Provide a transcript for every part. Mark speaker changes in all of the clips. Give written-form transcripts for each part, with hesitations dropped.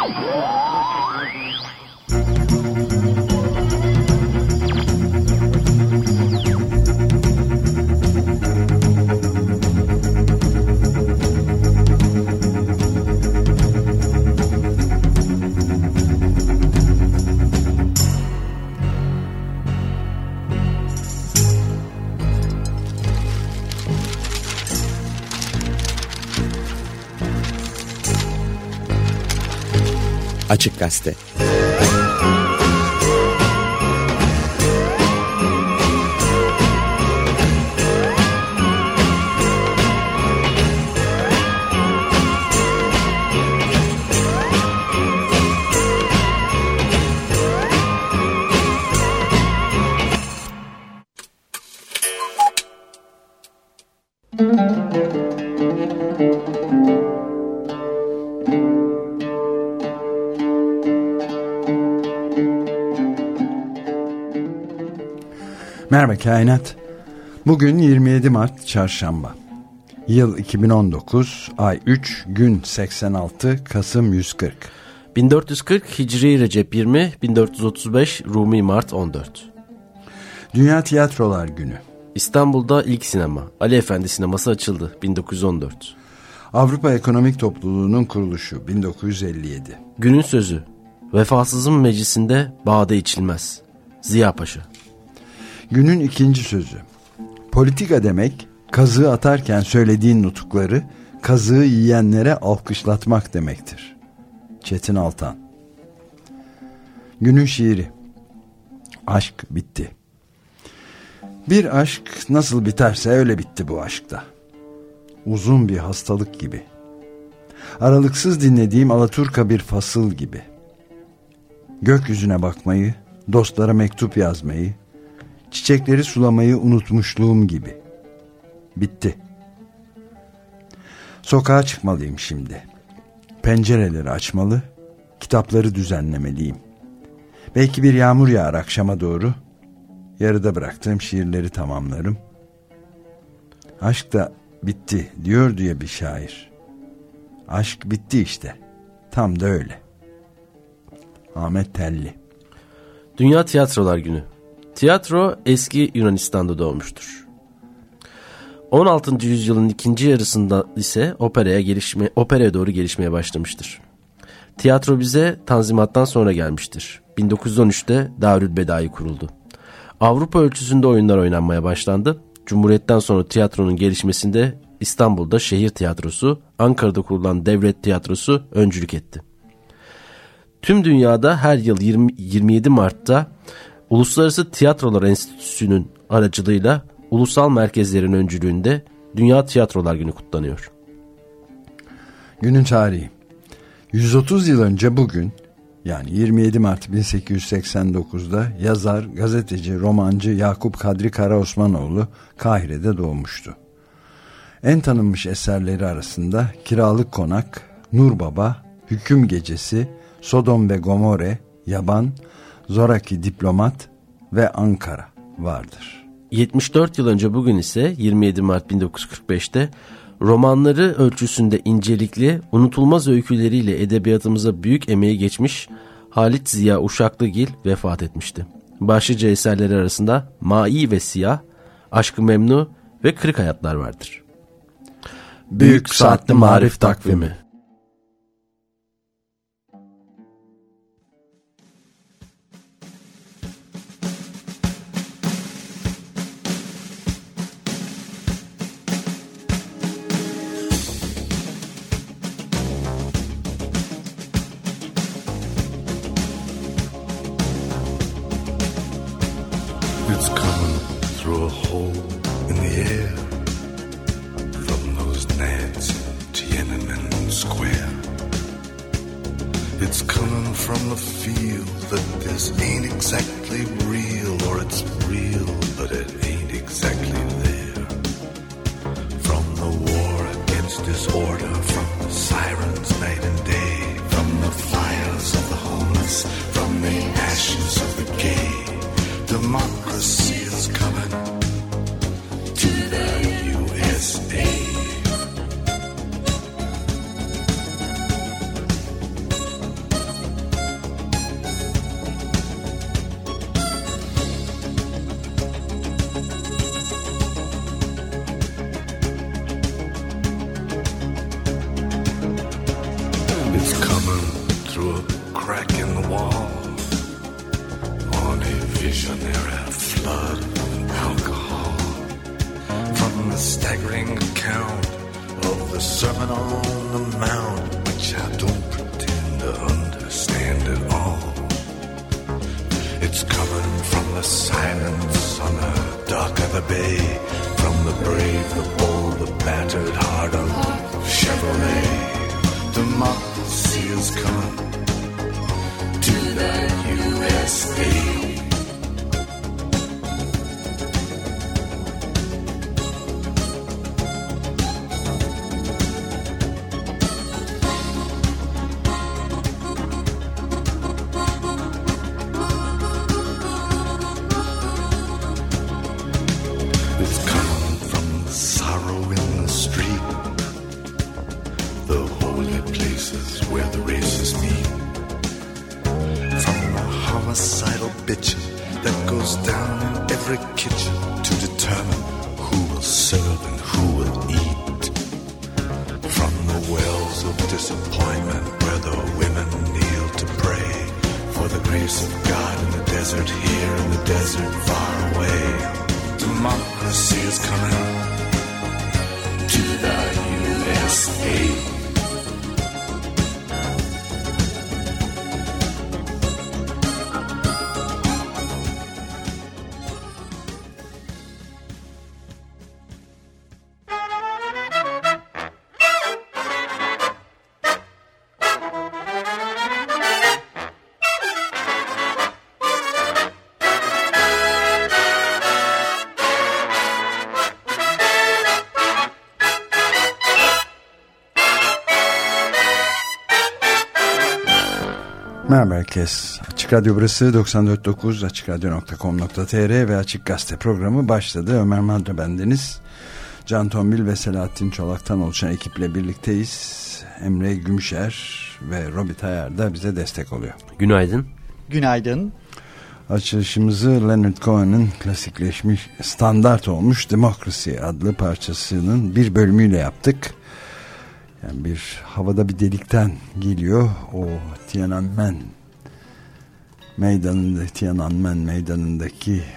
Speaker 1: Açık Gazete.
Speaker 2: Merhaba Kainat. Bugün 27 Mart Çarşamba. Yıl 2019, ay 3, gün 86, Kasım 140.
Speaker 3: 1440 Hicri Recep 20, 1435 Rumi Mart 14.
Speaker 2: Dünya Tiyatrolar Günü.
Speaker 3: İstanbul'da ilk sinema, Ali Efendi Sineması açıldı 1914.
Speaker 2: Avrupa Ekonomik Topluluğu'nun kuruluşu 1957.
Speaker 3: Günün sözü, vefasızın meclisinde bade içilmez. Ziya Paşa.
Speaker 2: Günün ikinci sözü. Politika demek, kazığı atarken söylediğin nutukları kazığı yiyenlere alkışlatmak demektir. Çetin Altan. Günün şiiri. Aşk bitti. Bir aşk nasıl biterse öyle bitti bu aşkta. Uzun bir hastalık gibi. Aralıksız dinlediğim alaturka bir fasıl gibi. Gökyüzüne bakmayı, dostlara mektup yazmayı, çiçekleri sulamayı unutmuşluğum gibi. Bitti. Sokağa çıkmalıyım şimdi. Pencereleri açmalı, kitapları düzenlemeliyim. Belki bir yağmur yağar akşama doğru. Yarıda bıraktığım şiirleri tamamlarım. Aşk da bitti diyordu ya bir şair. Aşk bitti işte. Tam da öyle. Ahmet Telli.
Speaker 3: Dünya Tiyatrolar Günü. Tiyatro eski Yunanistan'da doğmuştur. 16. yüzyılın ikinci yarısında ise operaya doğru gelişmeye başlamıştır. Tiyatro bize Tanzimat'tan sonra gelmiştir. 1913'te Darülbedai kuruldu. Avrupa ölçüsünde oyunlar oynanmaya başlandı. Cumhuriyetten sonra tiyatronun gelişmesinde İstanbul'da şehir tiyatrosu, Ankara'da kurulan devlet tiyatrosu öncülük etti. Tüm dünyada her yıl 27 Mart'ta Uluslararası Tiyatrolar Enstitüsü'nün aracılığıyla ulusal merkezlerin öncülüğünde Dünya Tiyatrolar Günü kutlanıyor.
Speaker 2: Günün tarihi. 130 yıl önce bugün, yani 27 Mart 1889'da yazar, gazeteci, romancı Yakup Kadri Karaosmanoğlu Kahire'de doğmuştu. En tanınmış eserleri arasında Kiralık Konak, Nur Baba, Hüküm Gecesi, Sodom ve Gomorre, Yaban, Zoraki Diplomat ve Ankara vardır.
Speaker 3: 74 yıl önce bugün ise 27 Mart 1945'te romanları ölçüsünde incelikli, unutulmaz öyküleriyle edebiyatımıza büyük emeği geçmiş Halit Ziya Uşaklıgil vefat etmişti. Başlıca eserleri arasında Mai ve Siyah, Aşk-ı Memnu ve Kırık Hayatlar vardır. Büyük Saatli Marif Takvimi.
Speaker 4: It's coming through a hole in the air, from those Nads to Tiananmen Square. It's coming from the feel that this ain't exactly real, or it's real but it ain't exactly there. From the war against disorder, from the sirens night and day, from the fires of the homeless, from the ashes of the gay. Democracy is coming to the USA. coming through a crack in the wall on a visionary flood of alcohol. From the staggering account of the Sermon on the Mount, which I don't pretend to understand at all. It's coming from the silence on the dock of the bay, from the brave, the bold, the battered heart of Chevrolet. Democracy is coming to the USA.
Speaker 2: Merhaba herkes. Açık Radyo burası 94.9 AçıkRadyo.com.tr ve Açık Gazete programı başladı. Ömer Madra bendeniz. Can Tombil ve Selahattin Çolak'tan oluşan ekiple birlikteyiz. Emre Gümüşer ve Robi Tayar da bize destek oluyor.
Speaker 3: Günaydın.
Speaker 5: Günaydın.
Speaker 2: Açılışımızı Leonard Cohen'in klasikleşmiş, standart olmuş Democracy adlı parçasının bir bölümüyle yaptık. Yani bir havada bir delikten geliyor. O Tiananmen meydanındaki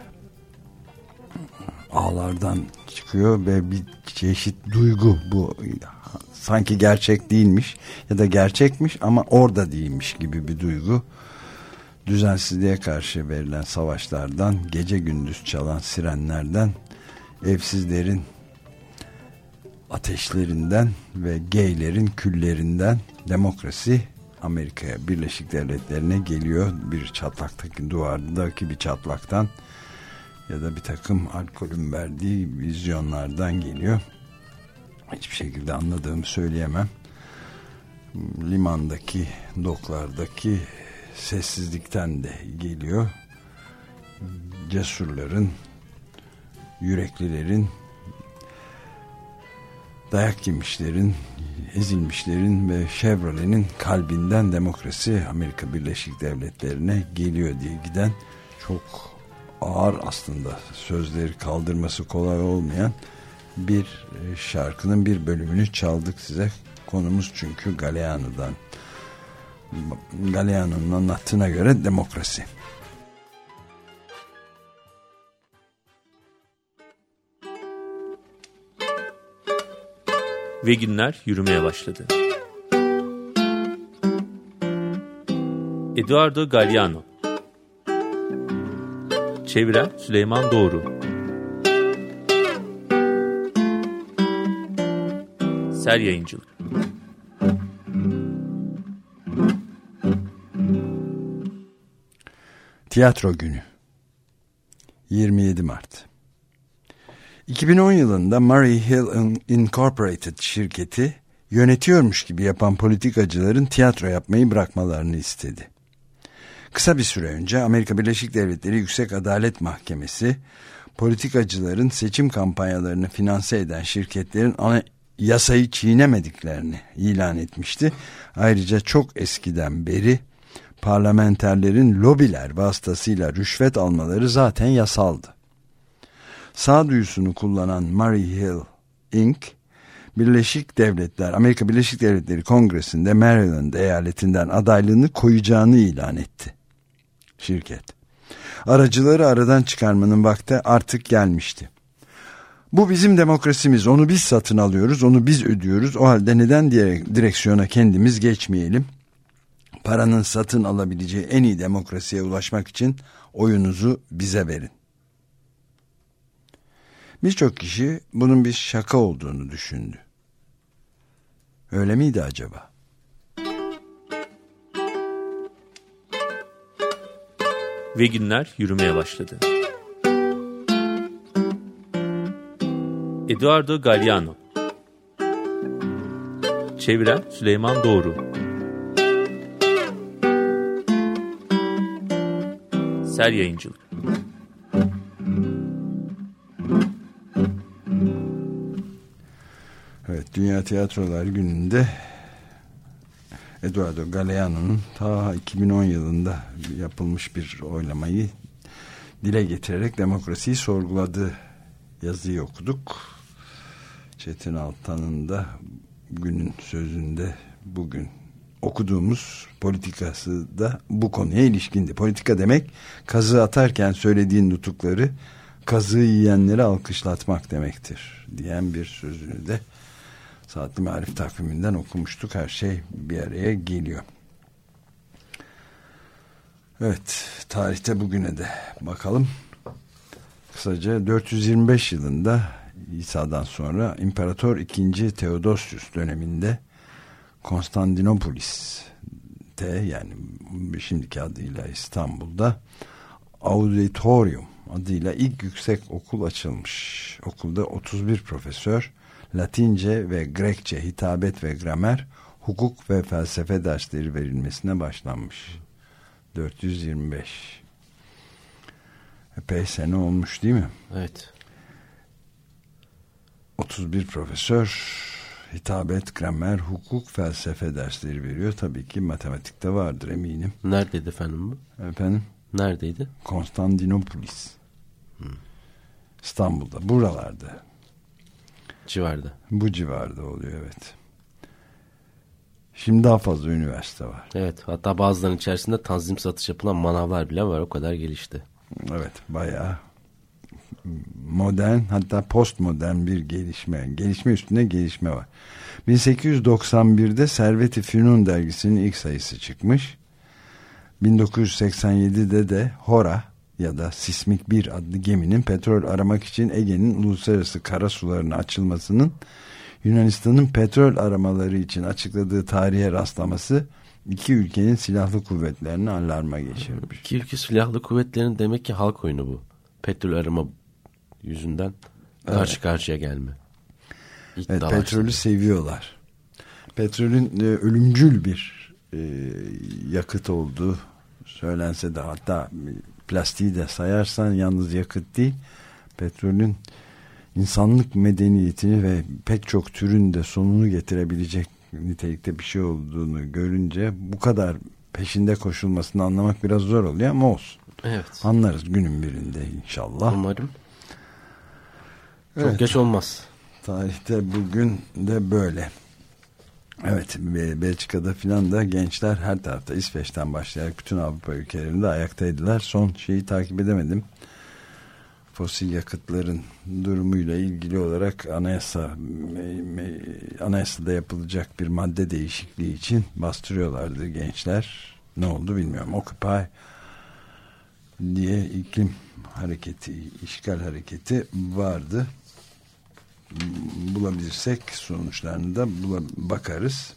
Speaker 2: ağlardan çıkıyor ve bir çeşit duygu, bu sanki gerçek değilmiş ya da gerçekmiş ama orada değilmiş gibi bir duygu. Düzensizliğe karşı verilen savaşlardan, gece gündüz çalan sirenlerden, evsizlerin ateşlerinden ve geylerin küllerinden demokrasi Amerika Birleşik Devletleri'ne geliyor. Bir çatlaktaki, duvardaki bir çatlaktan ya da bir takım alkolün verdiği vizyonlardan geliyor. Hiçbir şekilde anladığımı söyleyemem. Limandaki, doklardaki sessizlikten de geliyor. Cesurların, yüreklilerin, dayak yemişlerin, ezilmişlerin ve Chevrolet'in kalbinden demokrasi Amerika Birleşik Devletleri'ne geliyor diye giden, çok ağır aslında sözleri kaldırması kolay olmayan bir şarkının bir bölümünü çaldık size. Konumuz çünkü Galeano'nun anlattığına göre demokrasi.
Speaker 6: Ve günler yürümeye başladı. Eduardo Galeano. Çeviren Süleyman Doğru. Ser Yayıncılık.
Speaker 2: Tiyatro Günü 27 Mart 2010 yılında Murray Hill Incorporated şirketi yönetiyormuş gibi yapan politikacıların tiyatro yapmayı bırakmalarını istedi. Kısa bir süre önce Amerika Birleşik Devletleri Yüksek Adalet Mahkemesi politikacıların seçim kampanyalarını finanse eden şirketlerin yasayı çiğnemediklerini ilan etmişti. Ayrıca çok eskiden beri parlamenterlerin lobiler vasıtasıyla rüşvet almaları zaten yasaldı. Sağduyusunu kullanan Murray Hill Inc. Amerika Birleşik Devletleri Kongresi'nde Maryland eyaletinden adaylığını koyacağını ilan etti şirket. Aracıları aradan çıkarmanın vakti artık gelmişti. Bu bizim demokrasimiz, onu biz satın alıyoruz, onu biz ödüyoruz. O halde neden direksiyona kendimiz geçmeyelim? Paranın satın alabileceği en iyi demokrasiye ulaşmak için oyunuzu bize verin. Birçok kişi bunun bir şaka olduğunu düşündü. Öyle miydi acaba?
Speaker 6: Ve günler yürümeye başladı. Eduardo Galeano. Çeviren Süleyman Doğru. Ser Yayıncılık.
Speaker 2: Evet, Dünya Tiyatrolar Günü'nde Eduardo Galeano'nun ta 2010 yılında yapılmış bir oylamayı dile getirerek demokrasiyi sorguladığı yazıyı okuduk. Çetin Altan'ın da günün sözünde bugün okuduğumuz politikası da bu konuya ilişkindi. Politika demek, kazığı atarken söylediğin nutukları kazığı yiyenleri alkışlatmak demektir diyen bir sözünü de Saatli Marif takviminden okumuştuk. Her şey bir araya geliyor. Evet, tarihte bugüne de bakalım. Kısaca 425 yılında İsa'dan sonra İmparator II. Theodosius döneminde Konstantinopolis'te, yani şimdiki adıyla İstanbul'da, Auditorium adıyla ilk yüksek okul açılmış. Okulda 31 profesör Latince ve Grekçe hitabet ve gramer, hukuk ve felsefe dersleri verilmesine başlanmış. 425. Epey sene olmuş değil mi?
Speaker 3: Evet.
Speaker 2: 31 profesör hitabet, gramer, hukuk, felsefe dersleri veriyor. Tabii ki matematikte vardır eminim.
Speaker 3: Neredeydi efendim bu?
Speaker 2: Efendim?
Speaker 3: Neredeydi?
Speaker 2: Konstantinopolis. İstanbul'da, buralarda.
Speaker 3: Civarda.
Speaker 2: Bu civarda oluyor, evet. Şimdi daha fazla üniversite var.
Speaker 3: Evet, hatta bazılarının içerisinde tanzim satış yapılan manavlar bile var, o kadar gelişti.
Speaker 2: Evet, bayağı modern, hatta postmodern bir gelişme. Gelişme üstüne gelişme var. 1891'de Servet-i Fünun dergisinin ilk sayısı çıkmış. 1987'de de Hora ya da Sismik 1 adlı geminin petrol aramak için Ege'nin uluslararası karasularına açılmasının Yunanistan'ın petrol aramaları için açıkladığı tarihe rastlaması iki ülkenin silahlı kuvvetlerini alarma geçirmiş.
Speaker 3: İki ülke silahlı kuvvetlerinin demek ki halk oyunu bu. Petrol arama yüzünden karşı karşıya gelme.
Speaker 2: Evet, petrolü seviyorlar. Petrolün ölümcül bir yakıt olduğu söylense de, hatta plastiği de sayarsan yalnız yakıt değil, petrolün insanlık medeniyetini ve pek çok türün de sonunu getirebilecek nitelikte bir şey olduğunu görünce bu kadar peşinde koşulmasını anlamak biraz zor oluyor ama olsun.
Speaker 3: Evet.
Speaker 2: Anlarız günün birinde inşallah.
Speaker 3: Umarım. Çok geç olmaz.
Speaker 2: Tarihte bugün de böyle. Evet, Belçika'da filan da gençler her tarafta, İsveç'ten başlayarak bütün Avrupa ülkelerinde ayaktaydılar. Son şeyi takip edemedim. Fosil yakıtların durumuyla ilgili olarak anayasada yapılacak bir madde değişikliği için bastırıyorlardı gençler. Ne oldu bilmiyorum. Occupy diye iklim hareketi, işgal hareketi vardı. Bulabilirsek sonuçlarını da bakarız.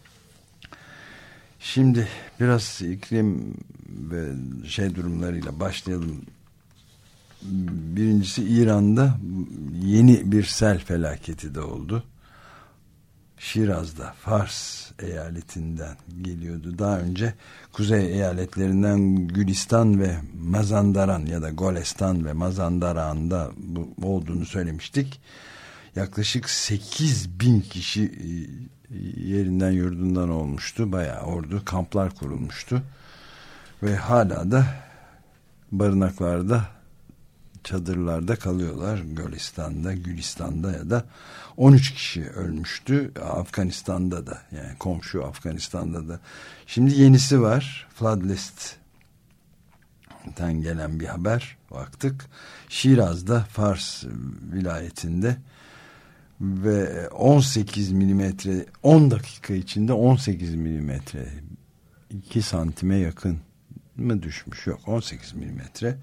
Speaker 2: Şimdi biraz iklim ve durumlarıyla başlayalım. Birincisi, İran'da yeni bir sel felaketi de oldu. Şiraz'da, Fars eyaletinden geliyordu. Daha önce kuzey eyaletlerinden Gülistan ve Mazandaran ya da Golestan ve Mazandaran'da olduğunu söylemiştik. Yaklaşık 8.000 kişi yerinden yurdundan olmuştu. Bayağı ordu, kamplar kurulmuştu. Ve hala da barınaklarda çadırlarda kalıyorlar. Gülistan'da ya da 13 kişi ölmüştü. Afganistan'da da, yani komşu Afganistan'da da. Şimdi yenisi var. Floodlist'ten gelen bir haber baktık. Şiraz'da, Fars vilayetinde ve 18 milimetre 10 dakika içinde 18 milimetre 2 santime yakın mı düşmüş? Yok, 18 milimetre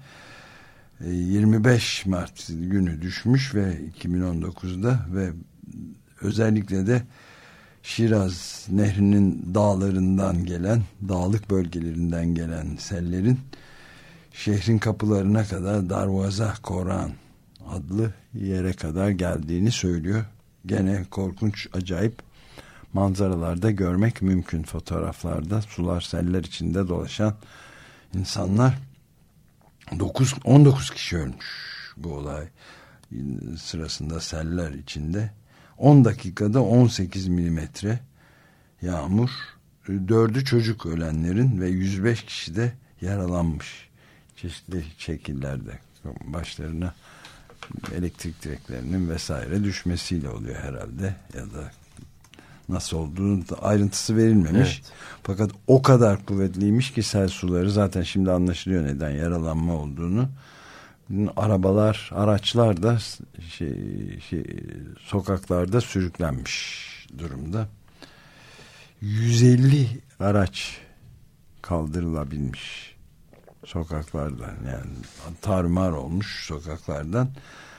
Speaker 2: 25 Mart günü düşmüş ve 2019'da ve özellikle de Şiraz Nehri'nin dağlarından gelen, dağlık bölgelerinden gelen sellerin şehrin kapılarına kadar Darvaza Koran adlı yere kadar geldiğini söylüyor. Gene korkunç, acayip manzaralarda görmek mümkün fotoğraflarda. Sular, seller içinde dolaşan insanlar. 19 kişi ölmüş bu olay sırasında, seller içinde. 10 dakikada 18 milimetre yağmur. 4'ü çocuk ölenlerin ve 105 kişi de yaralanmış. Çeşitli şekillerde başlarına elektrik direklerinin vesaire düşmesiyle oluyor herhalde, ya da nasıl olduğunu ayrıntısı verilmemiş. Evet. Fakat o kadar kuvvetliymiş ki sel suları, zaten şimdi anlaşılıyor neden yaralanma olduğunu. Arabalar, araçlar da sokaklarda sürüklenmiş durumda. 150 araç kaldırılabilmiş sokaklardan, yani tarumar olmuş sokaklardan.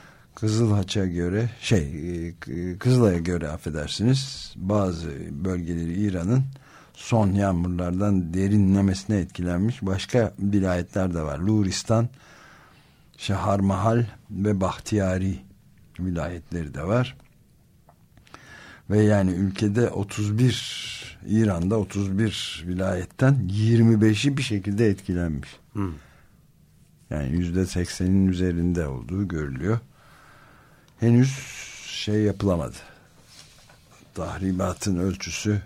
Speaker 2: Kızılay'a göre affedersiniz, bazı bölgeleri İran'ın son yağmurlardan derinlemesine etkilenmiş. Başka vilayetler de var. Luristan, Şaharmahal ve Bahtiyari vilayetleri de var. Ve yani ülkede İran'da 31 vilayetten 25'i bir şekilde etkilenmiş. Yani %80'in üzerinde olduğu görülüyor. Henüz yapılamadı. Tahribatın ölçüsü,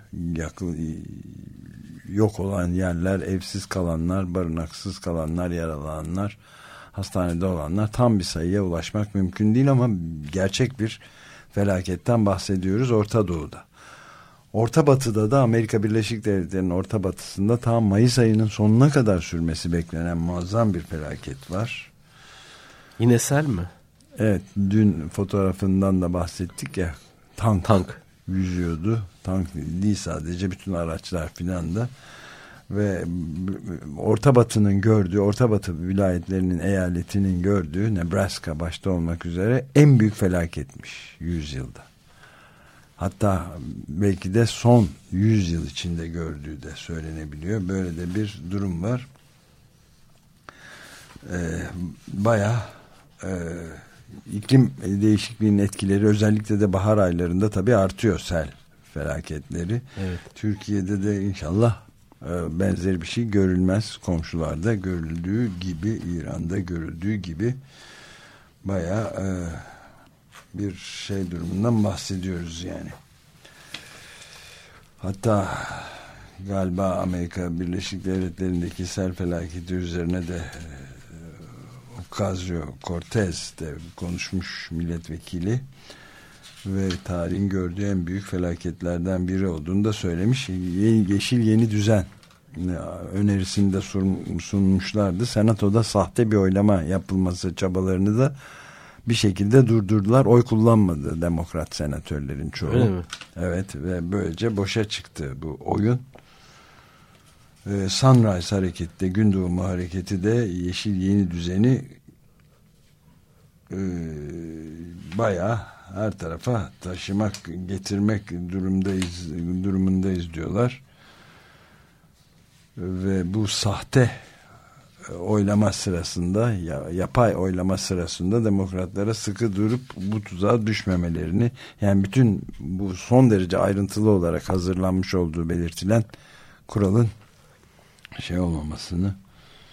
Speaker 2: yok olan yerler, evsiz kalanlar, barınaksız kalanlar, yaralananlar, hastanede olanlar, tam bir sayıya ulaşmak mümkün değil ama gerçek bir felaketten bahsediyoruz Orta Doğu'da. Orta Batı'da da, Amerika Birleşik Devletleri'nin orta batısında tam Mayıs ayının sonuna kadar sürmesi beklenen muazzam bir felaket var.
Speaker 3: Yine sel mi?
Speaker 2: Evet, dün fotoğrafından da bahsettik ya, tank yüzüyordu. Tank değil sadece, bütün araçlar filan da. Ve Orta Batı'nın gördüğü, Orta Batı vilayetlerinin, eyaletinin gördüğü, Nebraska başta olmak üzere en büyük felaketmiş 100 yılda. Hatta belki de son 100 yıl içinde gördüğü de söylenebiliyor. Böyle de bir durum var. Bayağı iklim değişikliğinin etkileri özellikle de bahar aylarında tabii artıyor, sel felaketleri. Evet. Türkiye'de de inşallah benzer bir şey görülmez. Komşularda görüldüğü gibi, İran'da görüldüğü gibi bayağı bir durumundan bahsediyoruz yani. Hatta galiba Amerika Birleşik Devletleri'ndeki sel felaketi üzerine de Ocasio-Cortez de konuşmuş, milletvekili, ve tarihin gördüğü en büyük felaketlerden biri olduğunu da söylemiş. Yeşil Yeni Düzen önerisini de sunmuşlardı. Senatoda sahte bir oylama yapılması çabalarını da bir şekilde durdurdular. Oy kullanmadı demokrat senatörlerin çoğu. Öyle mi? Evet, ve böylece boşa çıktı bu oyun. Sunrise hareketi de, Gün Doğumu hareketi de Yeşil Yeni Düzeni bayağı her tarafa taşımak, getirmek durumundayız diyorlar. Ve bu sahte oylama sırasında, yapay oylama sırasında demokratlara sıkı durup bu tuzağa düşmemelerini, yani bütün bu son derece ayrıntılı olarak hazırlanmış olduğu belirtilen kuralın olmamasını,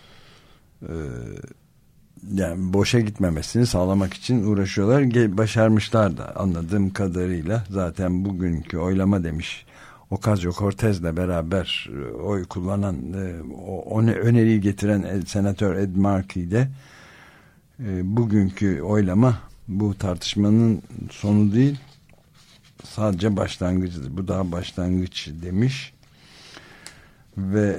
Speaker 2: yani boşa gitmemesini sağlamak için uğraşıyorlar. Başarmışlar da anladığım kadarıyla. Zaten bugünkü oylama demiş Ocasio-Cortez'le beraber oy kullanan, o öneriyi getiren senatör Ed Markey de bugünkü oylama bu tartışmanın sonu değil, sadece başlangıcıdır. Bu daha başlangıç demiş ve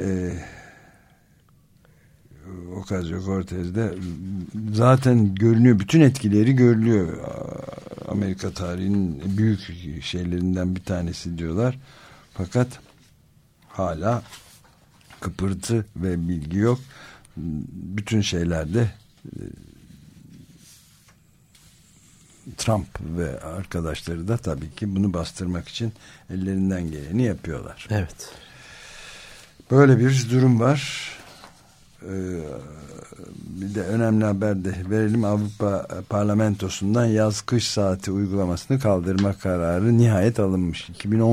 Speaker 2: Ocasio-Cortez de zaten görünüyor, bütün etkileri görülüyor. Amerika tarihinin büyük şeylerinden bir tanesi diyorlar. Fakat hala kıpırtı ve bilgi yok. Bütün şeylerde Trump ve arkadaşları da tabii ki bunu bastırmak için ellerinden geleni yapıyorlar.
Speaker 3: Evet.
Speaker 2: Böyle bir durum var. Bir de önemli haber de verelim. Avrupa Parlamentosu'ndan yaz-kış saati uygulamasını kaldırma kararı nihayet alınmış.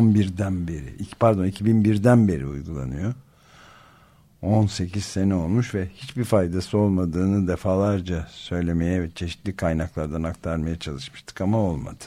Speaker 2: 2001'den beri uygulanıyor. 18 sene olmuş ve hiçbir faydası olmadığını defalarca söylemeye ve çeşitli kaynaklardan aktarmaya çalışmıştık ama olmadı.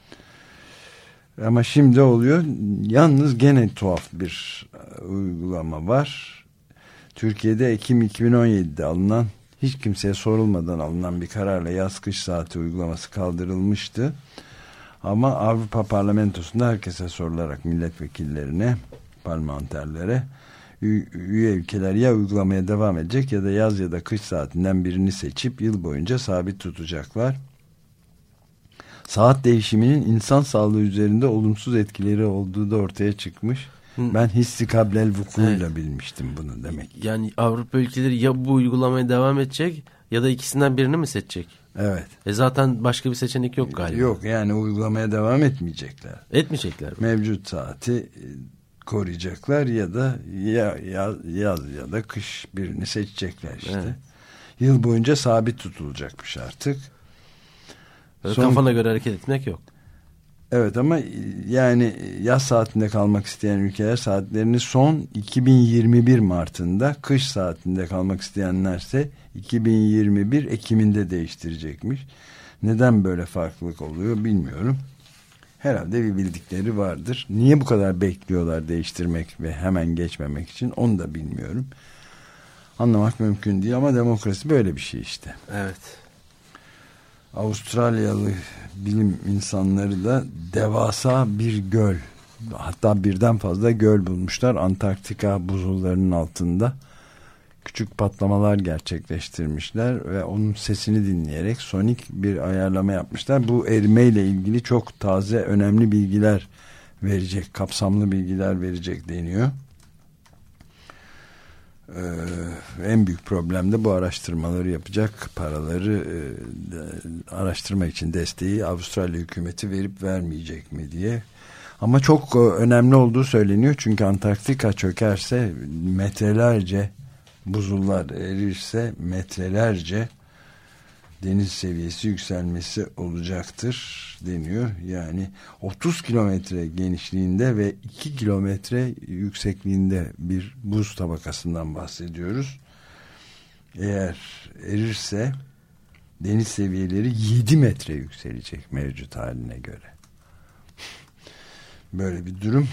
Speaker 2: Ama şimdi oluyor. Yalnız gene tuhaf bir uygulama var. Türkiye'de Ekim 2017'de alınan, hiç kimseye sorulmadan alınan bir kararla yaz-kış saati uygulaması kaldırılmıştı. Ama Avrupa Parlamentosu'nda herkese sorularak, milletvekillerine, parlamenterlere, üye ülkeler ya uygulamaya devam edecek ya da yaz ya da kış saatinden birini seçip yıl boyunca sabit tutacaklar. Saat değişiminin insan sağlığı üzerinde olumsuz etkileri olduğu da ortaya çıkmış. Ben hissi kablel vukuyla bilmiştim bunu demek.
Speaker 3: Yani Avrupa ülkeleri ya bu uygulamaya devam edecek ya da ikisinden birini mi seçecek?
Speaker 2: Evet.
Speaker 3: Zaten başka bir seçenek yok galiba.
Speaker 2: Yok, yani uygulamaya devam etmeyecekler.
Speaker 3: Etmeyecekler mi?
Speaker 2: Mevcut saati koruyacaklar ya da yaz ya da kış birini seçecekler işte. Evet. Yıl boyunca sabit tutulacakmış artık.
Speaker 3: Kafana göre hareket etmek yok.
Speaker 2: Evet, ama yani yaz saatinde kalmak isteyen ülkeler saatlerini son 2021 Mart'ında, kış saatinde kalmak isteyenlerse 2021 Ekim'inde değiştirecekmiş. Neden böyle farklılık oluyor bilmiyorum. Herhalde bir bildikleri vardır. Niye bu kadar bekliyorlar değiştirmek ve hemen geçmemek için, onu da bilmiyorum. Anlamak mümkün değil ama demokrasi böyle bir şey işte.
Speaker 3: Evet.
Speaker 2: Avustralyalı bilim insanları da devasa bir göl, hatta birden fazla göl bulmuşlar Antarktika buzullarının altında. Küçük patlamalar gerçekleştirmişler ve onun sesini dinleyerek sonik bir ayarlama yapmışlar. Bu erimeyle ilgili çok taze, önemli bilgiler verecek, kapsamlı bilgiler verecek deniyor. En büyük problem de bu araştırmaları yapacak paraları, araştırma için desteği Avustralya hükümeti verip vermeyecek mi diye. Ama çok önemli olduğu söyleniyor. Çünkü Antarktika çökerse, metrelerce buzullar erirse, metrelerce deniz seviyesi yükselmesi olacaktır deniyor. Yani 30 kilometre genişliğinde ve 2 kilometre yüksekliğinde bir buz tabakasından bahsediyoruz. Eğer erirse deniz seviyeleri 7 metre yükselecek mevcut haline göre. Böyle bir durum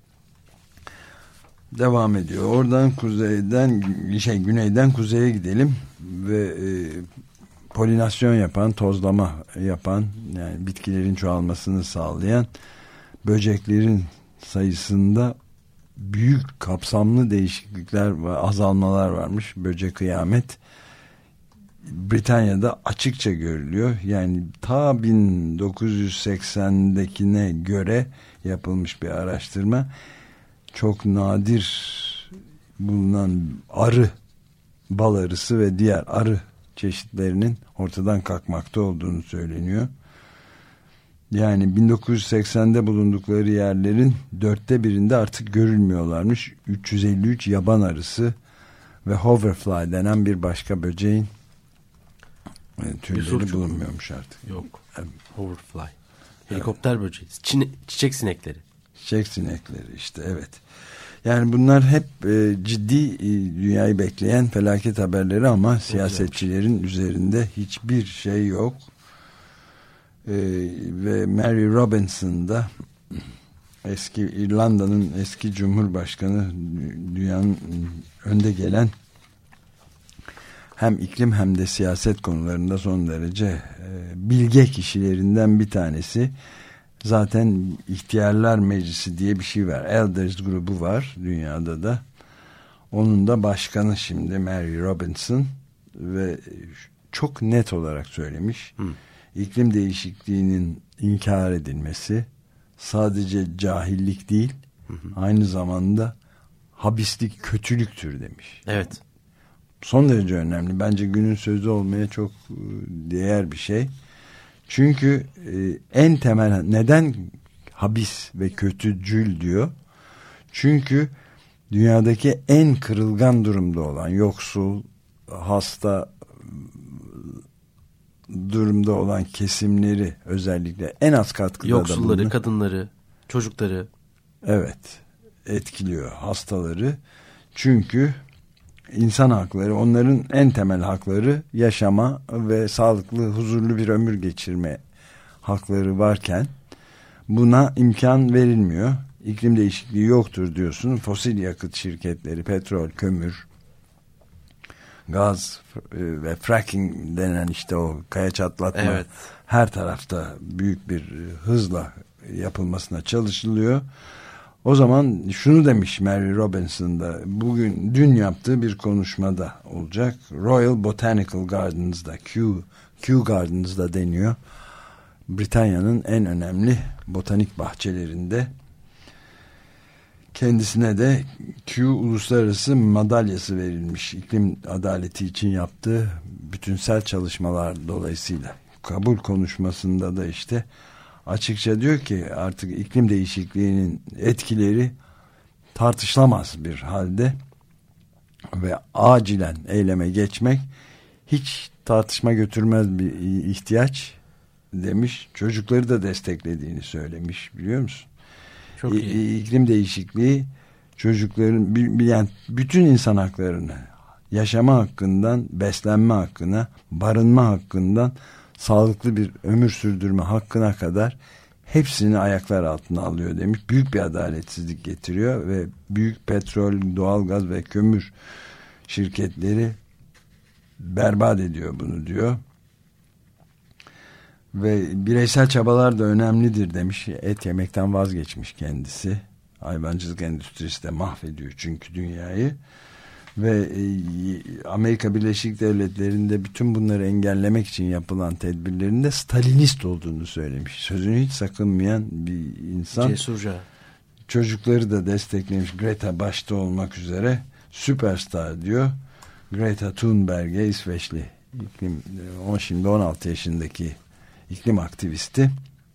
Speaker 2: devam ediyor. Oradan güneyden kuzeye gidelim ve polinasyon yapan, tozlama yapan, yani bitkilerin çoğalmasını sağlayan böceklerin sayısında büyük kapsamlı değişiklikler ve azalmalar varmış. Böcek kıyamet Britanya'da açıkça görülüyor. Yani ta 1980'dekine göre yapılmış bir araştırma. Çok nadir bulunan arı, bal arısı ve diğer arı çeşitlerinin ortadan kalkmakta olduğunu söyleniyor. Yani 1980'de bulundukları yerlerin 1/4'inde artık görülmüyorlarmış. 353 yaban arısı ve hoverfly denen bir başka böceğin türleri bulunmuyormuş artık.
Speaker 3: Yok. Hoverfly. Helikopter böceği. Çiçek sinekleri.
Speaker 2: Çiçek sinekleri işte, evet. Yani bunlar hep ciddi, dünyayı bekleyen felaket haberleri ama siyasetçilerin üzerinde hiçbir şey yok. Ve Mary Robinson da, eski İrlanda'nın eski Cumhurbaşkanı, dünyanın önde gelen hem iklim hem de siyaset konularında son derece bilge kişilerinden bir tanesi. Zaten İhtiyarlar Meclisi diye bir şey var. Elders grubu var dünyada da. Onun da başkanı şimdi Mary Robinson ve çok net olarak söylemiş. İklim değişikliğinin inkar edilmesi sadece cahillik değil, aynı zamanda habislik, kötülüktür demiş.
Speaker 3: Evet.
Speaker 2: Son derece önemli. Bence günün sözü olmaya çok değer bir şey. Çünkü en temel neden habis ve kötücül diyor? Çünkü dünyadaki en kırılgan durumda olan, yoksul, hasta durumda olan kesimleri özellikle en az katkıda
Speaker 3: yoksulları, kadınları, çocukları,
Speaker 2: evet, etkiliyor, hastaları. Çünkü insan hakları, onların en temel hakları yaşama ve sağlıklı, huzurlu bir ömür geçirme hakları varken buna imkan verilmiyor. İklim değişikliği yoktur diyorsun. Fosil yakıt şirketleri, petrol, kömür, gaz ve fracking denen işte o kaya çatlatma, evet, her tarafta büyük bir hızla yapılmasına çalışılıyor. O zaman şunu demiş Mary Robinson da dün yaptığı bir konuşmada olacak. Royal Botanical Gardens'da, Kew Gardens'da deniyor. Britanya'nın en önemli botanik bahçelerinde. Kendisine de Kew Uluslararası Madalyası verilmiş. İklim adaleti için yaptığı bütünsel çalışmalar dolayısıyla. Kabul konuşmasında da işte açıkça diyor ki artık iklim değişikliğinin etkileri tartışılamaz bir halde ve acilen eyleme geçmek hiç tartışma götürmez bir ihtiyaç demiş. Çocukları da desteklediğini söylemiş, biliyor musun?
Speaker 3: Çok iyi.
Speaker 2: İklim değişikliği çocukların yani bütün insan haklarını, yaşama hakkından beslenme hakkına, barınma hakkından sağlıklı bir ömür sürdürme hakkına kadar hepsini ayaklar altına alıyor demiş. Büyük bir adaletsizlik getiriyor ve büyük petrol, doğalgaz ve kömür şirketleri berbat ediyor bunu diyor. Ve bireysel çabalar da önemlidir demiş. Et yemekten vazgeçmiş kendisi. Hayvancılık endüstrisi de mahvediyor çünkü dünyayı. Ve Amerika Birleşik Devletleri'nde bütün bunları engellemek için yapılan tedbirlerin de Stalinist olduğunu söylemiş. Sözünü hiç sakınmayan bir insan.
Speaker 3: Cesurca.
Speaker 2: Çocukları da desteklemiş. Greta başta olmak üzere süperstar diyor. Greta Thunberg'e, İsveçli iklim, şimdi 16 yaşındaki iklim aktivisti.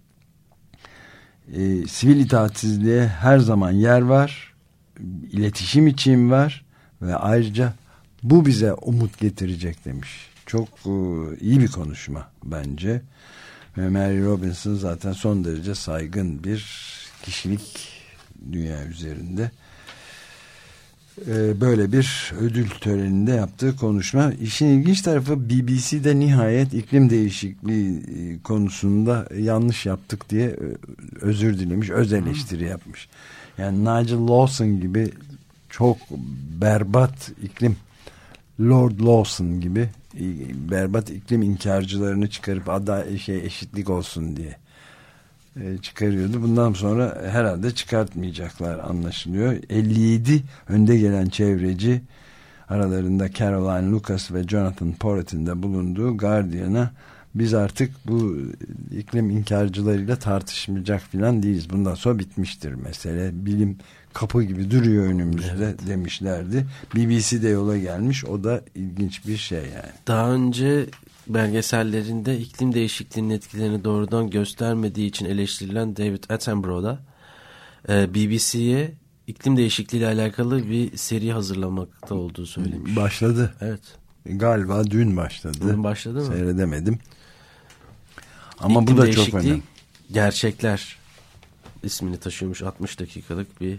Speaker 2: Sivil itaatsizliğe her zaman yer var. İletişim için var. Ve ayrıca bu bize umut getirecek demiş. Çok iyi bir konuşma bence. Ve Mary Robinson zaten son derece saygın bir kişilik dünya üzerinde. Böyle bir ödül töreninde yaptığı konuşma. İşin ilginç tarafı BBC'de nihayet iklim değişikliği konusunda yanlış yaptık diye özür dilemiş, öz eleştiri yapmış. Yani Nigel Lawson gibi çok berbat iklim, Lord Lawson gibi berbat iklim inkarcılarını çıkarıp eşitlik olsun diye çıkarıyordu. Bundan sonra herhalde çıkartmayacaklar anlaşılıyor. 57 önde gelen çevreci, aralarında Caroline Lucas ve Jonathan Porritt'in de bulunduğu Guardian'a biz artık bu iklim inkarcılarıyla tartışmayacak falan değiliz. Bundan sonra bitmiştir mesele. Bilim kapı gibi duruyor önümüzde, evet, demişlerdi. BBC de yola gelmiş. O da ilginç bir şey yani.
Speaker 3: Daha önce belgesellerinde iklim değişikliğinin etkilerini doğrudan göstermediği için eleştirilen David Attenborough da BBC'ye iklim değişikliği ile alakalı bir seri hazırlamakta olduğu söylemiş.
Speaker 2: Başladı.
Speaker 3: Evet.
Speaker 2: Galiba dün başladı.
Speaker 3: Dün başladı mı?
Speaker 2: Seyredemedim. Ama
Speaker 3: İklim
Speaker 2: bu da çok önemli.
Speaker 3: Gerçekler ismini taşıyormuş. 60 dakikalık bir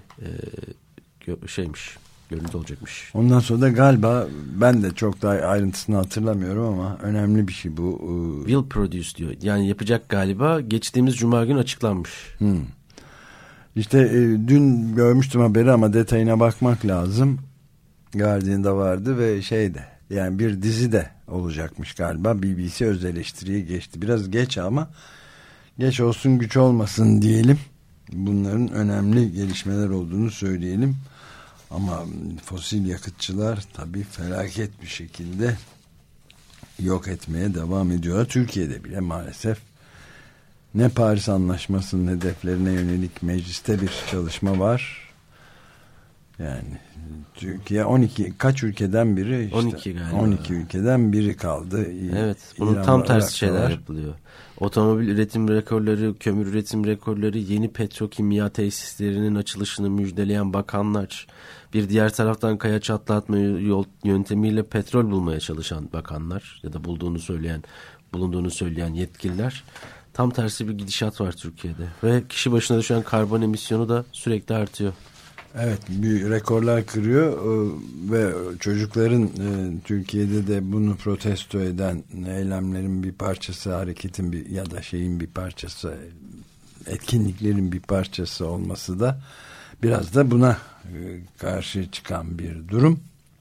Speaker 3: görüntü olacakmış.
Speaker 2: Ondan sonra da galiba ben de çok daha ayrıntısını hatırlamıyorum ama önemli bir şey bu.
Speaker 3: Will produce diyor. Yani yapacak galiba. Geçtiğimiz cuma gün açıklanmış.
Speaker 2: İşte dün görmüştüm haberi ama detayına bakmak lazım. Guardian'da vardı ve Yani bir dizi de olacakmış galiba. BBC öz eleştiriye geçti. Biraz geç ama geç olsun güç olmasın diyelim. Bunların önemli gelişmeler olduğunu söyleyelim. Ama fosil yakıtçılar tabii felaket bir şekilde yok etmeye devam ediyorlar. Türkiye'de bile maalesef ne Paris Anlaşması'nın hedeflerine yönelik mecliste bir çalışma var. Yani Türkiye 12 kaç ülkeden biri işte
Speaker 3: 12 galiba.
Speaker 2: 12 ülkeden biri kaldı.
Speaker 3: Evet, bunun tam tersi şeyler yapılıyor. Otomobil üretim rekorları, kömür üretim rekorları, yeni petrokimya tesislerinin açılışını müjdeleyen bakanlar, bir diğer taraftan kaya çatlatma yöntemiyle petrol bulmaya çalışan bakanlar ya da bulunduğunu söyleyen yetkililer. Tam tersi bir gidişat var Türkiye'de ve kişi başına düşen karbon emisyonu da sürekli artıyor. Evet,
Speaker 2: büyük rekorlar kırıyor ve çocukların Türkiye'de de bunu protesto eden eylemlerin bir parçası, hareketin ya da şeyin bir parçası, etkinliklerin bir parçası olması da biraz da buna karşı çıkan bir durum.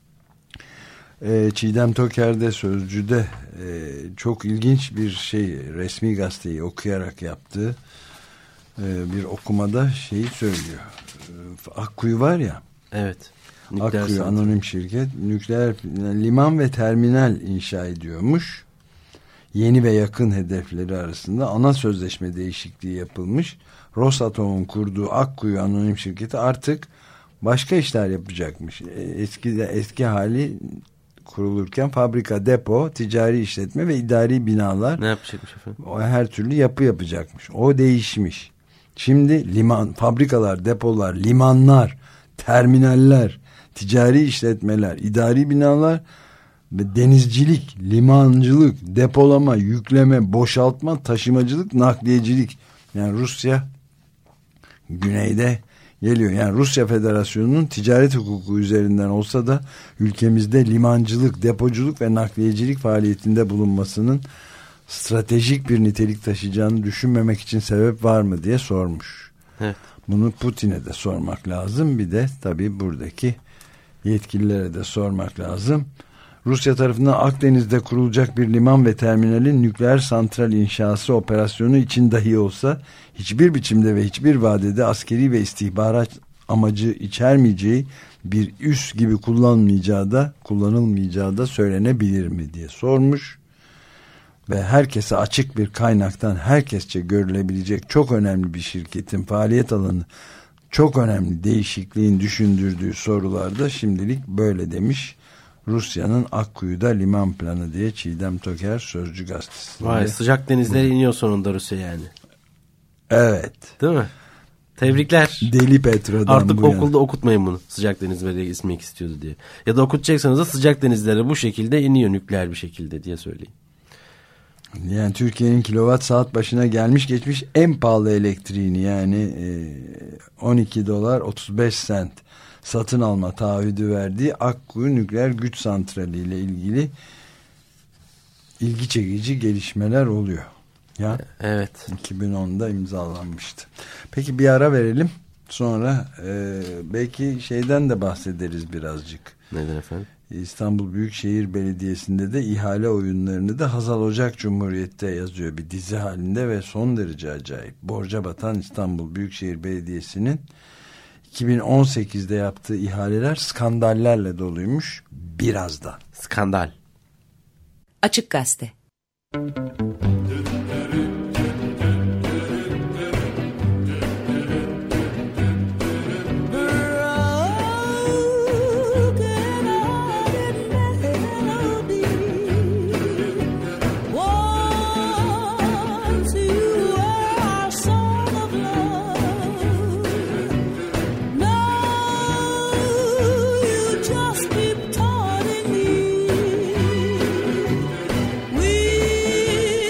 Speaker 2: Çiğdem Toker'de Sözcü'de çok ilginç bir şey, resmi gazeteyi okuyarak yaptığı bir okumada şeyi söylüyor. Akkuyu var ya.
Speaker 3: Evet.
Speaker 2: Akkuyu anonim şirket nükleer liman ve terminal inşa ediyormuş. Yeni ve yakın hedefleri arasında ana sözleşme değişikliği yapılmış. Rosatom'un kurduğu Akkuyu anonim şirketi artık başka işler yapacakmış. Eski hali kurulurken fabrika, depo, ticari işletme ve idari binalar,
Speaker 3: ne yapacakmış efendim?
Speaker 2: Her türlü yapı yapacakmış. O değişmiş. Şimdi liman, fabrikalar, depolar, limanlar, terminaller, ticari işletmeler, idari binalar ve denizcilik, limancılık, depolama, yükleme, boşaltma, taşımacılık, nakliyecilik. Yani Rusya güneyde geliyor. Yani Rusya Federasyonu'nun ticaret hukuku üzerinden olsa da ülkemizde limancılık, depoculuk ve nakliyecilik faaliyetinde bulunmasının stratejik bir nitelik taşıyacağını düşünmemek için sebep var mı diye sormuş.
Speaker 3: Evet.
Speaker 2: Bunu Putin'e de sormak lazım. Bir de tabii buradaki yetkililere de sormak lazım. Rusya tarafından Akdeniz'de kurulacak bir liman ve terminalin nükleer santral inşası operasyonu için dahi olsa hiçbir biçimde ve hiçbir vadede askeri ve istihbarat amacı içermeyeceği bir üs gibi kullanılmayacağı da söylenebilir mi diye sormuş. Ve herkese açık bir kaynaktan herkesçe görülebilecek çok önemli bir şirketin faaliyet alanı, çok önemli değişikliğin düşündürdüğü sorularda şimdilik böyle demiş. Rusya'nın Akkuyu'da liman planı diye Çiğdem Toker Sözcü gazetesinde.
Speaker 3: Vay, sıcak denizlere iniyor sonunda Rusya yani.
Speaker 2: Evet.
Speaker 3: Değil mi? Tebrikler.
Speaker 2: Deli Petro'dan
Speaker 3: artık
Speaker 2: bu
Speaker 3: okulda okutmayın bunu. Sıcak denizlere gitmek istiyordu diye. Ya da okutacaksanız da sıcak denizlere bu şekilde iniyor nükleer bir şekilde diye söyleyin.
Speaker 2: Yani Türkiye'nin kilowatt saat başına gelmiş geçmiş en pahalı elektriğini yani $12 35 cent satın alma taahhüdü verdiği Akkuyu nükleer güç santrali ile ilgili ilgi çekici gelişmeler oluyor. Ya,
Speaker 3: evet.
Speaker 2: 2010'da imzalanmıştı. Peki bir ara verelim. Sonra belki şeyden de bahsederiz birazcık.
Speaker 3: Neden efendim?
Speaker 2: İstanbul Büyükşehir Belediyesi'nde de ihale oyunlarını da Hazal Ocak Cumhuriyet'te yazıyor bir dizi halinde ve son derece acayip. Borca batan İstanbul Büyükşehir Belediyesi'nin 2018'de yaptığı ihaleler skandallerle doluymuş. Birazdan.
Speaker 3: Skandal.
Speaker 5: Açık Gazete.
Speaker 7: We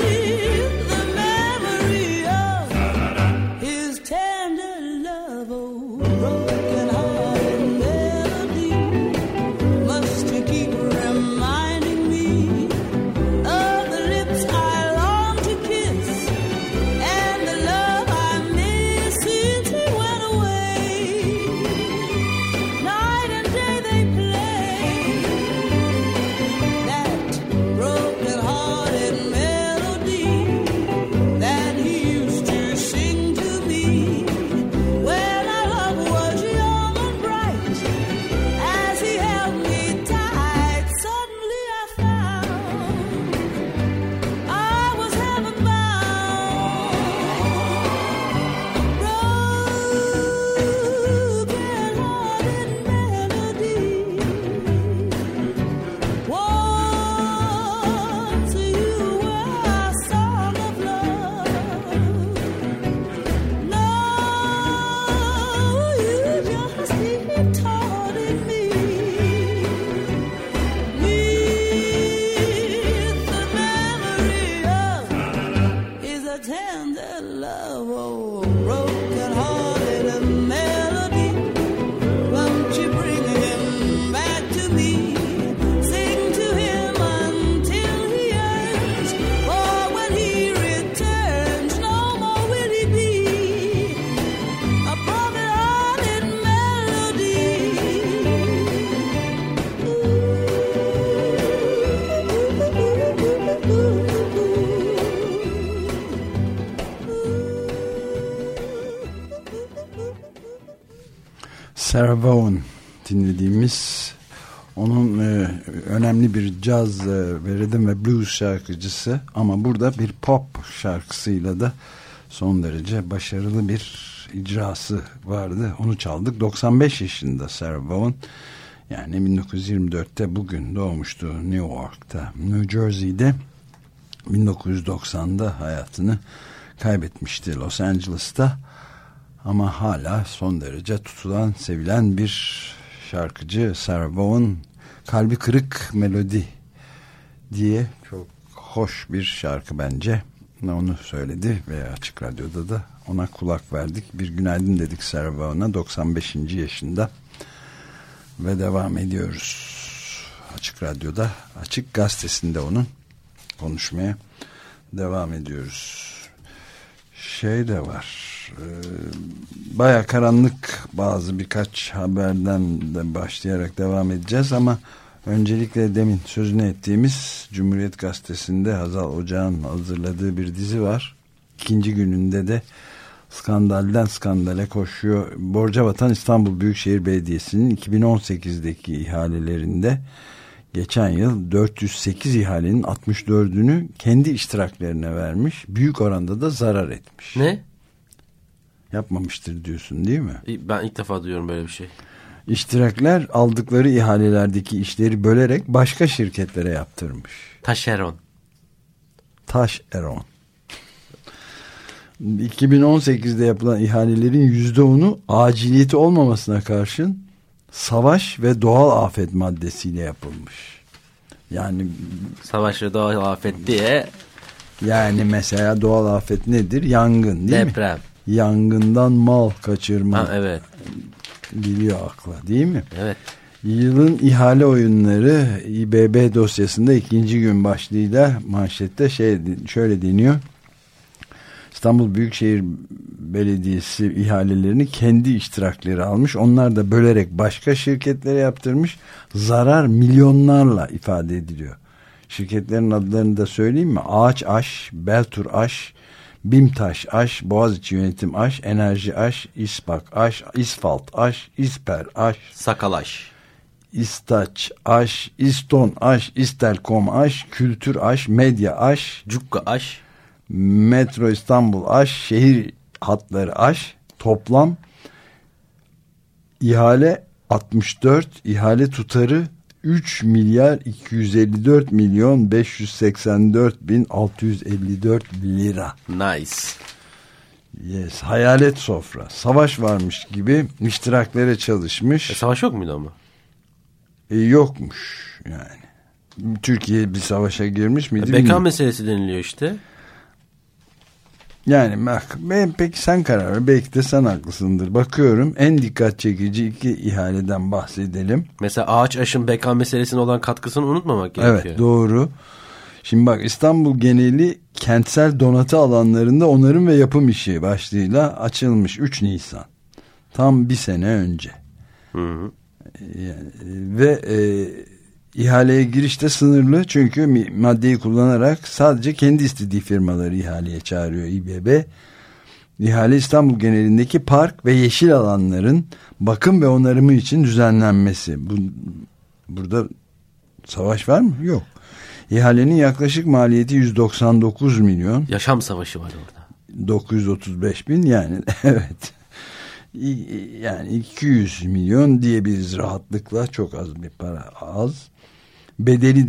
Speaker 2: Sarah Vaughan dinlediğimiz, onun önemli bir caz ve rhythm ve blues şarkıcısı, ama burada bir pop şarkısıyla da son derece başarılı bir icrası vardı. Onu çaldık. 95 yaşında Sarah Vaughan. Yani 1924'te bugün doğmuştu New York'ta. New Jersey'de 1990'da hayatını kaybetmişti Los Angeles'ta. Ama hala son derece tutulan, sevilen bir şarkıcı Sarah Vaughan. Kalbi Kırık Melodi diye çok hoş bir şarkı bence. Onu söyledi ve Açık Radyo'da da ona kulak verdik. Bir günaydın dedik Sarah Vaughan'a, 95. yaşında. Ve devam ediyoruz. Açık Radyo'da, Açık Gazetesi'nde onun konuşmaya devam ediyoruz. Şey de var. Baya karanlık birkaç haberden de başlayarak devam edeceğiz ama öncelikle demin sözünü ettiğimiz Cumhuriyet Gazetesi'nde Hazal Ocağ'ın hazırladığı bir dizi var. İkinci gününde de skandalden skandale koşuyor. Borcavatan İstanbul Büyükşehir Belediyesi'nin 2018'deki ihalelerinde geçen yıl 408 ihalenin 64'ünü kendi iştiraklerine vermiş. Büyük oranda da zarar etmiş.
Speaker 3: Ne?
Speaker 2: Yapmamıştır diyorsun değil mi?
Speaker 3: Ben ilk defa duyuyorum böyle bir şey.
Speaker 2: İştirakler aldıkları ihalelerdeki işleri bölerek başka şirketlere yaptırmış.
Speaker 3: Taşeron.
Speaker 2: 2018'de yapılan ihalelerin %10'u aciliyeti olmamasına karşın savaş ve doğal afet maddesiyle yapılmış. Yani
Speaker 3: savaş ve doğal afet diye.
Speaker 2: Yani mesela doğal afet nedir? Yangın değil mi?
Speaker 3: Deprem.
Speaker 2: Yangından mal kaçırma.
Speaker 3: Ha, evet.
Speaker 2: Geliyor akla değil mi?
Speaker 3: Evet.
Speaker 2: Yılın ihale oyunları İBB dosyasında ikinci gün başlığıyla manşette şöyle deniyor. İstanbul Büyükşehir Belediyesi ihalelerini kendi iştirakleri almış. Onlar da bölerek başka şirketlere yaptırmış. Zarar milyonlarla ifade ediliyor. Şirketlerin adlarını da söyleyeyim mi? Ağaç Aş, Beltur Aş, Bimtaş Aş, Boğaziçi Yönetim Aş, Enerji Aş, İspak Aş, İsfalt Aş, İsper Aş,
Speaker 3: Sakal Aş,
Speaker 2: İstaç Aş, İston Aş, İstelkom Aş, Kültür Aş, Medya Aş,
Speaker 3: Cukka Aş,
Speaker 2: Metro İstanbul Aş, Şehir Hatları Aş. Toplam ihale 64, ihale tutarı 3 milyar 254 milyon 584 bin 654 lira.
Speaker 3: Nice.
Speaker 2: Yes, hayalet sofra. Savaş varmış gibi iştiraklere çalışmış.
Speaker 3: Savaş yok muydu ama?
Speaker 2: Yokmuş yani. Türkiye bir savaşa girmiş miydi?
Speaker 3: Beka meselesi deniliyor işte.
Speaker 2: Yani bak, peki sen karar ver. Belki de sen haklısındır. Bakıyorum, en dikkat çekici iki ihaleden bahsedelim.
Speaker 3: Mesela Ağaç Aş'ın beka meselesine olan katkısını unutmamak gerekiyor.
Speaker 2: Evet, doğru. Şimdi bak, İstanbul geneli kentsel donatı alanlarında onarım ve yapım işi başlığıyla açılmış 3 Nisan. Tam bir sene önce.
Speaker 3: Hı.
Speaker 2: Ve ihaleye girişte sınırlı, çünkü maddeyi kullanarak sadece kendi istediği firmaları ihaleye çağırıyor İBB. İhale İstanbul genelindeki park ve yeşil alanların bakım ve onarımı için düzenlenmesi. Burada savaş var mı? Yok. İhalenin yaklaşık maliyeti 199 milyon.
Speaker 3: Yaşam savaşı var orada.
Speaker 2: 935 bin yani evet. Yani 200 milyon diyebiliriz rahatlıkla, çok az bir para, az. Bedeli de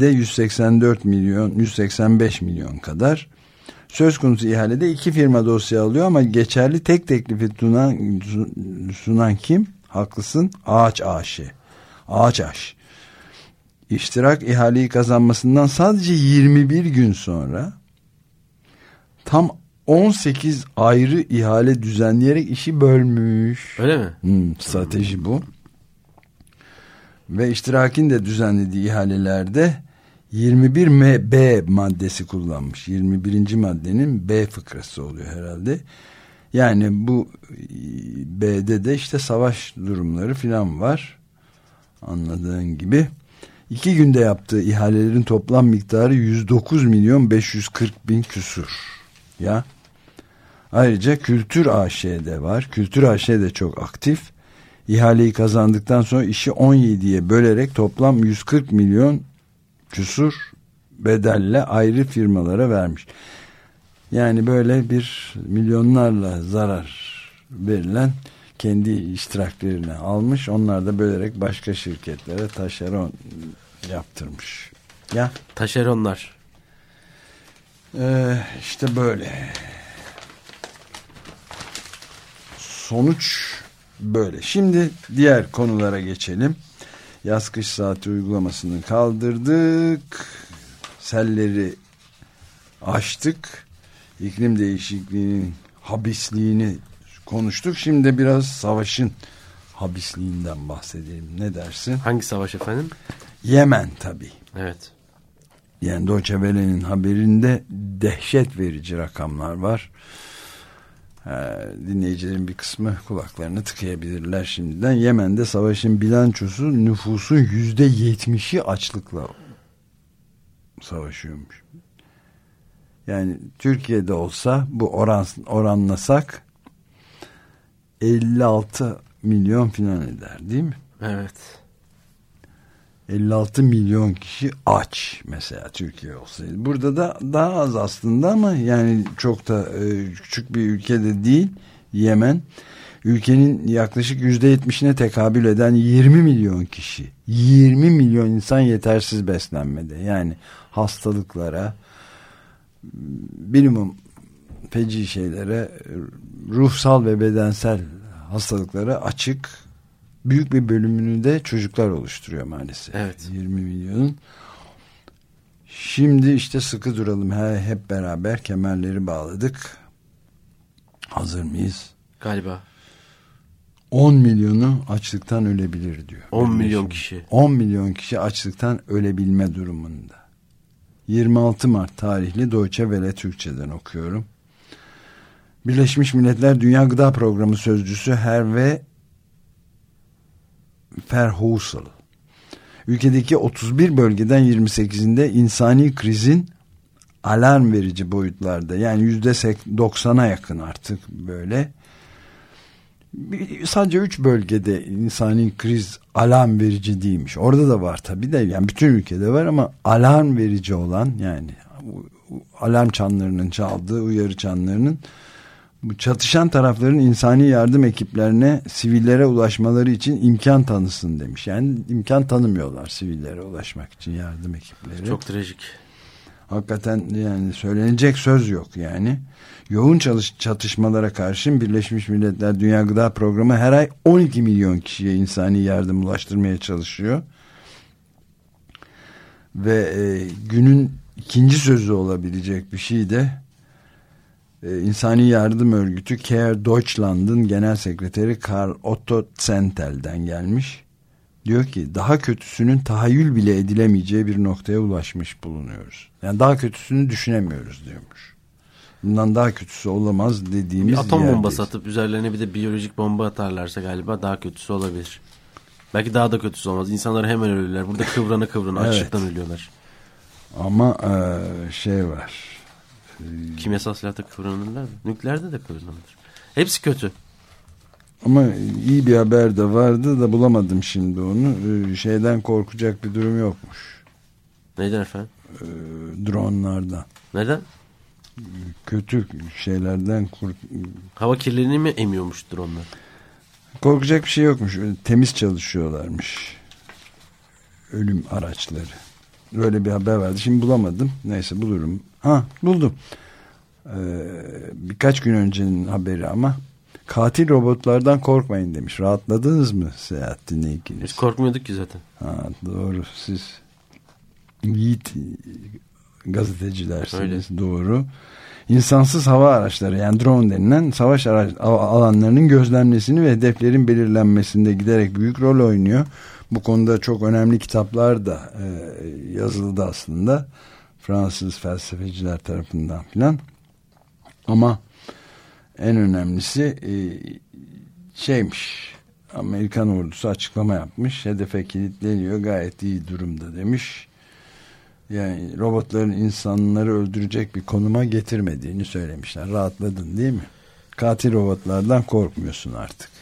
Speaker 2: 185 milyon kadar. Söz konusu ihalede iki firma dosya alıyor ama geçerli tek teklifi sunan kim? Haklısın, Ağaç Aş. Ağaç Aş. İştirak ihaleyi kazanmasından sadece 21 gün sonra tam 18 ayrı ihale düzenleyerek işi bölmüş.
Speaker 3: Öyle mi?
Speaker 2: Strateji bu. Ve iştirakin de düzenlediği ihalelerde 21 B maddesi kullanmış. 21. maddenin B fıkrası oluyor herhalde. Yani bu B'de de işte savaş durumları filan var. Anladığın gibi. 2 günde yaptığı ihalelerin toplam miktarı 109 milyon 540 bin küsur. Ya. Ayrıca Kültür AŞ'de var. Kültür AŞ de çok aktif. ihaleyi kazandıktan sonra işi 17'ye bölerek toplam 140 milyon küsur bedelle ayrı firmalara vermiş. Yani böyle bir milyonlarla zarar verilen kendi iştiraklerini almış. Onlar da bölerek başka şirketlere taşeron yaptırmış. Ya
Speaker 3: Taşeronlar.
Speaker 2: İşte böyle. Sonuç böyle. Şimdi diğer konulara geçelim. Yaz kış saati uygulamasını kaldırdık. Selleri aştık. İklim değişikliğinin habisliğini konuştuk. Şimdi biraz savaşın habisliğinden bahsedelim. Ne dersin?
Speaker 3: Hangi savaş efendim?
Speaker 2: Yemen tabii.
Speaker 3: Evet.
Speaker 2: Yani Deutsche Welle'nin haberinde dehşet verici rakamlar var. Dinleyicilerin bir kısmı kulaklarını tıkayabilirler şimdiden. Yemen'de savaşın bilançosu nüfusun %70'i açlıkla savaşıyormuş. Yani Türkiye'de olsa bu oranlasak 56 milyon falan eder değil mi?
Speaker 3: Evet.
Speaker 2: 56 milyon kişi aç mesela Türkiye olsaydı. Burada da daha az aslında ama yani çok da küçük bir ülkede değil Yemen. Ülkenin yaklaşık %70'ine tekabül eden 20 milyon kişi. 20 milyon insan yetersiz beslenmede. Yani hastalıklara, minimum feci şeylere, ruhsal ve bedensel hastalıklara açık. Büyük bir bölümünü de çocuklar oluşturuyor maalesef.
Speaker 3: Evet.
Speaker 2: 20 milyonun. Şimdi işte sıkı duralım. Hep beraber kemerleri bağladık. Hazır mıyız?
Speaker 3: Galiba.
Speaker 2: 10 milyonu açlıktan ölebilir diyor.
Speaker 3: 10 milyon kişi.
Speaker 2: 10 milyon kişi açlıktan ölebilme durumunda. 26 Mart tarihli Deutsche Welle Türkçe'den okuyorum. Birleşmiş Milletler Dünya Gıda Programı Sözcüsü Herve Verheusen, ülkedeki 31 bölgeden 28'inde insani krizin alarm verici boyutlarda, yani %90'a yakın artık böyle. Sadece 3 bölgede insani kriz alarm verici değilmiş. Orada da var tabii de, yani bütün ülkede var ama alarm verici olan, yani alarm çanlarının çaldığı, uyarı çanlarının, bu çatışan tarafların insani yardım ekiplerine, sivillere ulaşmaları için imkan tanısın demiş. Yani imkan tanımıyorlar sivillere ulaşmak için yardım ekipleri.
Speaker 3: Çok trajik.
Speaker 2: Hakikaten yani söylenecek söz yok yani. Yoğun çatışmalara karşın Birleşmiş Milletler Dünya Gıda Programı her ay 12 milyon kişiye insani yardım ulaştırmaya çalışıyor. Ve günün ikinci sözü olabilecek bir şey de İnsani Yardım Örgütü Care Deutschland'ın Genel Sekreteri Karl Otto Zentel'den gelmiş. Diyor ki daha kötüsünün tahayyül bile edilemeyeceği bir noktaya ulaşmış bulunuyoruz. Yani daha kötüsünü düşünemiyoruz diyormuş. Bundan daha kötüsü olamaz dediğimiz
Speaker 3: bir atom
Speaker 2: yerdeyiz.
Speaker 3: bombası atıp üzerlerine bir de biyolojik bomba atarlarsa galiba daha kötüsü olabilir. Belki daha da kötüsü olmaz. İnsanlar hemen ölürler. Burada kıvrana
Speaker 2: Evet.
Speaker 3: açlıktan ölüyorlar.
Speaker 2: Ama şey var.
Speaker 3: Kimyasal silahta kıvranırlar mı? Nükleerde de kıvranırlar. Hepsi kötü.
Speaker 2: Ama iyi bir haber de vardı da bulamadım şimdi onu. Şeyden korkacak bir durum yokmuş.
Speaker 3: Neden efendim?
Speaker 2: Dronlardan.
Speaker 3: Neden?
Speaker 2: Kötü şeylerden
Speaker 3: Hava kirliliğini mi emiyormuştur onlar?
Speaker 2: korkacak bir şey yokmuş. Temiz çalışıyorlarmış. Ölüm araçları. Böyle bir haber vardı. Şimdi bulamadım. Neyse bulurum. Buldum. Birkaç gün öncenin haberi ama. Katil robotlardan korkmayın demiş. Rahatladınız mı Seyahattin'le ilgili?
Speaker 3: Biz korkmuyorduk ki zaten.
Speaker 2: Doğru. Siz yiğit gazetecilersiniz.
Speaker 3: Öyle.
Speaker 2: Doğru. İnsansız hava araçları, yani drone denilen savaş alanlarının gözlenmesini ve hedeflerin belirlenmesinde giderek büyük rol oynuyor. Bu konuda çok önemli kitaplar da yazıldı aslında. Fransız felsefeciler tarafından filan. Ama en önemlisi şeymiş. Amerikan ordusu açıklama yapmış. Hedefe kilitleniyor. Gayet iyi durumda demiş. Yani robotların insanları öldürecek bir konuma getirmediğini söylemişler. Rahatladın değil mi? Katil robotlardan korkmuyorsun artık.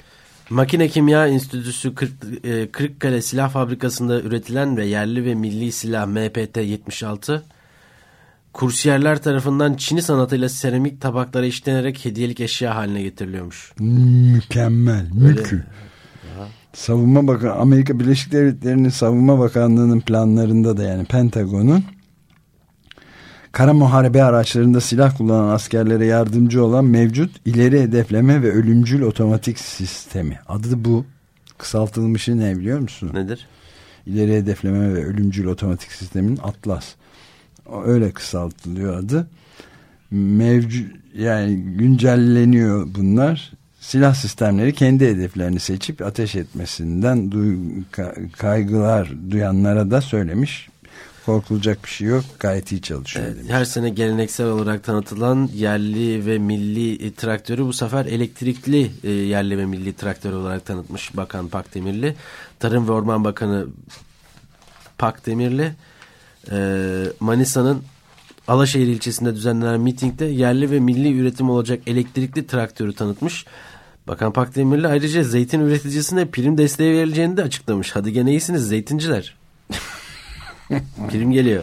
Speaker 3: Makine Kimya Enstitüsü Kırıkkale Silah Fabrikası'nda üretilen ve yerli ve milli silah MPT-76 kursiyerler tarafından Çini sanatıyla seramik tabaklara işlenerek hediyelik eşya haline getiriliyormuş.
Speaker 2: Mükemmel, mükü. Savunma Bakanı, Amerika Birleşik Devletleri'nin Savunma Bakanlığı'nın planlarında da, yani Pentagon'un, kara muharebe araçlarında silah kullanan askerlere yardımcı olan mevcut ileri hedefleme ve ölümcül otomatik sistemi. Adı bu. Kısaltılmışı ne biliyor musun?
Speaker 3: Nedir?
Speaker 2: İleri hedefleme ve ölümcül otomatik sistemin Atlas. Öyle kısaltılıyor adı. Mevcut, yani güncelleniyor bunlar. Silah sistemleri kendi hedeflerini seçip ateş etmesinden kaygılar duyanlara da söylemiş. Korkulacak bir şey yok. Gayet iyi çalışıyor. Evet,
Speaker 3: her sene geleneksel olarak tanıtılan yerli ve milli traktörü bu sefer elektrikli yerli ve milli traktör olarak tanıtmış Bakan Pakdemirli. Tarım ve Orman Bakanı Pakdemirli Manisa'nın Alaşehir ilçesinde düzenlenen mitingde yerli ve milli üretim olacak elektrikli traktörü tanıtmış. Bakan Pakdemirli ayrıca zeytin üreticisine prim desteği verileceğini de açıklamış. Hadi gene iyisiniz zeytinciler. Prim geliyor.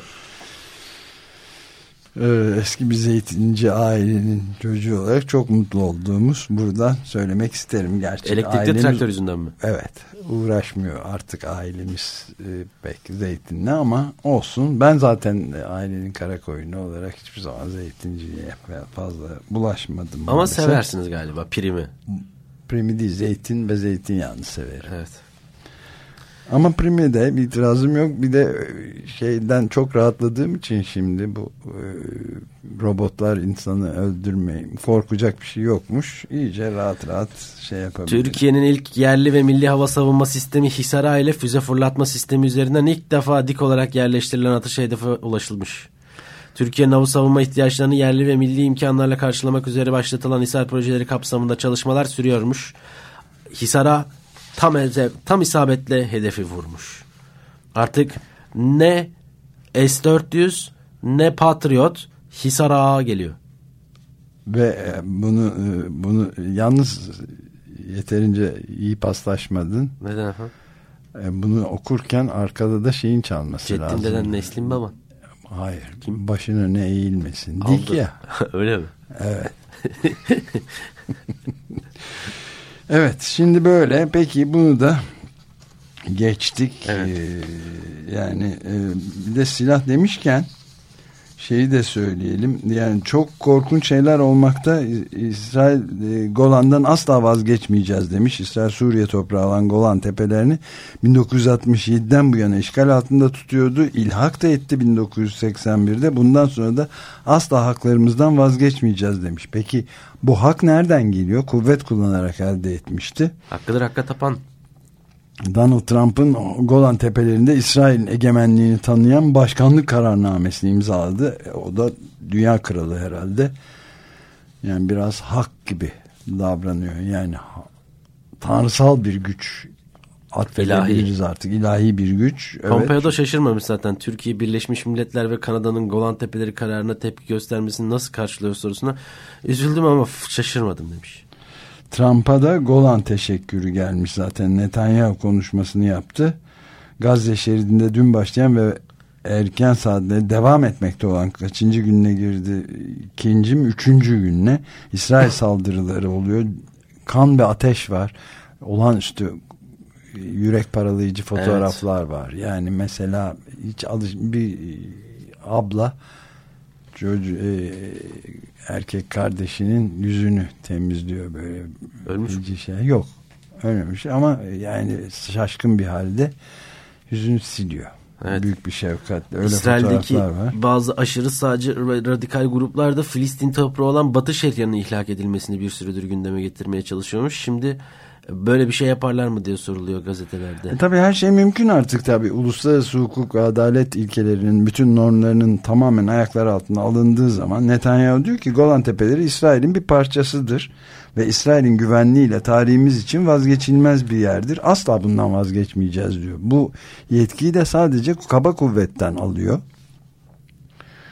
Speaker 2: Eski bir zeytinci ailenin çocuğu olarak çok mutlu olduğumuz buradan söylemek isterim. Gerçi
Speaker 3: elektrikli
Speaker 2: ailemiz,
Speaker 3: traktör yüzünden mi?
Speaker 2: Evet. Uğraşmıyor artık ailemiz pek zeytinle ama olsun. Ben zaten ailenin kara koyunu olarak hiçbir zaman zeytinciliğe fazla bulaşmadım.
Speaker 3: Ama
Speaker 2: maalesef.
Speaker 3: Seversiniz galiba primi.
Speaker 2: Primi değil, zeytin ve zeytinyağını severim.
Speaker 3: Evet.
Speaker 2: Ama primi de bir itirazım yok. Bir de şeyden çok rahatladığım için şimdi bu robotlar insanı öldürmeyin. Korkacak bir şey yokmuş. İyice rahat rahat şey yapabilir.
Speaker 3: Türkiye'nin ilk yerli ve milli hava savunma sistemi Hisara ile füze fırlatma sistemi üzerinden ilk defa dik olarak yerleştirilen atış hedefe ulaşılmış. Türkiye'nin hava savunma ihtiyaçlarını yerli ve milli imkanlarla karşılamak üzere başlatılan Hisar projeleri kapsamında çalışmalar sürüyormuş. Hisara tam isabetle hedefi vurmuş. Artık ne S-400 ne Patriot Hisar'a geliyor.
Speaker 2: Ve bunu yalnız yeterince iyi paslaşmadın.
Speaker 3: Neden efendim?
Speaker 2: Bunu okurken arkada da şeyin çalması lazım.
Speaker 3: Cettin deden Neslin Baba.
Speaker 2: Hayır.
Speaker 3: Kim?
Speaker 2: Başın önüne eğilmesin.
Speaker 3: Aldı.
Speaker 2: Dik ya.
Speaker 3: Öyle mi?
Speaker 2: Evet. Evet, şimdi böyle. Peki bunu da geçtik.
Speaker 3: Evet.
Speaker 2: Bir de silah demişken şeyi de söyleyelim. Yani çok korkunç şeyler olmakta. İsrail Golan'dan asla vazgeçmeyeceğiz demiş. İsrail Suriye toprağı olan Golan tepelerini 1967'den bu yana işgal altında tutuyordu. İlhak da etti 1981'de. Bundan sonra da asla haklarımızdan vazgeçmeyeceğiz demiş. Peki bu hak nereden geliyor? Kuvvet kullanarak elde etmişti.
Speaker 3: Hakkıdır hakka tapan.
Speaker 2: Donald Trump'ın Golan Tepelerinde İsrail'in egemenliğini tanıyan başkanlık kararnamesini imzaladı. O da dünya kralı herhalde. Yani biraz hak gibi davranıyor. Yani tanrısal bir güç atfedebiliriz artık. İlahi bir güç.
Speaker 3: Pompeo
Speaker 2: evet.
Speaker 3: da şaşırmamış zaten. Türkiye, Birleşmiş Milletler ve Kanada'nın Golan Tepeleri kararına tepki göstermesini nasıl karşılıyor sorusuna üzüldüm ama şaşırmadım demiş.
Speaker 2: Trump'a da Golan teşekkürü gelmiş zaten. Netanyahu konuşmasını yaptı. Gazze şeridinde dün başlayan ve erken saatlere devam etmekte olan kaçıncı gününe girdi? İkinci mi? Üçüncü gününe İsrail saldırıları oluyor. Kan ve ateş var. Olağanüstü yürek paralayıcı fotoğraflar var. Yani mesela hiç bir abla erkek kardeşinin yüzünü temizliyor böyle.
Speaker 3: Ölmüş mü?
Speaker 2: Şey yok. Ölmemiş ama yani şaşkın bir halde yüzünü siliyor. Evet. Büyük bir şefkatle. Öyle
Speaker 3: İsrail'deki
Speaker 2: fotoğraflar var.
Speaker 3: bazı aşırı sağcı radikal gruplar da Filistin toprağı olan Batı Şeria'nın ihlak edilmesini bir süredir gündeme getirmeye çalışıyormuş. Şimdi böyle bir şey yaparlar mı diye soruluyor gazetelerde.
Speaker 2: Tabii her şey mümkün artık tabii. Uluslararası hukuk ve adalet ilkelerinin bütün normlarının tamamen ayaklar altına alındığı zaman Netanyahu diyor ki Golan Tepeleri İsrail'in bir parçasıdır. Ve İsrail'in güvenliğiyle tarihimiz için vazgeçilmez bir yerdir. Asla bundan vazgeçmeyeceğiz diyor. Bu yetkiyi de sadece kaba kuvvetten alıyor.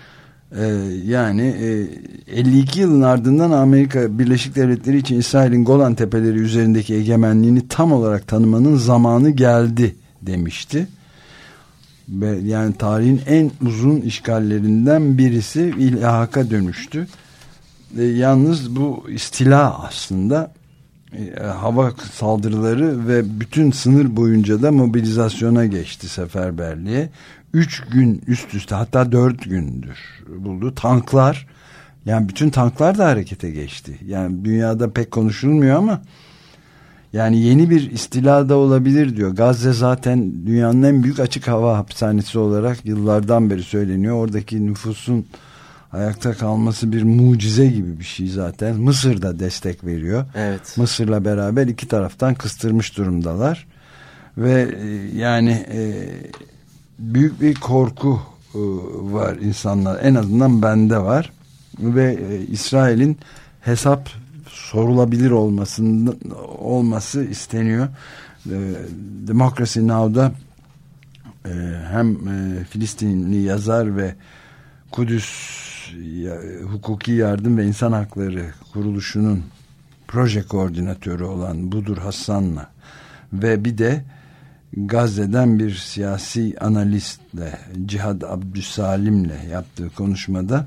Speaker 2: Yani 52 yılın ardından Amerika Birleşik Devletleri için İsrail'in Golan Tepeleri üzerindeki egemenliğini tam olarak tanımanın zamanı geldi demişti. Yani tarihin en uzun işgallerinden birisi ilhaka dönüştü. Yalnız bu istila aslında hava saldırıları ve bütün sınır boyunca da mobilizasyona geçti, seferberliğe. 3 gün üst üste, hatta 4 gündür buldu. Tanklar, yani bütün tanklar da harekete geçti. Yani dünyada pek konuşulmuyor ama yani yeni bir istila da olabilir diyor. Gazze zaten dünyanın en büyük açık hava hapishanesi olarak yıllardan beri söyleniyor. Oradaki nüfusun ayakta kalması bir mucize gibi bir şey zaten. Mısır da destek veriyor.
Speaker 3: Evet.
Speaker 2: Mısır'la beraber iki taraftan kıstırmış durumdalar. Ve yani büyük bir korku var insanlar. En azından bende var. Ve İsrail'in hesap sorulabilir olması isteniyor. Democracy Now'da hem Filistinli yazar ve Kudüs Hukuki Yardım ve İnsan Hakları Kuruluşu'nun proje koordinatörü olan Budur Hassan'la ve bir de Gazze'den bir siyasi analistle, Cihad Abdüsalim'le yaptığı konuşmada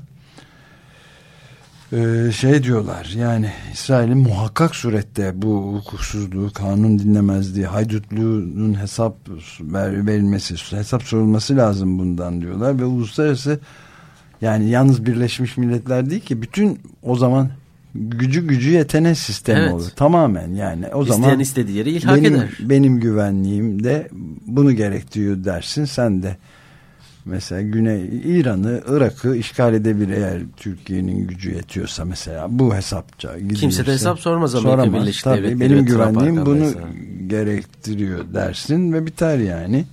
Speaker 2: diyorlar, yani İsrail'in muhakkak surette bu hukuksuzluğu, kanun dinlemezliği, haydutluğunun hesap verilmesi, hesap sorulması lazım bundan diyorlar ve uluslararası, yani yalnız Birleşmiş Milletler değil ki, bütün o zaman gücü yetene sistemi
Speaker 3: evet.
Speaker 2: olur. Tamamen yani o
Speaker 3: İsteyen
Speaker 2: zaman
Speaker 3: istediği yere ilhak eder.
Speaker 2: Benim güvenliğim de bunu gerektiriyor dersin. Sen de mesela İran'ı, Irak'ı işgal edebilir eğer Türkiye'nin gücü yetiyorsa mesela, bu hesapça gidilirse.
Speaker 3: Kimse de hesap sormaz Amerika Birleşik Devletleri.
Speaker 2: Benim güvenliğim bunu gerektiriyor dersin ve biter yani.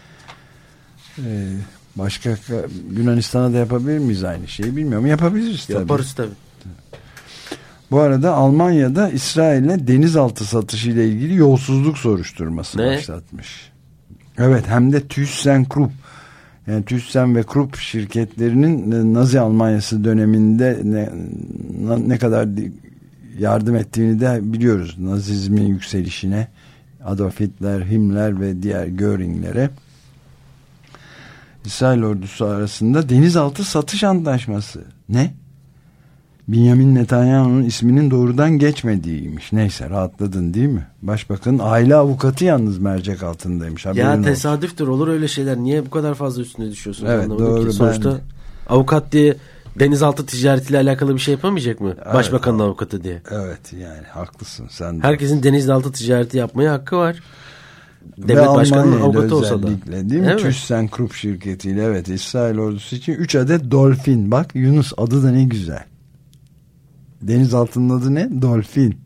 Speaker 2: Başka Yunanistan'a da yapabilir miyiz aynı şeyi bilmiyorum. Yapabiliriz tabii.
Speaker 3: Yaparız tabii.
Speaker 2: Bu arada Almanya'da İsrail'e denizaltı satışı ile ilgili yolsuzluk soruşturması başlatmış. Evet, hem de ThyssenKrupp. Yani Thyssen ve Krupp şirketlerinin Nazi Almanyası döneminde ne kadar yardım ettiğini de biliyoruz. Nazizmin yükselişine, Adolf Hitler, Himmler ve diğer Göring'lere. İsrail ordusu arasında denizaltı satış antlaşması. Ne? Benjamin Netanyahu'nun isminin doğrudan geçmediğiymiş. Neyse, rahatladın değil mi? Başbakanın aile avukatı yalnız mercek altındaymış.
Speaker 3: Ya tesadüftür, olur öyle şeyler. Niye bu kadar fazla üstüne düşüyorsun?
Speaker 2: Evet, doğru.
Speaker 3: Sonuçta avukat diye denizaltı ticaretiyle alakalı bir şey yapamayacak mı? Evet, Başbakanın avukatı diye.
Speaker 2: Evet, yani haklısın sen de.
Speaker 3: Herkesin denizaltı ticareti yapmaya hakkı var. Devlet başkanının avukatı olsa da.
Speaker 2: Değil mi? Evet. ThyssenKrupp şirketiyle, evet, İsrail ordusu için 3 adet Dolphin. Bak Yunus, adı da ne güzel. Denizaltının adı ne? Dolphin.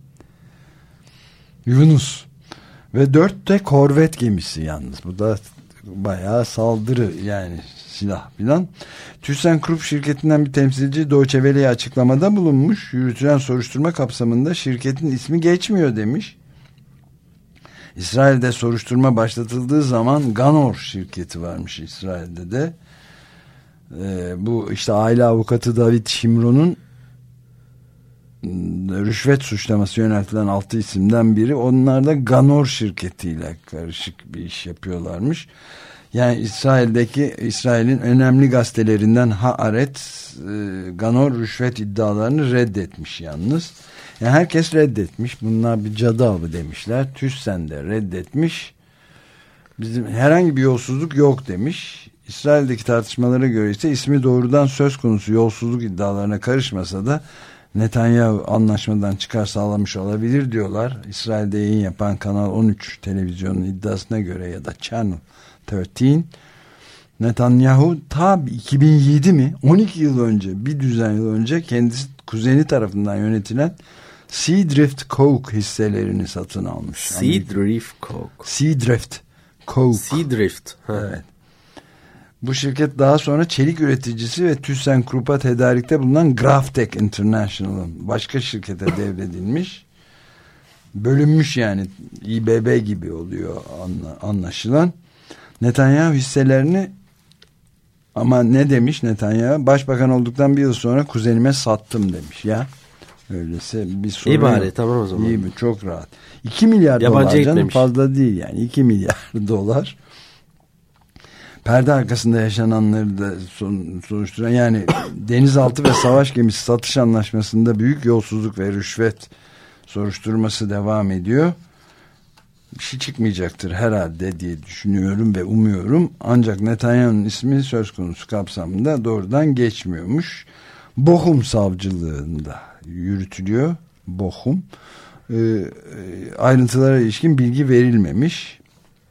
Speaker 2: Yunus. Ve 4 de korvet gemisi yalnız. Bu da bayağı saldırı, yani silah filan. ThyssenKrupp şirketinden bir temsilci Deutsche Welle'ye açıklamada bulunmuş. Yürütülen soruşturma kapsamında şirketin ismi geçmiyor demiş. İsrail'de soruşturma başlatıldığı zaman Ganor şirketi varmış İsrail'de de. Bu işte aile avukatı David Shimron'un rüşvet suçlaması yöneltilen 6 isimden biri. Onlar da Ganor şirketiyle karışık bir iş yapıyorlarmış. Yani İsrail'in önemli gazetelerinden Haaretz Ganor rüşvet iddialarını reddetmiş yalnız. Yani herkes reddetmiş. Bunlar bir cadı avı demişler. Thyssen de reddetmiş. Bizim herhangi bir yolsuzluk yok demiş. İsrail'deki tartışmalara göre ise ismi doğrudan söz konusu yolsuzluk iddialarına karışmasa da Netanyahu anlaşmadan çıkar sağlamış olabilir diyorlar. İsrail'de yayın yapan Kanal 13 televizyonun iddiasına göre ya da Channel 13, Netanyahu tabi 2007 mi 12 yıl önce, bir düzen yıl önce kendisi kuzeni tarafından yönetilen Seadrift Coke hisselerini satın almış.
Speaker 3: Seadrift Coke.
Speaker 2: Seadrift Coke.
Speaker 3: Seadrift.
Speaker 2: Evet. Bu şirket daha sonra çelik üreticisi ve ThyssenKrupp'a tedarikte bulunan Graphtec International'ın başka şirkete devredilmiş. Bölünmüş, yani İBB gibi oluyor anlaşılan. Netanyahu hisselerini Ama ne demiş Netanyahu? Başbakan olduktan bir yıl sonra kuzenime sattım demiş ya. Öyleyse bir sorun
Speaker 3: İyi bari,
Speaker 2: yok.
Speaker 3: tamam o zaman.
Speaker 2: İyi, çok rahat. 2 milyar
Speaker 3: Yabancı
Speaker 2: dolar canım,
Speaker 3: gitmemiş.
Speaker 2: fazla değil yani. 2 milyar dolar. Perde arkasında yaşananları da soruşturan, yani denizaltı ve savaş gemisi satış anlaşmasında büyük yolsuzluk ve rüşvet soruşturması devam ediyor. Bir şey çıkmayacaktır herhalde diye düşünüyorum ve umuyorum. Ancak Netanyahu'nun ismi söz konusu kapsamında doğrudan geçmiyormuş. Bochum savcılığında yürütülüyor. Bochum. Ayrıntılara ilişkin bilgi verilmemiş.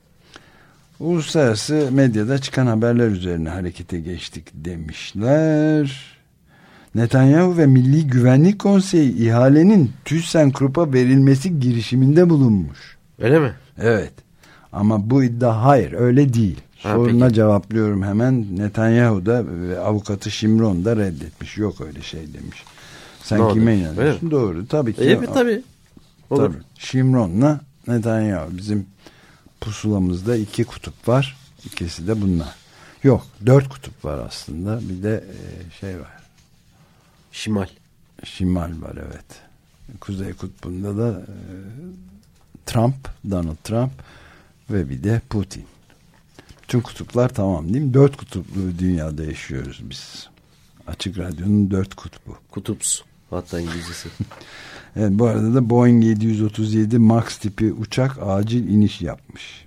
Speaker 2: Uluslararası medyada çıkan haberler üzerine harekete geçtik demişler. Netanyahu ve Milli Güvenlik Konseyi ihalenin ThyssenKrupp'a verilmesi girişiminde bulunmuş.
Speaker 3: Öyle mi?
Speaker 2: Evet. Ama bu iddia hayır, öyle değil. Soruna
Speaker 3: peki.
Speaker 2: cevaplıyorum hemen. Netanyahu da ve avukatı Şimron da reddetmiş. Yok öyle şey demiş. Sen
Speaker 3: Ne
Speaker 2: kime
Speaker 3: oldu?
Speaker 2: inanıyorsun? Doğru. Tabii ki.
Speaker 3: Evet tabii. Olur.
Speaker 2: Tabii. Şimron'la Netanyahu. Bizim pusulamızda 2 kutup var. İkisi de bunlar. Yok, 4 kutup var aslında. Bir de şey var.
Speaker 3: Şimal.
Speaker 2: Şimal var, evet. Kuzey kutbunda da Trump, Donald Trump ve bir de Putin. Tüm kutuplar tamam değil mi? 4 kutuplu dünyada yaşıyoruz biz. Açık Radyo'nun 4 kutbu.
Speaker 3: Kutups. Hatta İngilizcesi.
Speaker 2: Evet, bu arada da Boeing 737 MAX tipi uçak acil iniş yapmış.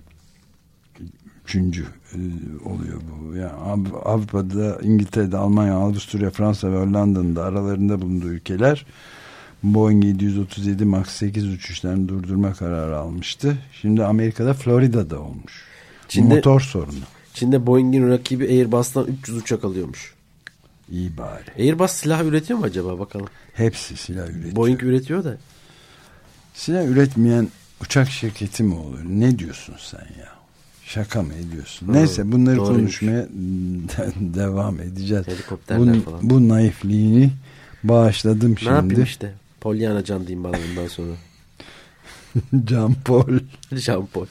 Speaker 2: 3. oluyor bu. Yani Avrupa'da, İngiltere'de, Almanya, Avusturya, Fransa ve Hollanda'nın da aralarında bulunduğu ülkeler Boeing 737 MAX 8 uçuşlarını durdurma kararı almıştı. Şimdi Amerika'da, Florida'da olmuş. Motor sorunu.
Speaker 3: Çin'de Boeing'in rakibi Airbus'tan 300 uçak alıyormuş.
Speaker 2: İyi bari.
Speaker 3: Airbus silah üretiyor mu acaba, bakalım.
Speaker 2: Hepsi silah üretiyor.
Speaker 3: Boeing üretiyor da.
Speaker 2: Silah üretmeyen uçak şirketi mi olur? Ne diyorsun sen ya? Şaka mı ediyorsun? Neyse, bunları konuşmaya devam edeceğiz.
Speaker 3: Helikopterler falan.
Speaker 2: Bu naifliğini bağışladım şimdi.
Speaker 3: Ne yapayım işte? Pollyanna Can diyeyim bana bundan sonra.
Speaker 2: Jean Paul.
Speaker 3: Jean Paul.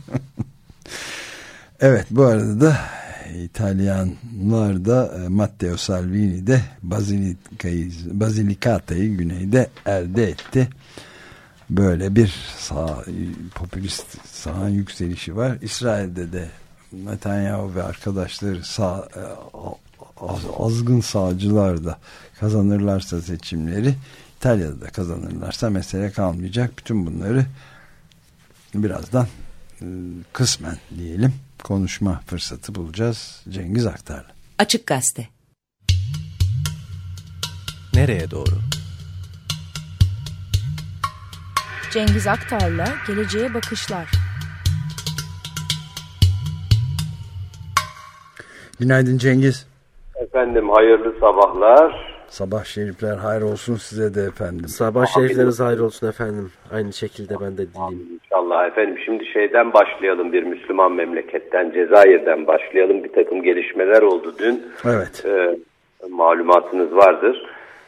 Speaker 2: Evet, bu arada da İtalyanlar da Matteo Salvini de Basilicata'yı güneyde elde etti. Böyle bir popülist sağın yükselişi var. İsrail'de de Netanyahu ve arkadaşları azgın sağcılar da kazanırlarsa seçimleri, İtalya'da da kazanırlarsa mesele kalmayacak. Bütün bunları birazdan kısmen diyelim konuşma fırsatı bulacağız Cengiz Aktar'la.
Speaker 5: Açık Gazete.
Speaker 1: Nereye doğru?
Speaker 7: Cengiz Aktar'la Geleceğe Bakışlar.
Speaker 2: Günaydın Cengiz.
Speaker 8: Efendim, hayırlı sabahlar.
Speaker 2: Sabah şerifler hayır olsun size de efendim.
Speaker 3: Sabah şerifleriniz hayır olsun efendim. Aynı şekilde ben de dileyim.
Speaker 8: İnşallah efendim. Şimdi şeyden başlayalım, bir Müslüman memleketten, Cezayir'den başlayalım. Bir takım gelişmeler oldu dün.
Speaker 2: Evet.
Speaker 8: Malumatınız vardır.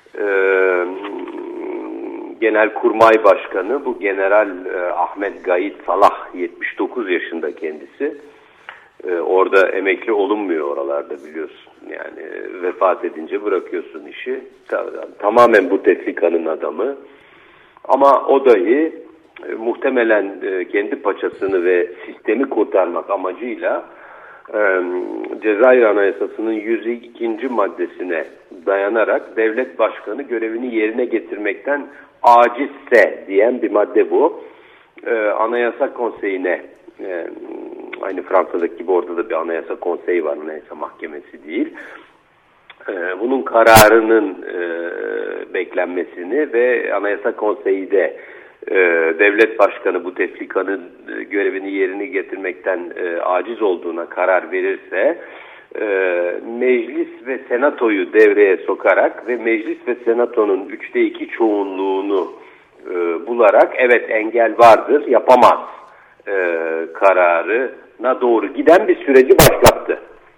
Speaker 8: Genelkurmay Başkanı, bu General Ahmet Gayit Salah, 79 yaşında kendisi. Orada emekli olunmuyor oralarda, biliyorsun. Yani vefat edince bırakıyorsun işi. Tamamen bu tefrikanın adamı. Ama o dahi muhtemelen kendi paçasını ve sistemi kurtarmak amacıyla Cezayir Anayasası'nın 102. maddesine dayanarak devlet başkanı görevini yerine getirmekten acizse diyen bir madde bu. Anayasa Konseyi'ne, aynı Fransa'daki gibi orada da bir anayasa konseyi var, anayasa mahkemesi değil. Bunun kararının beklenmesini ve anayasa konseyi de devlet başkanı bu tefrikanın görevini yerine getirmekten aciz olduğuna karar verirse, meclis ve senatoyu devreye sokarak ve meclis ve senatonun 3'te 2 çoğunluğunu bularak evet engel vardır, yapamaz kararına doğru giden bir süreci başlattı.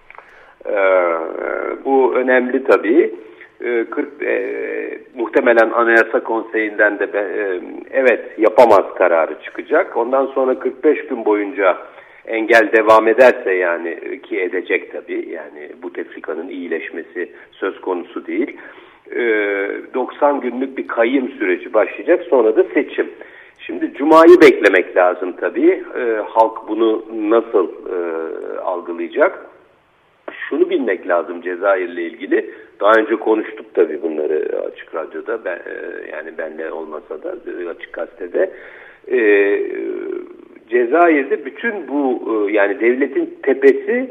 Speaker 8: Bu önemli tabii. Muhtemelen Anayasa Konseyi'nden de evet yapamaz kararı çıkacak. Ondan sonra 45 gün boyunca engel devam ederse, yani ki edecek tabii, yani bu tefrikanın iyileşmesi söz konusu değil. 90 günlük bir kayyım süreci başlayacak, sonra da seçim. Şimdi Cuma'yı beklemek lazım tabii. Halk bunu nasıl algılayacak? Şunu bilmek lazım Cezayir'le ilgili. Daha önce konuştuk tabii bunları Açık Radyo'da, yani benle olmasa da Açık Gazete'de. Cezayir'de bütün bu yani devletin tepesi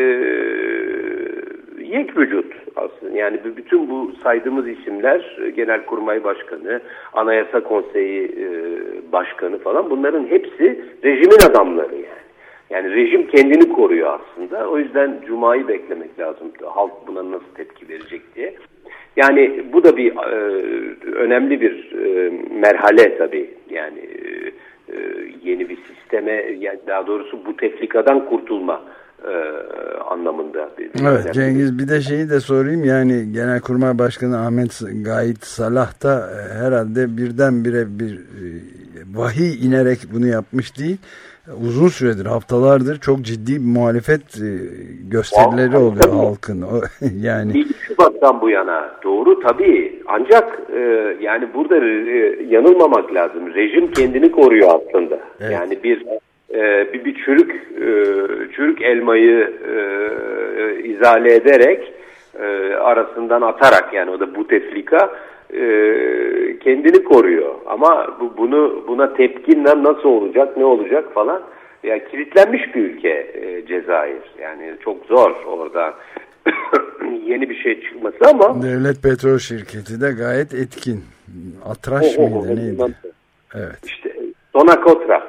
Speaker 8: yek vücut aslında. Yani bütün bu saydığımız isimler, Genelkurmay Başkanı, Anayasa Konseyi Başkanı falan, bunların hepsi rejimin adamları yani. Yani rejim kendini koruyor aslında. O yüzden Cuma'yı beklemek lazım. Halk buna nasıl tepki verecek diye. Yani bu da bir önemli bir merhale tabii. Yani yeni bir sisteme, yani daha doğrusu bu tefrikadan kurtulma anlamında.
Speaker 2: Evet Cengiz, bir de şeyi de sorayım, yani Genelkurmay Başkanı Ahmet Gait Salah da herhalde birdenbire bir vahiy inerek bunu yapmış değil. Uzun süredir, haftalardır çok ciddi bir muhalefet gösterileri oluyor halkın. Yani
Speaker 8: 1 Şubat'tan bu yana doğru tabii, ancak yani burada yanılmamak lazım. Rejim kendini koruyor aslında. Evet. Yani bir çürük elmayı izale ederek, arasından atarak, yani o da bu tefrika kendini koruyor. Ama buna tepkinle nasıl olacak, ne olacak falan. Yani kilitlenmiş bir ülke Cezayir. Yani çok zor orada yeni bir şey çıkması ama. Devlet
Speaker 2: petrol şirketi de gayet etkin. Atraş mıydı neydi? Evet.
Speaker 8: İşte Sonacotra.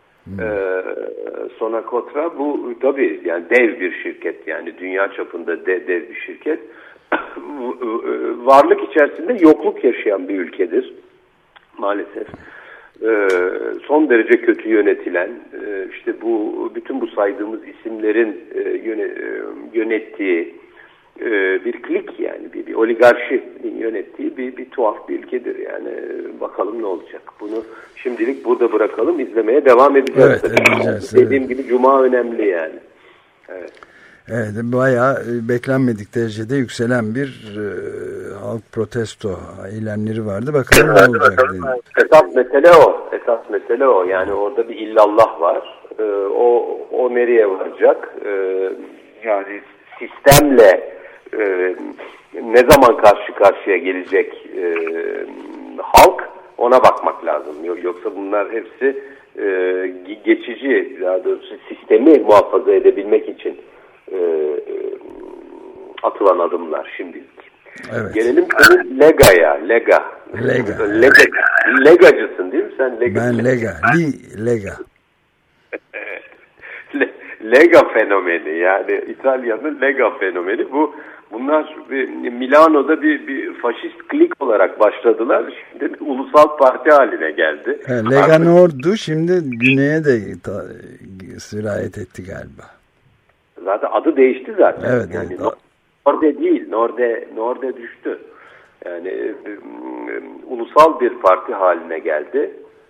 Speaker 8: Sonacotra bu tabii yani dev bir şirket, yani dünya çapında dev bir şirket. Varlık içerisinde yokluk yaşayan bir ülkedir maalesef. Son derece kötü yönetilen, işte bütün bu saydığımız isimlerin yönettiği bir klik, yani bir oligarşinin yönettiği bir tuhaf bir ülkedir. Yani bakalım ne olacak. Bunu şimdilik burada bırakalım, izlemeye devam edeceğiz.
Speaker 2: Evet, edeceğiz.
Speaker 8: Dediğim gibi Cuma önemli yani. Evet.
Speaker 2: Evet, bayağı beklenmedik derecede yükselen bir halk protesto eylemleri vardı. Bakalım ne olacak.
Speaker 8: Esas mesele o. Yani orada bir illallah var. O nereye varacak? Yani sistemle ne zaman karşı karşıya gelecek halk, ona bakmak lazım. Yoksa bunlar hepsi geçici, daha doğrusu sistemi muhafaza edebilmek için atılan adımlar şimdilik. Evet. Gelelim senin Lega'ya. Legacısın değil mi sen?
Speaker 2: Ben Lega.
Speaker 8: Lega fenomeni, yani İtalya'nın Lega fenomeni. Bunlar Milano'da bir faşist klik olarak başladılar. Şimdi bir ulusal parti haline geldi.
Speaker 2: Lega Nord'u şimdi güneye de sirayet etti galiba.
Speaker 8: Zaten adı değişti zaten.
Speaker 2: Evet,
Speaker 8: yani
Speaker 2: evet.
Speaker 8: Norde değil, Norde düştü. Yani ulusal bir parti haline geldi.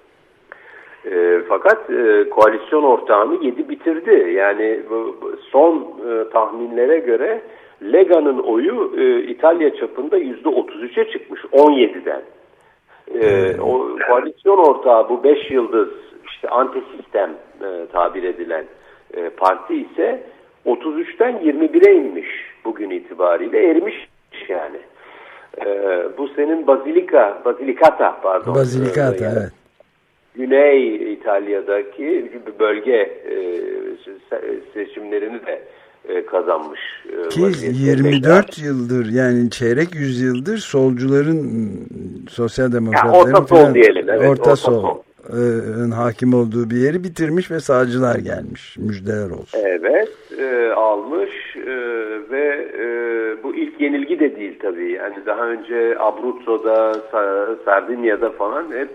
Speaker 8: Fakat koalisyon ortağını yedi bitirdi. Yani son tahminlere göre Lega'nın oyu İtalya çapında %33'e çıkmış 17'den. O koalisyon ortağı, bu 5 yıldız işte anti-sistem tabir edilen parti ise 33'ten 21'e inmiş bugün itibariyle, erimiş yani. Bu senin Basilicata
Speaker 2: evet.
Speaker 8: Güney İtalya'daki bölge seçimlerini de kazanmış.
Speaker 2: Ki 24 yıldır, yani çeyrek yüzyıldır solcuların, sosyal demokratların
Speaker 8: orta sol diyelim. Evet,
Speaker 2: orta sol'ın hakim olduğu bir yeri bitirmiş ve sağcılar gelmiş. Müjdeler olsun.
Speaker 8: Evet, almış ve bu ilk yenilgi de değil tabii. Yani daha önce Abruzzo'da, Sardinya'da falan hep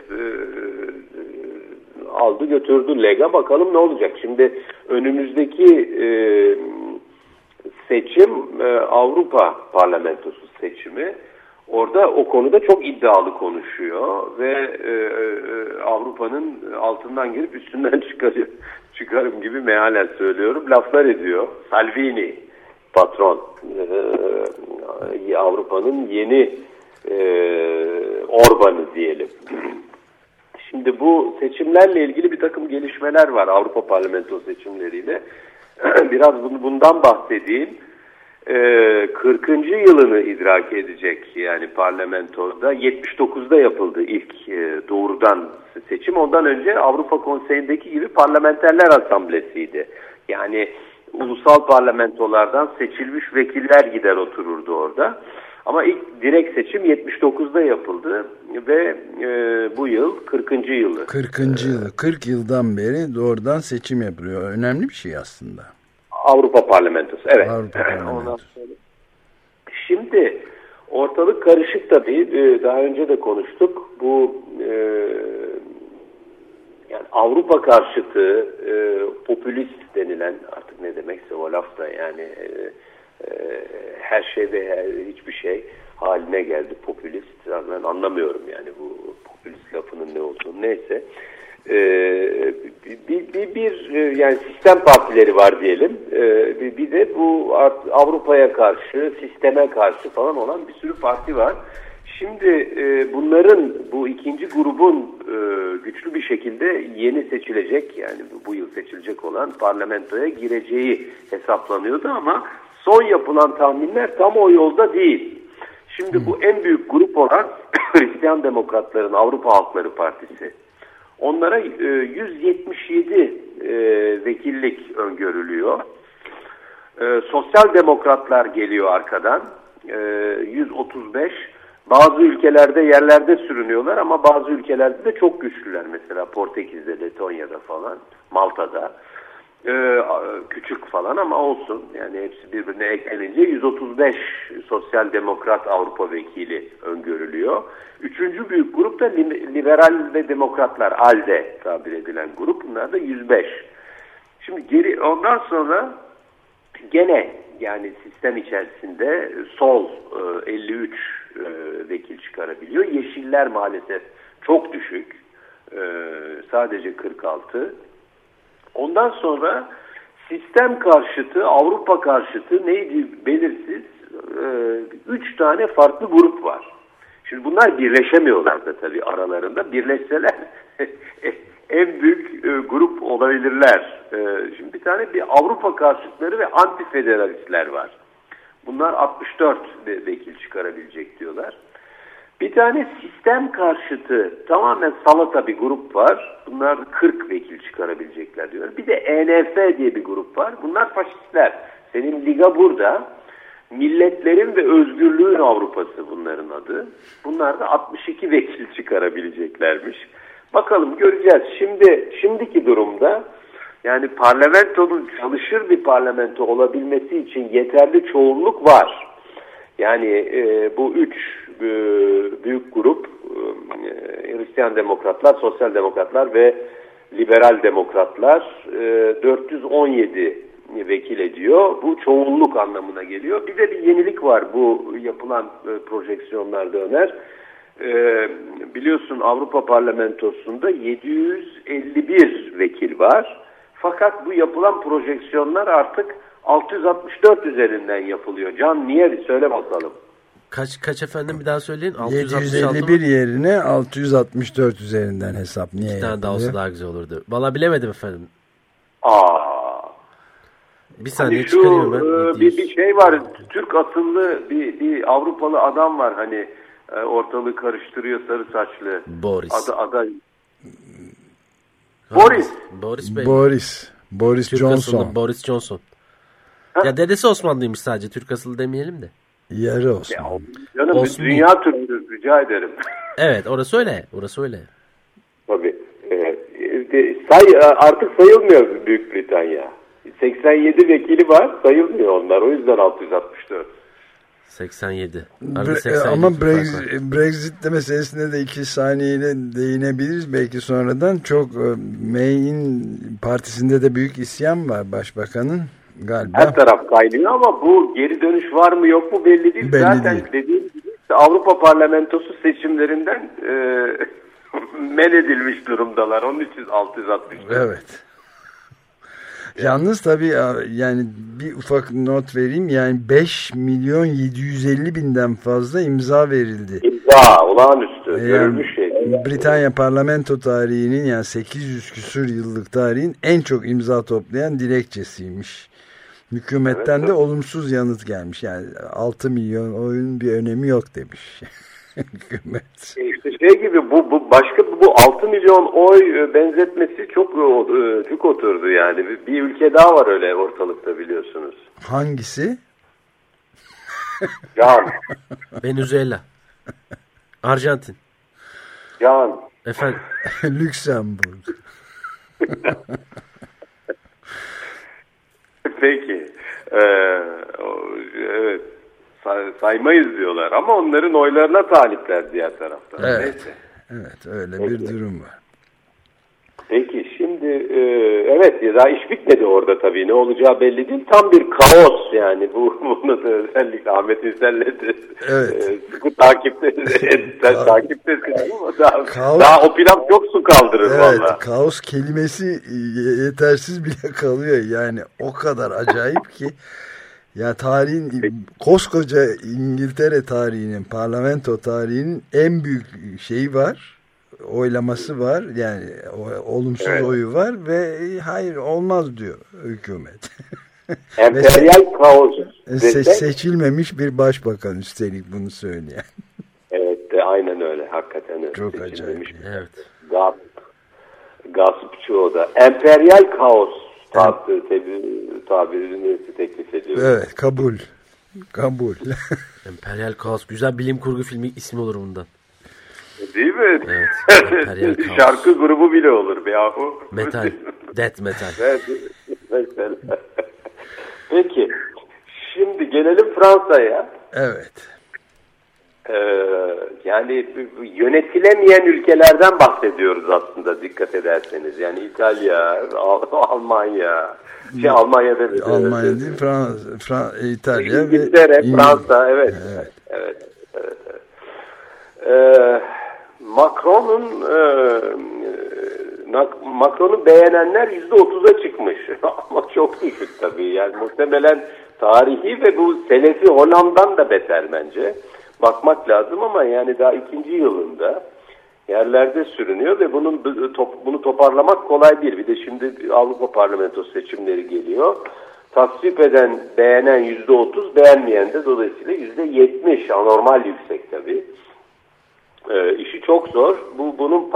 Speaker 8: aldı götürdü Lega. Bakalım ne olacak? Şimdi önümüzdeki seçim Avrupa Parlamentosu seçimi. Orada o konuda çok iddialı konuşuyor ve Avrupa'nın altından girip üstünden çıkarım gibi mealen söylüyorum. Laflar ediyor. Salvini patron, Avrupa'nın yeni Orban'ı diyelim. Şimdi bu seçimlerle ilgili bir takım gelişmeler var, Avrupa Parlamento seçimleriyle. Biraz bundan bahsedeyim. 40. yılını idrak edecek yani parlamentoda. 79'da yapıldı ilk doğrudan seçim. Ondan önce Avrupa Konseyi'ndeki gibi parlamenterler asamblesiydi. Yani ulusal parlamentolardan seçilmiş vekiller gider otururdu orada. Ama ilk direkt seçim 79'da yapıldı ve bu yıl 40. yılı.
Speaker 2: 40. yılı. 40 yıldan beri doğrudan seçim yapılıyor. Önemli bir şey aslında.
Speaker 8: Avrupa Parlamentosu. Evet.
Speaker 2: Avrupa Parlamentosu.
Speaker 8: Şimdi ortalık karışık tabii. Daha önce de konuştuk. Bu yani Avrupa karşıtı popülist denilen, artık ne demekse o laf da yani her şeyde hiçbir şey haline geldi popülist. Ben anlamıyorum yani bu popülist lafının ne olduğunu. Neyse. Bir yani sistem partileri var diyelim. Bir de bu Avrupa'ya karşı, sisteme karşı falan olan bir sürü parti var. Şimdi bunların, bu ikinci grubun güçlü bir şekilde yeni seçilecek, yani bu yıl seçilecek olan parlamentoya gireceği hesaplanıyordu ama son yapılan tahminler tam o yolda değil. Şimdi bu en büyük grup olan Hristiyan Demokratların Avrupa Halkları Partisi. Onlara 177 vekillik öngörülüyor. Sosyal Demokratlar geliyor arkadan. 135. Bazı ülkelerde yerlerde sürünüyorlar ama bazı ülkelerde de çok güçlüler. Mesela Portekiz'de, Letonya'da falan, Malta'da. Küçük falan ama olsun. Yani hepsi birbirine eklenince 135 Sosyal Demokrat Avrupa vekili öngörülüyor. Üçüncü büyük grup da Liberal ve Demokratlar, ALDE tabir edilen grup. Bunlar da 105. Şimdi ondan sonra gene yani sistem içerisinde sol 53 vekil çıkarabiliyor. Yeşiller maalesef çok düşük. Sadece 46. Ondan sonra sistem karşıtı, Avrupa karşıtı neydi belirsiz 3 tane farklı grup var. Şimdi bunlar birleşemiyorlar da tabii aralarında. Birleşseler en büyük grup olabilirler. Şimdi bir tane bir Avrupa karşıtları ve antifederalistler var. Bunlar 64 vekil çıkarabilecek diyorlar. Bir tane sistem karşıtı tamamen salata bir grup var. Bunlar 40 vekil çıkarabilecekler diyorlar. Bir de ENF diye bir grup var. Bunlar faşistler. Senin liga burada. Milletlerin ve Özgürlüğün Avrupası bunların adı. Bunlar da 62 vekil çıkarabileceklermiş. Bakalım göreceğiz. Şimdiki durumda yani parlamentonun çalışır bir parlamento olabilmesi için yeterli çoğunluk var. Yani bu 3 büyük grup Hristiyan Demokratlar, Sosyal Demokratlar ve Liberal Demokratlar 417 vekil ediyor. Bu çoğunluk anlamına geliyor. Bir de bir yenilik var bu yapılan projeksiyonlarda Ömer. Biliyorsun Avrupa Parlamentosu'nda 751 vekil var. Fakat bu yapılan projeksiyonlar artık 664 üzerinden yapılıyor. Can niye? Söyle bakalım.
Speaker 3: Kaç efendim bir daha söyleyin?
Speaker 2: 751 yerine 664 üzerinden hesap niye yapılıyor? Bir tane
Speaker 3: daha olsa daha güzel olurdu. Valla bilemedim efendim. Bir saniye
Speaker 8: hani
Speaker 3: çıkarıyorum ben.
Speaker 8: Bir şey var. Türk asıllı bir Avrupalı adam var hani ortalığı karıştırıyor, sarı saçlı.
Speaker 3: Boris.
Speaker 8: Boris
Speaker 3: Bey.
Speaker 2: Boris
Speaker 3: Türk
Speaker 2: Johnson.
Speaker 3: Asıllı Boris Johnson. Ya dedesi Osmanlıymış sadece. Türk asıllı demeyelim de.
Speaker 2: Yarı Osmanlı.
Speaker 8: Canım
Speaker 2: Osmanlı.
Speaker 8: Dünya turu rica ederim.
Speaker 3: Evet orası öyle.
Speaker 8: Tabii. Artık sayılmıyor Büyük Britanya. 87 vekili var, sayılmıyor onlar. O yüzden 664.
Speaker 3: 87.
Speaker 2: Ama Brexit meselesine de 2 saniyeyle değinebiliriz belki sonradan. Çok May'in partisinde de büyük isyan var başbakanın galiba.
Speaker 8: Her taraf kaynıyor ama bu geri dönüş var mı yok mu belli değil. Zaten dediğim gibi Avrupa Parlamentosu seçimlerinden men edilmiş durumdalar. Onun için 664.
Speaker 2: Evet. Yalnız tabii yani bir ufak not vereyim, yani 5.750.000'den fazla imza verildi.
Speaker 8: İmza olağanüstü görülmüş şey.
Speaker 2: Britanya parlamento tarihinin, yani 800 küsur yıllık tarihin en çok imza toplayan dilekçesiymiş. Hükümetten de olumsuz yanıt gelmiş. Yani 6 milyon oyun bir önemi yok demiş hükümet.
Speaker 8: İşte şey gibi bu 6 milyon oy benzetmesi çok cuk oturdu yani. Bir ülke daha var öyle ortalıkta, biliyorsunuz.
Speaker 2: Hangisi?
Speaker 8: Can.
Speaker 3: Venezuela. Arjantin.
Speaker 8: Can.
Speaker 3: Efendim.
Speaker 2: Lüksemburg.
Speaker 8: Peki. Evet. Saymayız diyorlar ama onların oylarına talipler diğer taraftan.
Speaker 2: Evet.
Speaker 8: Neyse.
Speaker 2: Evet, öyle bir durum var.
Speaker 8: Peki şimdi evet, daha iş bitmedi orada tabii, ne olacağı belli değil. Tam bir kaos yani, bunu da özellikle Ahmet Ünsel'le de sıkı takiptesin ama daha o plan çok su kaldırır valla.
Speaker 2: Kaos kelimesi yetersiz bile kalıyor yani, o kadar acayip ki. Ya tarihin, koskoca İngiltere tarihinin, parlamento tarihinin en büyük şeyi var, oylaması var yani, olumsuz oyu var ve hayır olmaz diyor hükümet.
Speaker 8: Emperyal kaos.
Speaker 2: Seçilmemiş bir başbakan üstelik bunu söyleyen.
Speaker 8: Evet de aynen öyle, hakikaten öyle.
Speaker 2: Çok acayip.
Speaker 3: Evet.
Speaker 8: Gaspçı o da. Emperyal kaos tabirini teklif ediyor.
Speaker 2: Evet, kabul.
Speaker 3: Emperyal Kaos. Güzel bilim kurgu filmi ismi olur bundan.
Speaker 8: Değil mi?
Speaker 3: Evet. Emperyal Kaos.
Speaker 8: Şarkı grubu bile olur be yahu.
Speaker 3: Metal. Death metal.
Speaker 8: Evet. Mesela. Peki. Şimdi gelelim Fransa'ya.
Speaker 2: Evet.
Speaker 8: Yani yönetilemeyen ülkelerden bahsediyoruz aslında, dikkat ederseniz. Yani İtalya, Almanya, Almanya değil,
Speaker 2: İtalya
Speaker 8: İngiltere,
Speaker 2: ve
Speaker 8: Fransa, evet. Macron'u beğenenler %30'a çıkmış. Ama çok düşük tabii. Yani muhtemelen tarihi ve bu Selefi Hollanda'dan da beter bence. Bakmak lazım ama yani daha 2. yılında yerlerde sürünüyor ve bunu toparlamak kolay değil. Bir de şimdi Avrupa Parlamentosu seçimleri geliyor. Tasvip eden, beğenen %30, beğenmeyen de dolayısıyla %70, anormal yüksek tabii. İşi çok zor. Bunun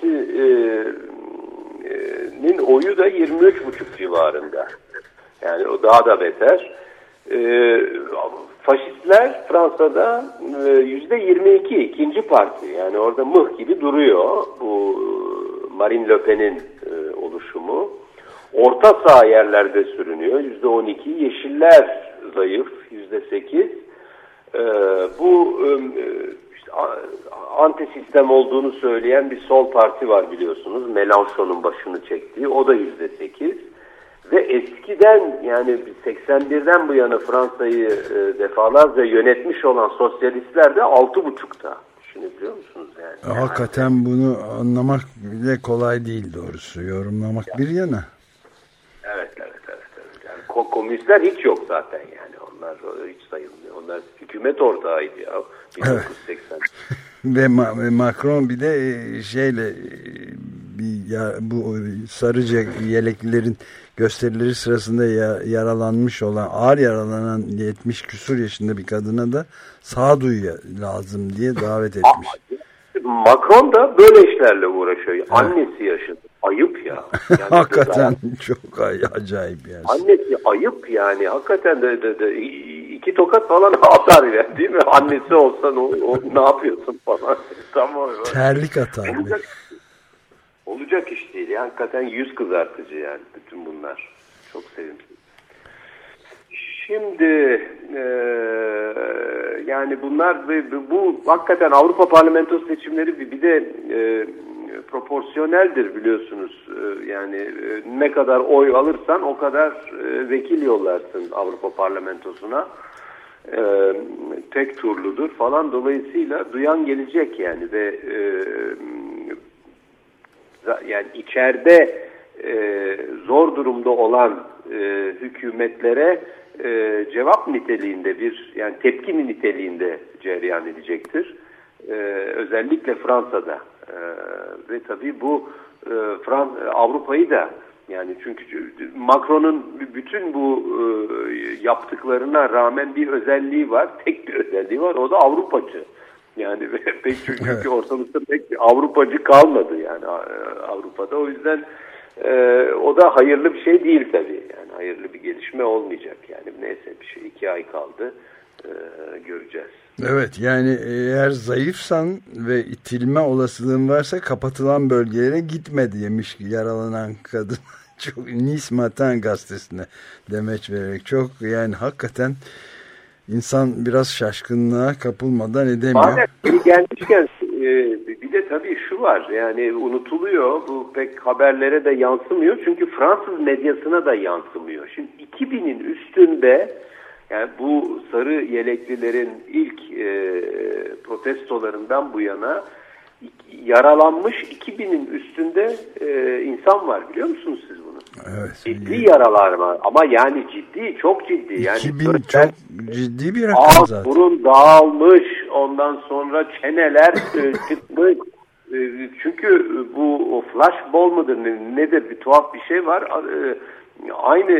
Speaker 8: partisinin oyu da 23,5 civarında. Yani o daha da beter. Faşistler Fransa'da %22, ikinci parti. Yani orada mıh gibi duruyor bu Marine Le Pen'in oluşumu. Orta sağ yerlerde sürünüyor. %12. Yeşiller zayıf. %8. Bu işte, anti-sistem olduğunu söyleyen bir sol parti var biliyorsunuz. Mélenchon'un başını çektiği. O da %8. Ve eskiden yani 81'den bu yana Fransa'yı defalarca yönetmiş olan sosyalistler de 6,5'ta. Düşünebiliyor musunuz yani?
Speaker 2: Hakikaten bunu anlamak bile kolay değil doğrusu. Yorumlamak bir yana.
Speaker 8: Evet. Yani komünistler hiç yok zaten yani. Onlar hiç sayılmıyor. Onlar hükümet ortağıydı ya. 1980.
Speaker 2: Ve Macron bir de bu sarıca yeleklilerin gösterileri sırasında yaralanmış olan, ağır yaralanan 70 küsur yaşında bir kadına da sağduyu lazım diye davet etmiş.
Speaker 8: Macron da böyle işlerle uğraşıyor. Evet. Annesi yaşında. Ayıp ya. Yani
Speaker 2: hakikaten çok acayip yani.
Speaker 8: Annesi ayıp yani. Hakikaten de 2 tokat falan atar yani, değil mi? Annesi olsan o ne yapıyorsun falan. Tamam.
Speaker 2: Terlik atar.
Speaker 8: Olacak iş değil. Yani hakikaten yüz kızartıcı yani bütün bunlar. Çok sevimsiz. Şimdi yani bunlar bu hakikaten Avrupa Parlamentosu seçimleri bir de proporsiyoneldir biliyorsunuz. Yani ne kadar oy alırsan o kadar vekil yollarsın Avrupa Parlamentosuna. Tek turludur falan, dolayısıyla duyan gelecek yani ve yani içeride zor durumda olan hükümetlere cevap niteliğinde yani tepki niteliğinde cereyan edecektir. Özellikle Fransa'da ve tabii bu Avrupa'yı da, yani çünkü Macron'un bütün bu yaptıklarına rağmen bir özelliği var, tek bir özelliği var, o da Avrupacı. Yani pek çünkü ortalıkta pek Avrupacı kalmadı yani Avrupa'da, o yüzden o da hayırlı bir şey değil tabii, yani hayırlı bir gelişme olmayacak yani, neyse bir şey, 2 ay kaldı, göreceğiz.
Speaker 2: Evet, yani eğer zayıfsan ve itilme olasılığın varsa kapatılan bölgelere gitme demiş yaralanan kadın. Çok Nice Matin gazetesine demeç vererek, çok yani hakikaten insan biraz şaşkınlığa kapılmadan edemiyor.
Speaker 8: Madem gelmişken bir de tabii şu var, yani unutuluyor, bu pek haberlere de yansımıyor çünkü Fransız medyasına da yansımıyor. Şimdi 2000'in üstünde, yani bu sarı yeleklilerin ilk protestolarından bu yana yaralanmış 2000'in üstünde insan var, biliyor musunuz siz bunu?
Speaker 2: Evet.
Speaker 8: Ciddi yaralar var ama yani ciddi, çok ciddi. Yani
Speaker 2: 2000 çok ciddi bir rakam
Speaker 8: ağız,
Speaker 2: zaten.
Speaker 8: burun dağılmış, ondan sonra çeneler çıkmış. Çünkü bu flashball mıdır nedir, bir tuhaf bir şey var. Aynı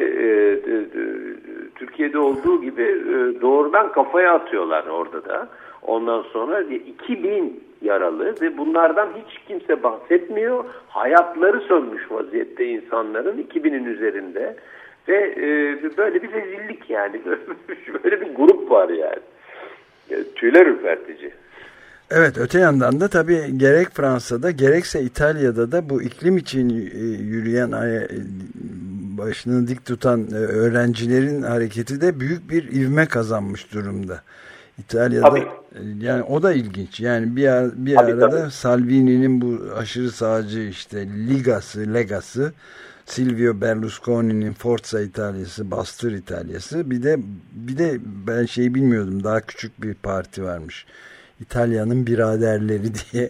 Speaker 8: Türkiye'de olduğu gibi doğrudan kafaya atıyorlar orada da. Ondan sonra 2000 yaralı ve bunlardan hiç kimse bahsetmiyor. Hayatları sönmüş vaziyette insanların, 2000'in üzerinde ve böyle bir rezillik yani. Böyle bir grup var yani. Tüyler ürpertici.
Speaker 2: Evet, öte yandan da tabii gerek Fransa'da gerekse İtalya'da da bu iklim için yürüyen, başını dik tutan öğrencilerin hareketi de büyük bir ivme kazanmış durumda. İtalya'da tabii. Yani o da ilginç. Yani bir arada Salvini'nin bu aşırı sağcı işte Legası, Silvio Berlusconi'nin Forza İtalya'sı, Bastır İtalya'sı, bir de ben bilmiyordum, daha küçük bir parti varmış. İtalya'nın biraderleri diye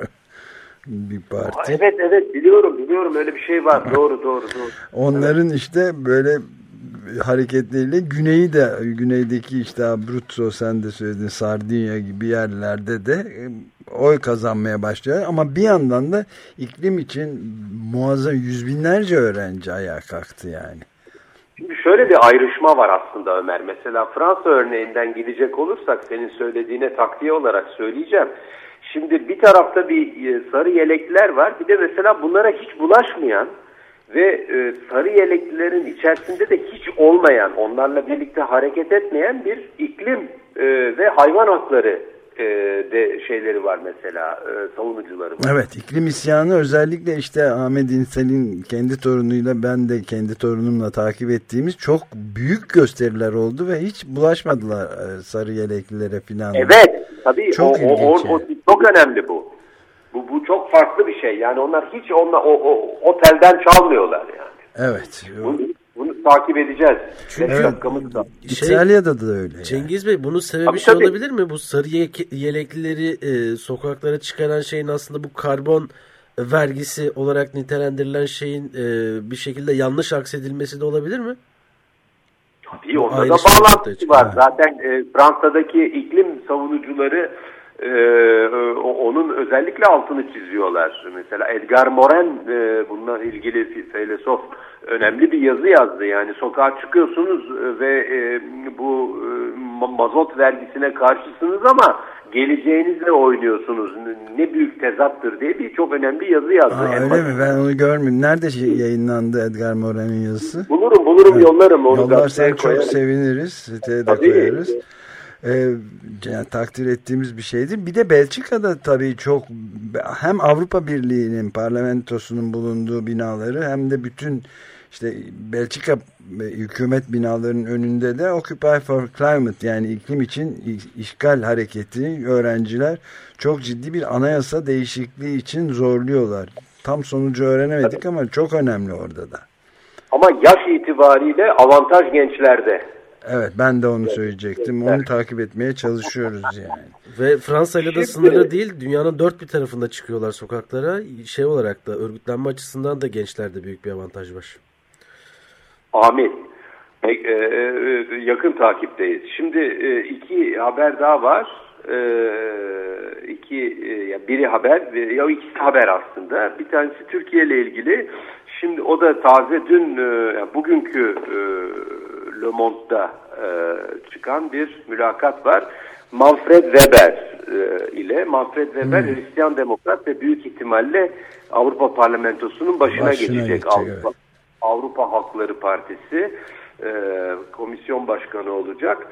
Speaker 2: bir parti.
Speaker 8: Evet biliyorum öyle bir şey var. Doğru.
Speaker 2: Onların işte böyle hareketleriyle güneydeki işte Abruzzo, sen de söyledin, Sardinya gibi yerlerde de oy kazanmaya başlıyor. Ama bir yandan da iklim için muazzam yüz binlerce öğrenci ayağa kalktı yani.
Speaker 8: Şimdi şöyle bir ayrışma var aslında Ömer. Mesela Fransa örneğinden gidecek olursak, senin söylediğine takviye olarak söyleyeceğim. Şimdi bir tarafta bir sarı yelekliler var. Bir de mesela bunlara hiç bulaşmayan ve sarı yeleklilerin içerisinde de hiç olmayan, onlarla birlikte hareket etmeyen bir iklim ve hayvan hakları de şeyleri var mesela, savunucuları var.
Speaker 2: Evet, iklim isyanı özellikle işte Ahmet İnsel'in kendi torunuyla, ben de kendi torunumla takip ettiğimiz çok büyük gösteriler oldu ve hiç bulaşmadılar sarı yeleklilere filan.
Speaker 8: Evet, tabii
Speaker 2: çok
Speaker 8: o çok önemli bu. Bu çok farklı bir şey. Yani onlar hiç otelden çalmıyorlar yani.
Speaker 2: Evet.
Speaker 8: Bunu takip edeceğiz.
Speaker 2: Çünkü İtalya'da da öyle.
Speaker 3: Cengiz Bey, bunun sebebi olabilir mi? Bu sarı yeleklileri sokaklara çıkaran şeyin aslında bu karbon vergisi olarak nitelendirilen şeyin bir şekilde yanlış aksedilmesi de olabilir mi?
Speaker 8: Tabii, onda da bağlantısı var. Zaten Fransa'daki iklim savunucuları onun özellikle altını çiziyorlar. Mesela Edgar Morin bununla ilgili filozof önemli bir yazı yazdı. Yani sokağa çıkıyorsunuz ve bu mazot vergisine karşısınız ama geleceğinizle oynuyorsunuz. Ne büyük tezattır diye bir çok önemli yazı yazdı.
Speaker 2: Öyle mi? Ben onu görmedim. Nerede yayınlandı Edgar Morin'in yazısı?
Speaker 8: Bulurum, evet. Yollarım.
Speaker 2: Yollarsan çok seviniriz. Siteye de koyarız. Yani takdir ettiğimiz bir şeydir. Bir de Belçika'da tabii çok, hem Avrupa Birliği'nin parlamentosunun bulunduğu binaları hem de bütün işte Belçika hükümet binalarının önünde de Occupy for Climate, yani iklim için işgal hareketi öğrenciler çok ciddi bir anayasa değişikliği için zorluyorlar. Tam sonucu öğrenemedik, evet, ama çok önemli orada da.
Speaker 8: Ama yaş itibariyle avantaj gençlerde.
Speaker 2: Evet, ben de onu söyleyecektim. Onu takip etmeye çalışıyoruz yani.
Speaker 3: Ve Fransa ile de sınırlı değil, dünyanın dört bir tarafında çıkıyorlar sokaklara. Şey olarak da, örgütlenme açısından da gençlerde büyük bir avantaj var.
Speaker 8: Amin. Yakın takipteyiz. Şimdi iki haber daha var. Biri haber, ya ikisi haber aslında. Bir tanesi Türkiye ile ilgili. Şimdi o da taze, dün bugünkü Le Monde'da çıkan bir mülakat var. Manfred Weber ile. Manfred Weber Hristiyan Demokrat ve büyük ihtimalle Avrupa Parlamentosu'nun başına geçecek. Avrupa Halkları Partisi komisyon başkanı olacak.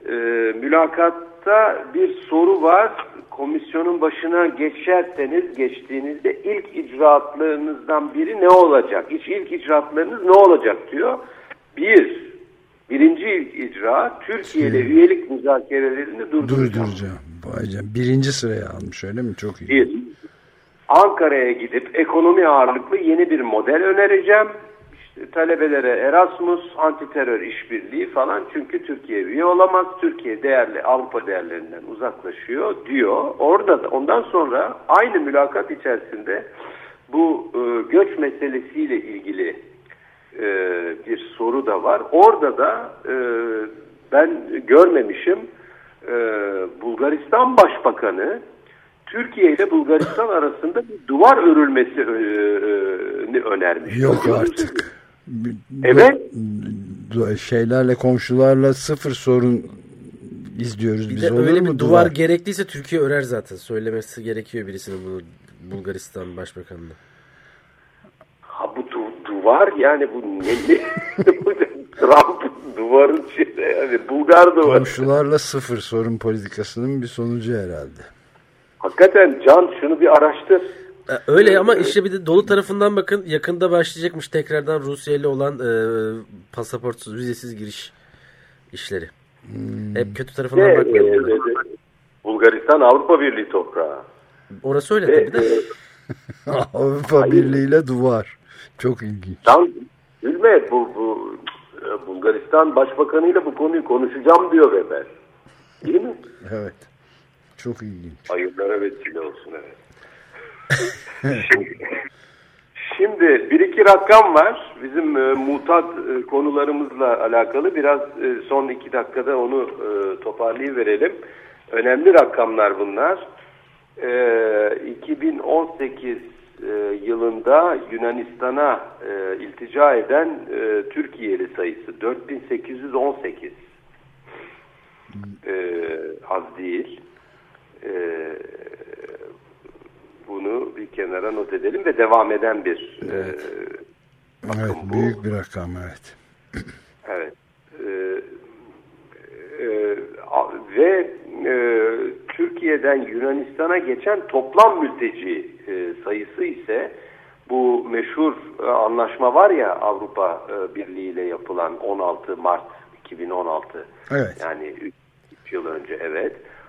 Speaker 8: Mülakatta bir soru var. Komisyonun başına geçtiğinizde ilk icraatlarınızdan biri ne olacak? İlk icraatlarınız ne olacak diyor. Birinci ilk icra Türkiye ile üyelik müzakerelerini durduracağım.
Speaker 2: Vay canım. Birinci sıraya almış, öyle mi? Çok iyi.
Speaker 8: Ankara'ya gidip ekonomi ağırlıklı yeni bir model önereceğim. Talebelere Erasmus, antiterör işbirliği falan, çünkü Türkiye üye olamaz. Türkiye Avrupa değerlerinden uzaklaşıyor diyor. Ondan sonra aynı mülakat içerisinde bu göç meselesiyle ilgili bir soru da var. Orada da ben görmemişim, Bulgaristan Başbakanı Türkiye ile Bulgaristan arasında bir duvar örülmesini önermiş.
Speaker 2: Yok artık.
Speaker 8: Evet.
Speaker 2: Şeylerle, komşularla sıfır sorun izliyoruz
Speaker 3: bir
Speaker 2: biz.
Speaker 3: De
Speaker 2: olur
Speaker 3: öyle
Speaker 2: mu
Speaker 3: bir duvar gerekliyse Türkiye örer zaten. Söylemesi gerekiyor birisinin bunu, Bulgaristan Başbakanı'na.
Speaker 8: Ha, bu duvar yani, bu ne? Trump duvarın yani Bulgar duvarı.
Speaker 2: Komşularla sıfır sorun politikasının bir sonucu herhalde.
Speaker 8: Hakikaten Can, şunu bir araştır.
Speaker 3: Öyle ama işte bir de dolu tarafından bakın, yakında başlayacakmış tekrardan Rusya ile olan pasaportsuz, vizesiz giriş işleri. Hep kötü tarafından bakmayalım.
Speaker 8: Bulgaristan Avrupa Birliği toprağı.
Speaker 3: Orası öyle tabii de.
Speaker 2: Avrupa Birliği ile duvar. Çok ilginç.
Speaker 8: Can, bilme, bu Bulgaristan Başbakanı'yla bu konuyu konuşacağım diyor Weber. Değil mi?
Speaker 2: Evet. Çok ilginç.
Speaker 8: Hayırlara vesile olsun, evet. Şimdi bir iki rakam var. Bizim mutat konularımızla alakalı. Biraz son 2 dakikada onu toparlayıverelim. Önemli rakamlar bunlar. 2018 yılında Yunanistan'a iltica eden Türkiye'li sayısı 4818. Az değil. Bunu bir kenara not edelim ve devam eden bir
Speaker 2: evet, büyük bir rakam, evet.
Speaker 8: Evet. Ve Türkiye'den Yunanistan'a geçen toplam mülteci sayısı ise, bu meşhur anlaşma var ya, Avrupa Birliği ile yapılan 16 Mart 2016.
Speaker 2: Evet.
Speaker 8: Yani 3 yıl önce, evet.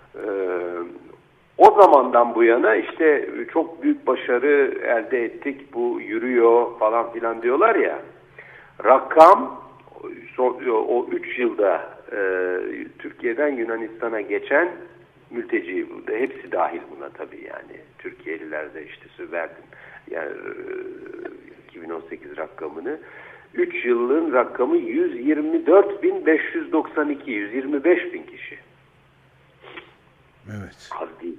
Speaker 8: O zamandan bu yana işte çok büyük başarı elde ettik, bu yürüyor falan filan diyorlar ya. Rakam o 3 yılda Türkiye'den Yunanistan'a geçen mülteci, hepsi dahil buna tabii yani. Türkiye'liler de işte verdim yani 2018 rakamını. 3 yılın rakamı 124.592, 125.000 kişi.
Speaker 2: Evet.
Speaker 8: Az değil.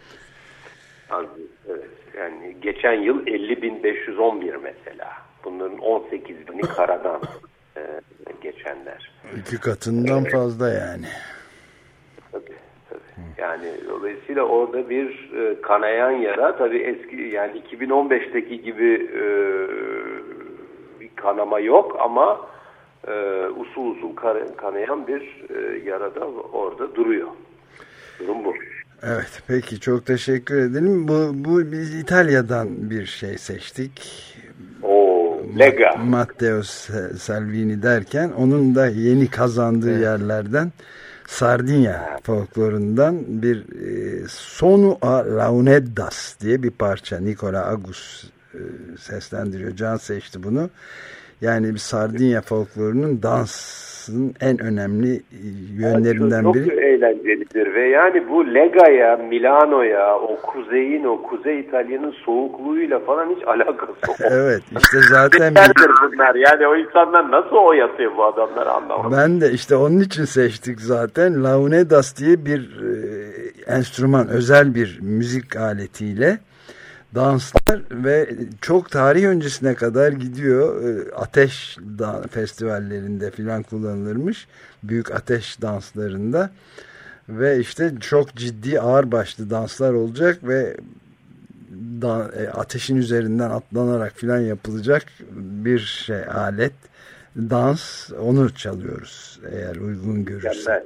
Speaker 8: Evet. Yani geçen yıl 50.511 mesela. Bunların 18.000'i karadan geçenler.
Speaker 2: 2 katından fazla yani.
Speaker 8: Tabii. Yani dolayısıyla orada bir kanayan yara, tabii eski, yani 2015'teki gibi bir kanama yok ama usul kanayan bir yara da orada duruyor. Durum bu.
Speaker 2: Evet, peki, çok teşekkür edelim. Bu biz İtalya'dan bir şey seçtik.
Speaker 8: Lega.
Speaker 2: Matteo Salvini derken onun da yeni kazandığı yerlerden, Sardinya folklorundan bir Sonu a Launeddas diye bir parça. Nicola Agus seslendiriyor. Can seçti bunu. Yani bir Sardinya folklorunun dans dansının en önemli yönlerinden
Speaker 8: çok
Speaker 2: biri.
Speaker 8: Çok eğlencelidir ve yani bu Lega'ya, Milano'ya, o kuzeyin, o Kuzey İtalya'nın soğukluğuyla falan hiç alakası yok.
Speaker 2: Evet, işte zaten
Speaker 8: bunlar. Yani o insanlar nasıl o yatıyor bu adamlar anlamadım.
Speaker 2: Ben de işte onun için seçtik zaten. Launedas diye bir enstrüman, özel bir müzik aletiyle danslar ve çok tarih öncesine kadar gidiyor. Ateş festivallerinde filan kullanılırmış. Büyük ateş danslarında. Ve işte çok ciddi ağırbaşlı danslar olacak ve ateşin üzerinden atlanarak filan yapılacak bir alet, dans, onu çalıyoruz eğer uygun görürsen.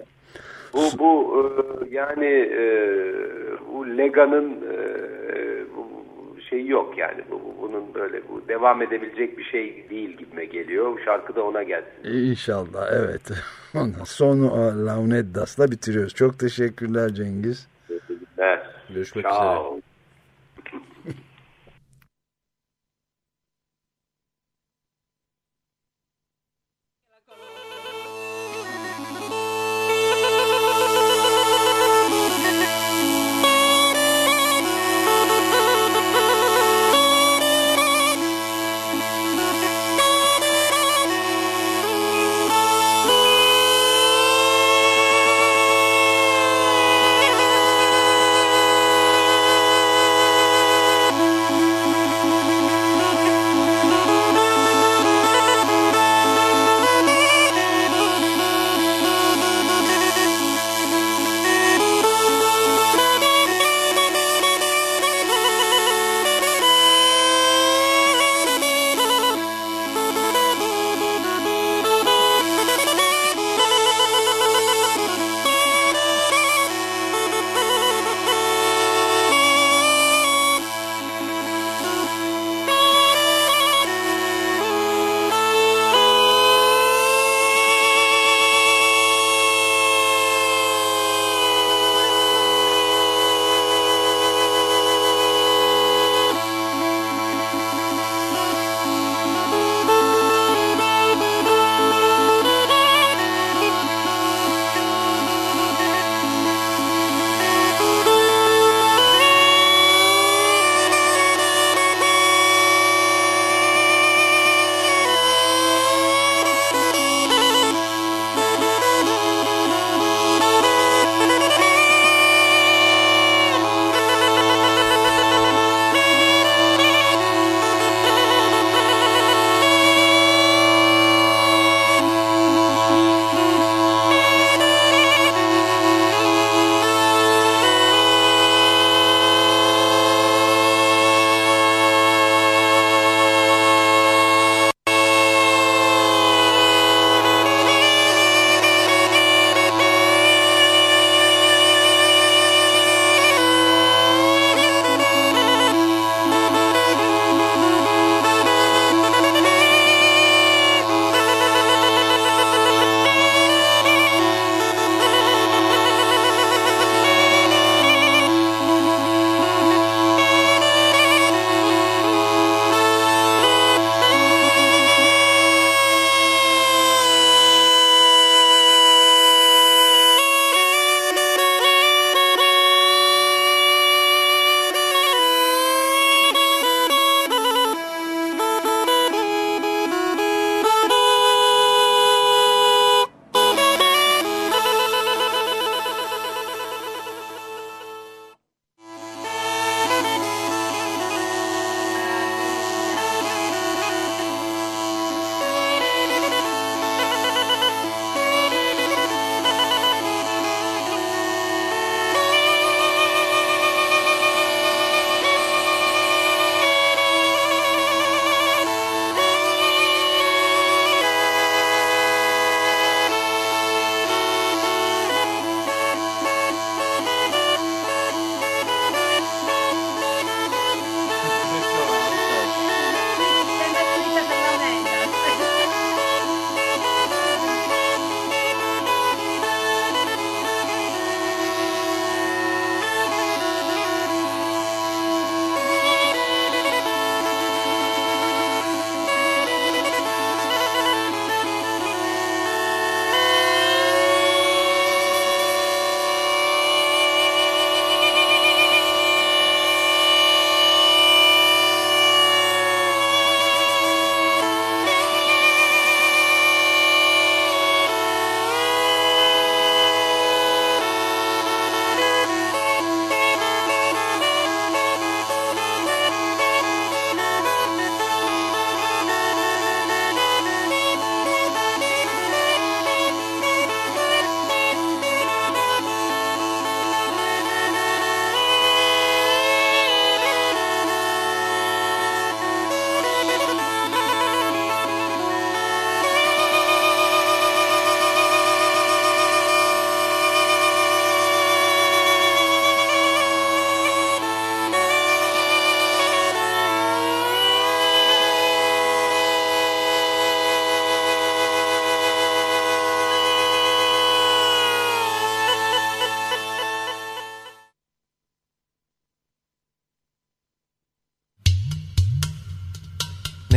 Speaker 8: Yani bu Lega'nın şeyi yok yani bunun böyle devam edebilecek bir şey değil gibime geliyor. Bu şarkı da ona gelsin.
Speaker 2: İnşallah, evet. Ondan sonu Launedas'la bitiriyoruz. Çok teşekkürler Cengiz.
Speaker 8: Evet.
Speaker 3: Görüşmek üzere.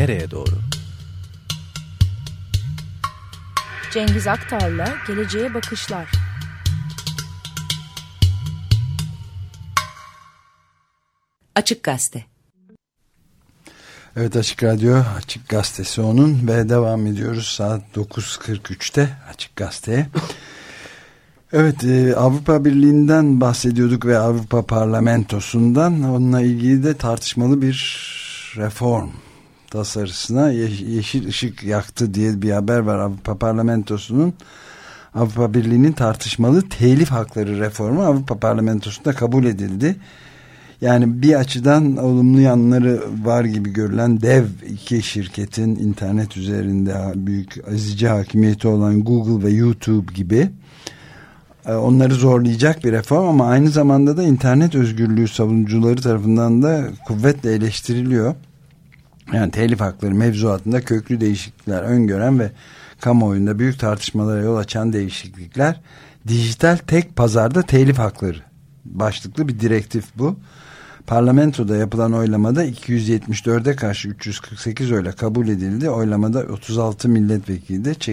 Speaker 1: nereye doğru?
Speaker 7: Cengiz Aktar'la Geleceğe Bakışlar.
Speaker 5: Açık Gazete.
Speaker 2: Evet, Açık Radyo, Açık Gazetesi onun ve devam ediyoruz saat 9.43'te Açık Gazete'ye. Evet, Avrupa Birliği'nden bahsediyorduk ve Avrupa Parlamentosu'ndan. Onunla ilgili de tartışmalı bir reform tasarısına yeşil ışık yaktı diye bir haber var. Avrupa Parlamentosu'nun, Avrupa Birliği'nin tartışmalı telif hakları reformu Avrupa Parlamentosu'nda kabul edildi. Yani bir açıdan olumlu yanları var gibi görülen dev iki şirketin internet üzerinde büyük azici hakimiyeti olan Google ve YouTube gibi onları zorlayacak bir reform, ama aynı zamanda da internet özgürlüğü savunucuları tarafından da kuvvetle eleştiriliyor. Yani telif hakları mevzuatında köklü değişiklikler öngören ve kamuoyunda büyük tartışmalara yol açan değişiklikler. Dijital tek pazarda telif hakları başlıklı bir direktif bu. Parlamentoda yapılan oylamada 274'e karşı 348 oyla kabul edildi. Oylamada 36 milletvekili de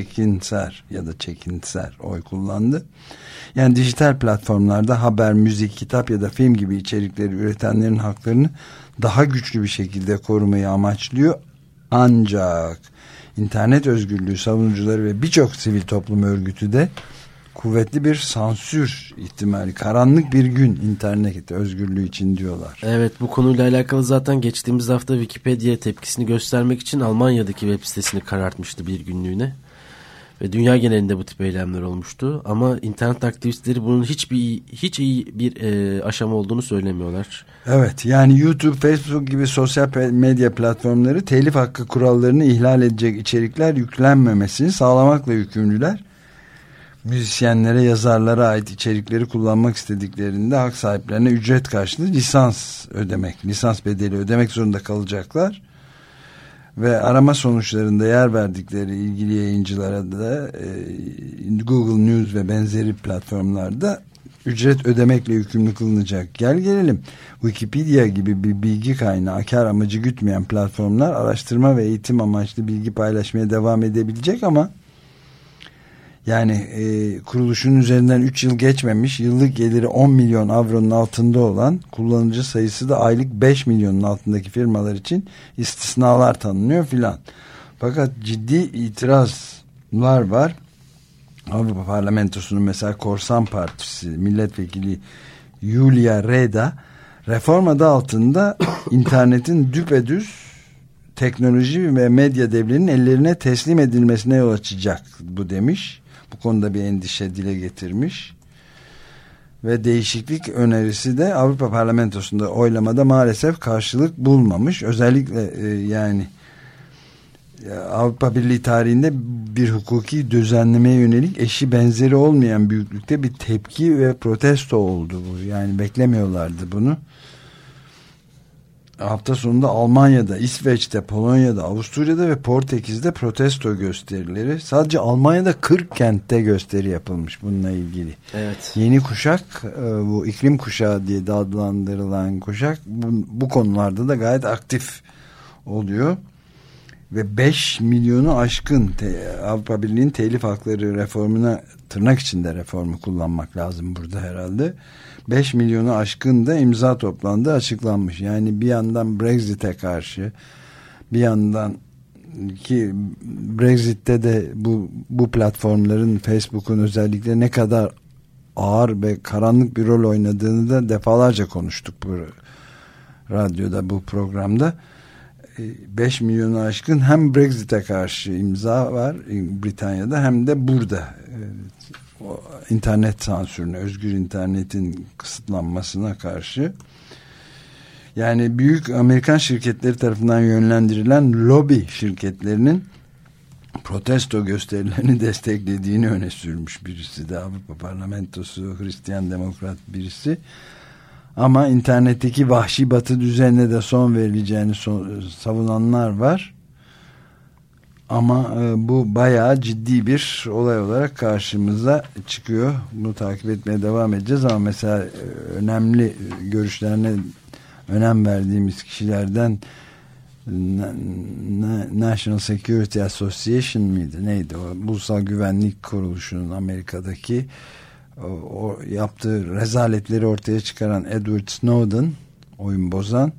Speaker 2: çekinser oy kullandı. Yani dijital platformlarda haber, müzik, kitap ya da film gibi içerikleri üretenlerin haklarını daha güçlü bir şekilde korumayı amaçlıyor. Ancak internet özgürlüğü savunucuları ve birçok sivil toplum örgütü de kuvvetli bir sansür ihtimali, karanlık bir gün internet özgürlüğü için diyorlar.
Speaker 3: Evet, bu konuyla alakalı zaten geçtiğimiz hafta Wikipedia tepkisini göstermek için Almanya'daki web sitesini karartmıştı bir günlüğüne. Ve dünya genelinde bu tip eylemler olmuştu. Ama internet aktivistleri bunun hiç iyi bir aşama olduğunu söylemiyorlar.
Speaker 2: Evet, yani YouTube, Facebook gibi sosyal medya platformları telif hakkı kurallarını ihlal edecek içerikler yüklenmemesini sağlamakla yükümlüler. Müzisyenlere, yazarlara ait içerikleri kullanmak istediklerinde hak sahiplerine ücret karşılığı lisans bedeli ödemek zorunda kalacaklar. Ve arama sonuçlarında yer verdikleri ilgili yayıncılara da Google News ve benzeri platformlarda ücret ödemekle yükümlü kılınacak. Gelelim Wikipedia gibi bir bilgi kaynağı, kar amacı gütmeyen platformlar araştırma ve eğitim amaçlı bilgi paylaşmaya devam edebilecek, ama yani kuruluşun üzerinden 3 yıl geçmemiş, yıllık geliri 10 milyon avronun altında olan, kullanıcı sayısı da aylık 5 milyonun altındaki firmalar için istisnalar tanınıyor filan. Fakat ciddi itirazlar var. Avrupa Parlamentosu'nun mesela Korsan Partisi milletvekili Julia Reda, reform adı altında internetin düpedüz teknoloji ve medya devlerinin ellerine teslim edilmesine yol açacak bu demiş. Bu konuda bir endişe dile getirmiş. Ve değişiklik önerisi de Avrupa Parlamentosu'nda oylamada maalesef karşılık bulmamış. Özellikle yani Avrupa Birliği tarihinde bir hukuki düzenlemeye yönelik eşi benzeri olmayan büyüklükte bir tepki ve protesto oldu bu. Yani beklemiyorlardı bunu. Hafta sonunda Almanya'da, İsveç'te, Polonya'da, Avusturya'da ve Portekiz'de protesto gösterileri. Sadece Almanya'da 40 kentte gösteri yapılmış bununla ilgili.
Speaker 3: Evet.
Speaker 2: Yeni kuşak, bu iklim kuşağı diye de adlandırılan kuşak bu konularda da gayet aktif oluyor. Ve 5 milyonu aşkın Avrupa Birliği'nin telif hakları reformuna, tırnak içinde reformu kullanmak lazım burada herhalde. 5 milyonu aşkın da imza toplandı, açıklanmış. Yani bir yandan Brexit'e karşı, bir yandan ki Brexit'te de bu platformların, Facebook'un özellikle ne kadar ağır ve karanlık bir rol oynadığını da defalarca konuştuk bu radyoda, bu programda. 5 milyonu aşkın hem Brexit'e karşı imza var Britanya'da, hem de burada internet sansürüne, özgür internetin kısıtlanmasına karşı. Yani büyük Amerikan şirketleri tarafından yönlendirilen lobi şirketlerinin protesto gösterilerini desteklediğini öne sürmüş birisi de, Avrupa Parlamentosu Hristiyan Demokrat birisi. Ama internetteki vahşi batı düzenine de son verileceğini savunanlar var. Ama bu bayağı ciddi bir olay olarak karşımıza çıkıyor. Bunu takip etmeye devam edeceğiz, ama mesela önemli görüşlerine önem verdiğimiz kişilerden National Security Association mıydı? Neydi o? Ulusal Güvenlik Kuruluşu'nun Amerika'daki o yaptığı rezaletleri ortaya çıkaran Edward Snowden, oyun bozan,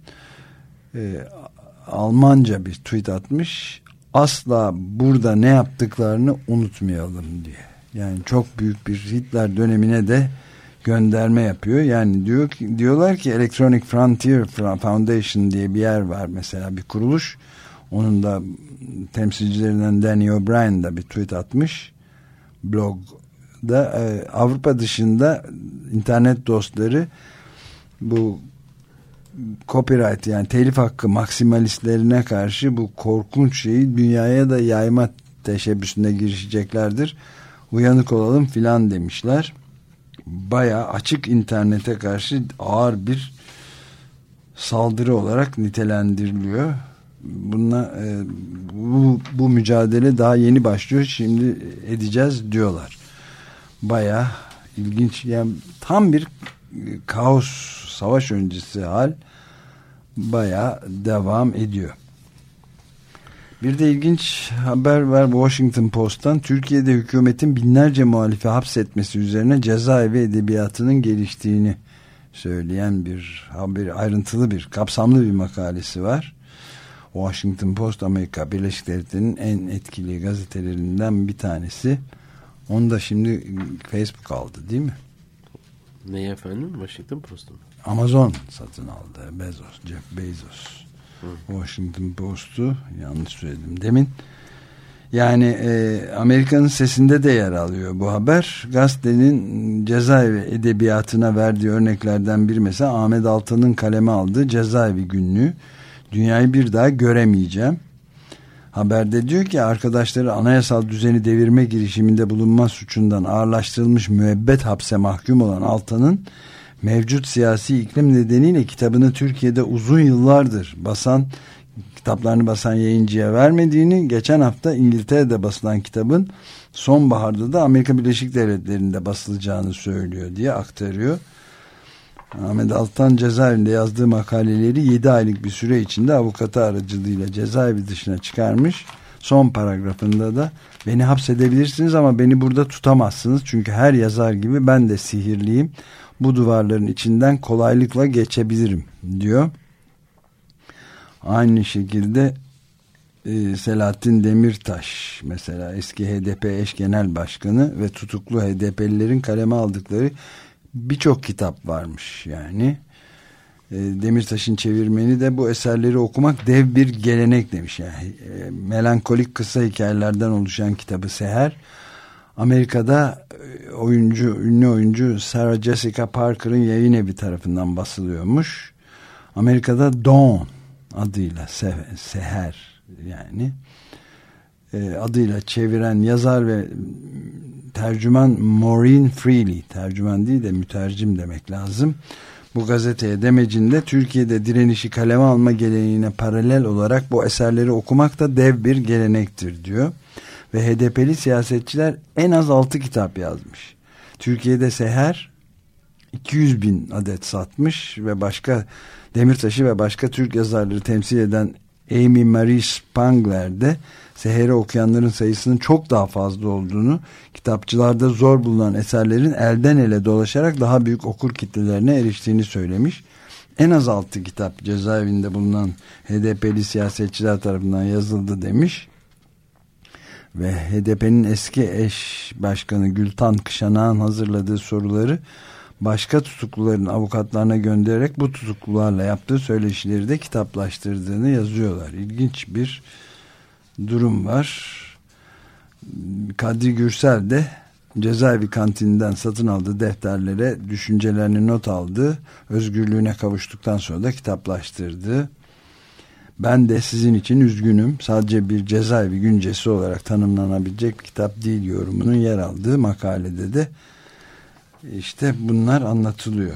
Speaker 2: Almanca bir tweet atmış. Asla burada ne yaptıklarını unutmayalım diye. Yani çok büyük bir Hitler dönemine de gönderme yapıyor. Yani diyorlar ki Electronic Frontier Foundation diye bir yer var mesela, bir kuruluş. Onun da temsilcilerinden Danny O'Brien da bir tweet atmış. Blogda Avrupa dışında internet dostları bu copyright, yani telif hakkı maksimalistlerine karşı bu korkunç şeyi dünyaya da yayma teşebbüsüne girişeceklerdir. Uyanık olalım filan demişler. Bayağı açık internete karşı ağır bir saldırı olarak nitelendiriliyor. Bu mücadele daha yeni başlıyor. Şimdi edeceğiz diyorlar. Bayağı ilginç. Yani tam bir kaos, savaş öncesi hal bayağı devam ediyor. Bir de ilginç haber var Washington Post'tan. Türkiye'de hükümetin binlerce muhalifi hapsetmesi üzerine cezaevi edebiyatının geliştiğini söyleyen bir haber, ayrıntılı bir, kapsamlı bir makalesi var. Washington Post Amerika Birleşik Devletleri'nin en etkili gazetelerinden bir tanesi. Onu da şimdi Facebook aldı değil mi?
Speaker 3: Ne efendim? Washington Post'u mu?
Speaker 2: Amazon satın aldı. Jeff Bezos. Washington Post'u yanlış söyledim demin. Yani Amerika'nın Sesi'nde de yer alıyor bu haber. Gazetenin cezaevi edebiyatına verdiği örneklerden biri mesela Ahmet Altan'ın kaleme aldığı Cezaevi Günlüğü. Dünyayı bir daha göremeyeceğim. Haberde diyor ki arkadaşları anayasal düzeni devirme girişiminde bulunma suçundan ağırlaştırılmış müebbet hapse mahkum olan Altan'ın mevcut siyasi iklim nedeniyle kitabını Türkiye'de uzun yıllardır kitaplarını basan yayıncıya vermediğini, geçen hafta İngiltere'de basılan kitabın sonbaharda da Amerika Birleşik Devletleri'nde basılacağını söylüyor diye aktarıyor. Ahmet Altan cezaevinde yazdığı makaleleri 7 aylık bir süre içinde avukatı aracılığıyla cezaevi dışına çıkarmış. Son paragrafında da beni hapsedebilirsiniz ama beni burada tutamazsınız. Çünkü her yazar gibi ben de sihirliyim. Bu duvarların içinden kolaylıkla geçebilirim diyor. Aynı şekilde Selahattin Demirtaş mesela eski HDP eş genel başkanı ve tutuklu HDP'lilerin kaleme aldıkları birçok kitap varmış yani. Demirtaş'ın çevirmeni de bu eserleri okumak dev bir gelenek demiş. Yani melankolik kısa hikayelerden oluşan kitabı Seher, Amerika'da ünlü oyuncu Sarah Jessica Parker'ın yayın evi tarafından basılıyormuş. Amerika'da Dawn adıyla Seher yani adıyla çeviren yazar ve tercüman Maureen Freely, tercüman değil de mütercim demek lazım. Bu gazeteye demecinde Türkiye'de direnişi kaleme alma geleneğine paralel olarak bu eserleri okumak da dev bir gelenektir diyor. Ve HDP'li siyasetçiler en az 6 kitap yazmış. Türkiye'de Seher 200.000 adet satmış ve başka Demirtaş'ı ve başka Türk yazarları temsil eden Amy Marie Spangler de Seher'i okuyanların sayısının çok daha fazla olduğunu, kitapçılarda zor bulunan eserlerin elden ele dolaşarak daha büyük okur kitlelerine eriştiğini söylemiş. En az 6 kitap cezaevinde bulunan HDP'li siyasetçiler tarafından yazıldı demiş. Ve HDP'nin eski eş başkanı Gültan Kışanak'ın hazırladığı soruları başka tutukluların avukatlarına göndererek bu tutuklularla yaptığı söyleşileri de kitaplaştırdığını yazıyorlar. İlginç bir durum var. Kadri Gürsel de cezaevi kantininden satın aldığı defterlere düşüncelerini not aldı. Özgürlüğüne kavuştuktan sonra da kitaplaştırdı. Ben de sizin için üzgünüm. Sadece bir cezaevi güncesi olarak tanımlanabilecek bir kitap değil yorumunun yer aldığı makalede de işte bunlar anlatılıyor.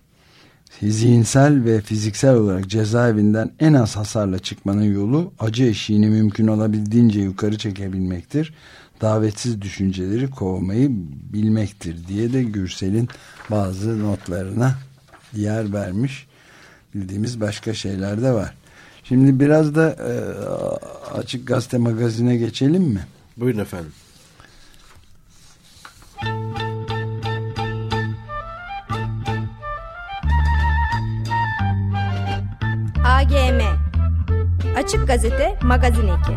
Speaker 2: Zihinsel ve fiziksel olarak cezaevinden en az hasarla çıkmanın yolu acı eşiğini mümkün olabildiğince yukarı çekebilmektir. Davetsiz düşünceleri kovmayı bilmektir diye de Gürsel'in bazı notlarına yer vermiş. Bildiğimiz başka şeyler de var. Şimdi biraz da Açık Gazete magazine geçelim mi?
Speaker 3: Buyurun efendim.
Speaker 9: AGM Açık Gazete Magazin Eki.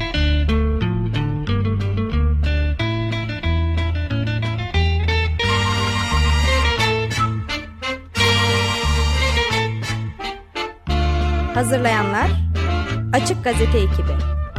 Speaker 9: Hazırlayanlar Açık Gazete ekibi.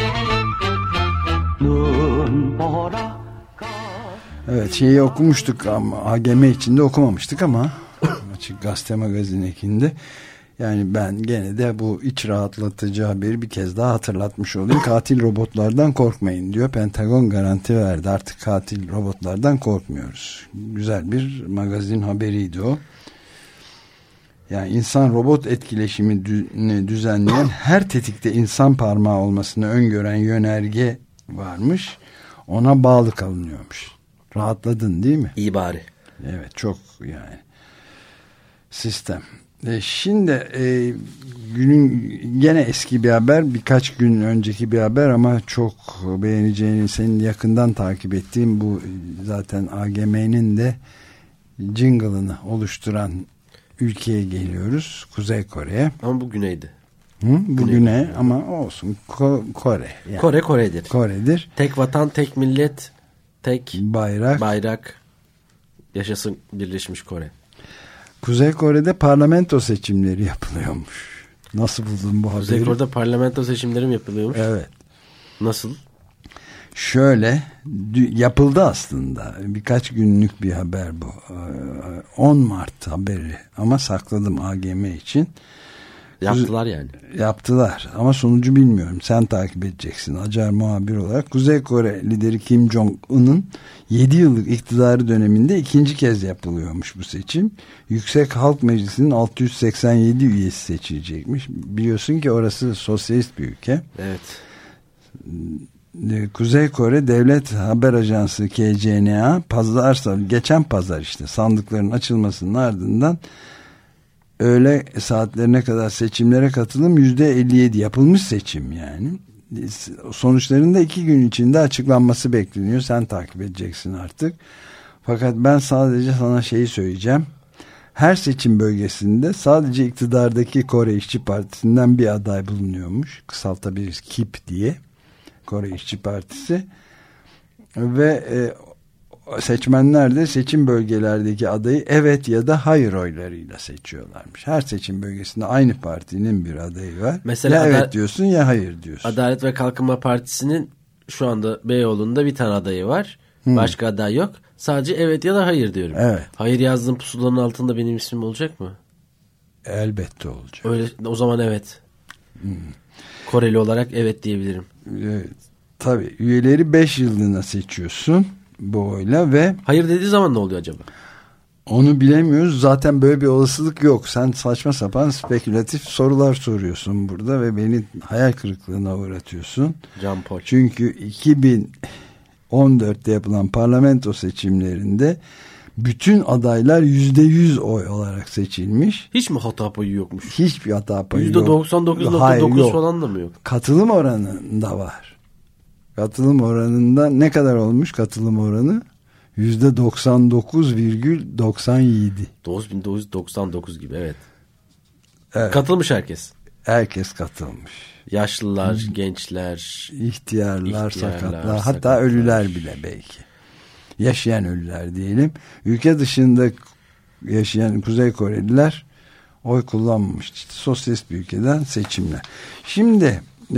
Speaker 2: Evet, şeyi okumuştuk ama AGM içinde okumamıştık ama Açık Gazete Magazin ekinde. Yani ben gene de bu iç rahatlatıcı haberi bir kez daha hatırlatmış olayım. Katil robotlardan korkmayın diyor. Pentagon garanti verdi. Artık katil robotlardan korkmuyoruz. Güzel bir magazin haberiydi o. Yani insan robot etkileşimini düzenleyen, her tetikte insan parmağı olmasını öngören yönerge varmış. Ona bağlı kalınıyormuş. Rahatladın değil mi?
Speaker 3: İyi bari.
Speaker 2: Evet, çok yani sistem. Şimdi günün gene eski bir haber, birkaç gün önceki bir haber ama çok beğeneceğini, senin yakından takip ettiğim, bu zaten AGM'nin de jingle'ını oluşturan ülkeye geliyoruz. Kuzey Kore'ye.
Speaker 3: Ama bu güneydi.
Speaker 2: Bu güney ama olsun. Kore. Yani.
Speaker 3: Kore'dir.
Speaker 2: Kore'dir.
Speaker 3: Tek vatan, tek millet, tek bayrak. Yaşasın Birleşmiş Kore.
Speaker 2: Kuzey Kore'de parlamento seçimleri yapılıyormuş. Nasıl buldun bu haberi?
Speaker 3: Kuzey Kore'de parlamento seçimleri mi yapılıyormuş?
Speaker 2: Evet.
Speaker 3: Nasıl?
Speaker 2: Şöyle yapıldı aslında. Birkaç günlük bir haber bu. 10 Mart haberi ama sakladım AGM için.
Speaker 3: Yaptılar yani.
Speaker 2: Yaptılar ama sonucu bilmiyorum. Sen takip edeceksin acar muhabir olarak. Kuzey Kore lideri Kim Jong-un'un 7 yıllık iktidarı döneminde ikinci kez yapılıyormuş bu seçim. Yüksek Halk Meclisi'nin 687 üyesi seçilecekmiş. Biliyorsun ki orası sosyalist bir ülke.
Speaker 3: Evet.
Speaker 2: Kuzey Kore Devlet Haber Ajansı KCNA geçen pazar işte sandıkların açılmasının ardından öğle saatlerine kadar seçimlere katılım %57 yapılmış seçim yani. Sonuçların da 2 gün içinde açıklanması bekleniyor. Sen takip edeceksin artık. Fakat ben sadece sana şeyi söyleyeceğim. Her seçim bölgesinde sadece iktidardaki Kore İşçi Partisi'nden bir aday bulunuyormuş. Kısaltabiliriz KİP diye. Kore İşçi Partisi. Ve seçmenler de seçim bölgelerdeki adayı evet ya da hayır oylarıyla seçiyorlarmış. Her seçim bölgesinde aynı partinin bir adayı var. Mesela ya evet diyorsun ya hayır diyorsun.
Speaker 3: Adalet ve Kalkınma Partisi'nin şu anda Beyoğlu'nda bir tane adayı var. Başka aday yok. Sadece evet ya da hayır diyorum.
Speaker 2: Evet.
Speaker 3: Hayır yazdığım pusulanın altında benim ismim olacak mı?
Speaker 2: Elbette olacak.
Speaker 3: Öyle, o zaman evet. Koreli olarak evet diyebilirim.
Speaker 2: Evet. Tabii üyeleri 5 yıllığına seçiyorsun bu oyla ve...
Speaker 3: Hayır dediği zaman ne oluyor acaba?
Speaker 2: Onu bilemiyoruz. Zaten böyle bir olasılık yok. Sen saçma sapan spekülatif sorular soruyorsun burada ve beni hayal kırıklığına uğratıyorsun.
Speaker 3: Jean Paul.
Speaker 2: Çünkü 2014'te yapılan parlamento seçimlerinde bütün adaylar %100 oy olarak seçilmiş.
Speaker 3: Hiç mi hata payı yokmuş?
Speaker 2: Hiçbir hata payı yok.
Speaker 3: %99.9 falan da mı yok?
Speaker 2: Katılım oranında var. Katılım oranında ne kadar olmuş katılım oranı? %99,97.
Speaker 3: 9999 gibi evet.
Speaker 2: Evet.
Speaker 3: Katılmış herkes.
Speaker 2: Herkes katılmış.
Speaker 3: Yaşlılar, gençler,
Speaker 2: ihtiyarlar, sakatlar, hatta ölüler bile belki. Yaşayan ölüler diyelim. Ülke dışında yaşayan Kuzey Koreliler oy kullanmamış. İşte sosyalist bir ülkeden seçimler. Şimdi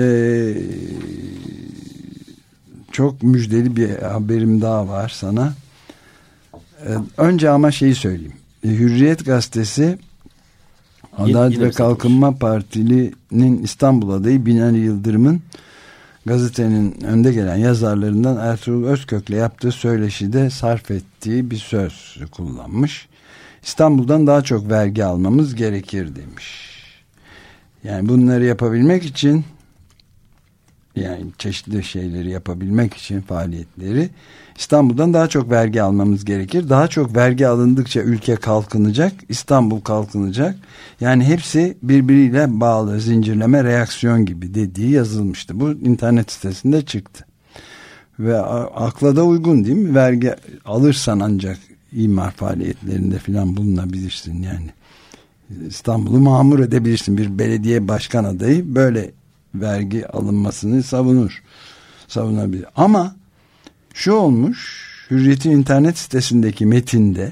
Speaker 2: çok müjdeli bir haberim daha var sana. Önce ama şeyi söyleyeyim. Hürriyet Gazetesi Adalet ve Kalkınma Partili'nin İstanbul adayı Binali Yıldırım'ın gazetenin önde gelen yazarlarından Ertuğrul Özkök'le yaptığı söyleşide sarf ettiği bir söz kullanmış. İstanbul'dan daha çok vergi almamız gerekir demiş. Yani bunları yapabilmek için yani çeşitli şeyleri yapabilmek için faaliyetleri, İstanbul'dan daha çok vergi almamız gerekir. Daha çok vergi alındıkça ülke kalkınacak, İstanbul kalkınacak. Yani hepsi birbiriyle bağlı, zincirleme reaksiyon gibi dediği yazılmıştı. Bu internet sitesinde çıktı. Ve akla da uygun değil mi? Vergi alırsan ancak imar faaliyetlerinde filan bulunabilirsin yani. İstanbul'u mamur edebilirsin. Bir belediye başkan adayı böyle vergi alınmasını savunabilir. Ama şu olmuş, Hürriyet'in internet sitesindeki metinde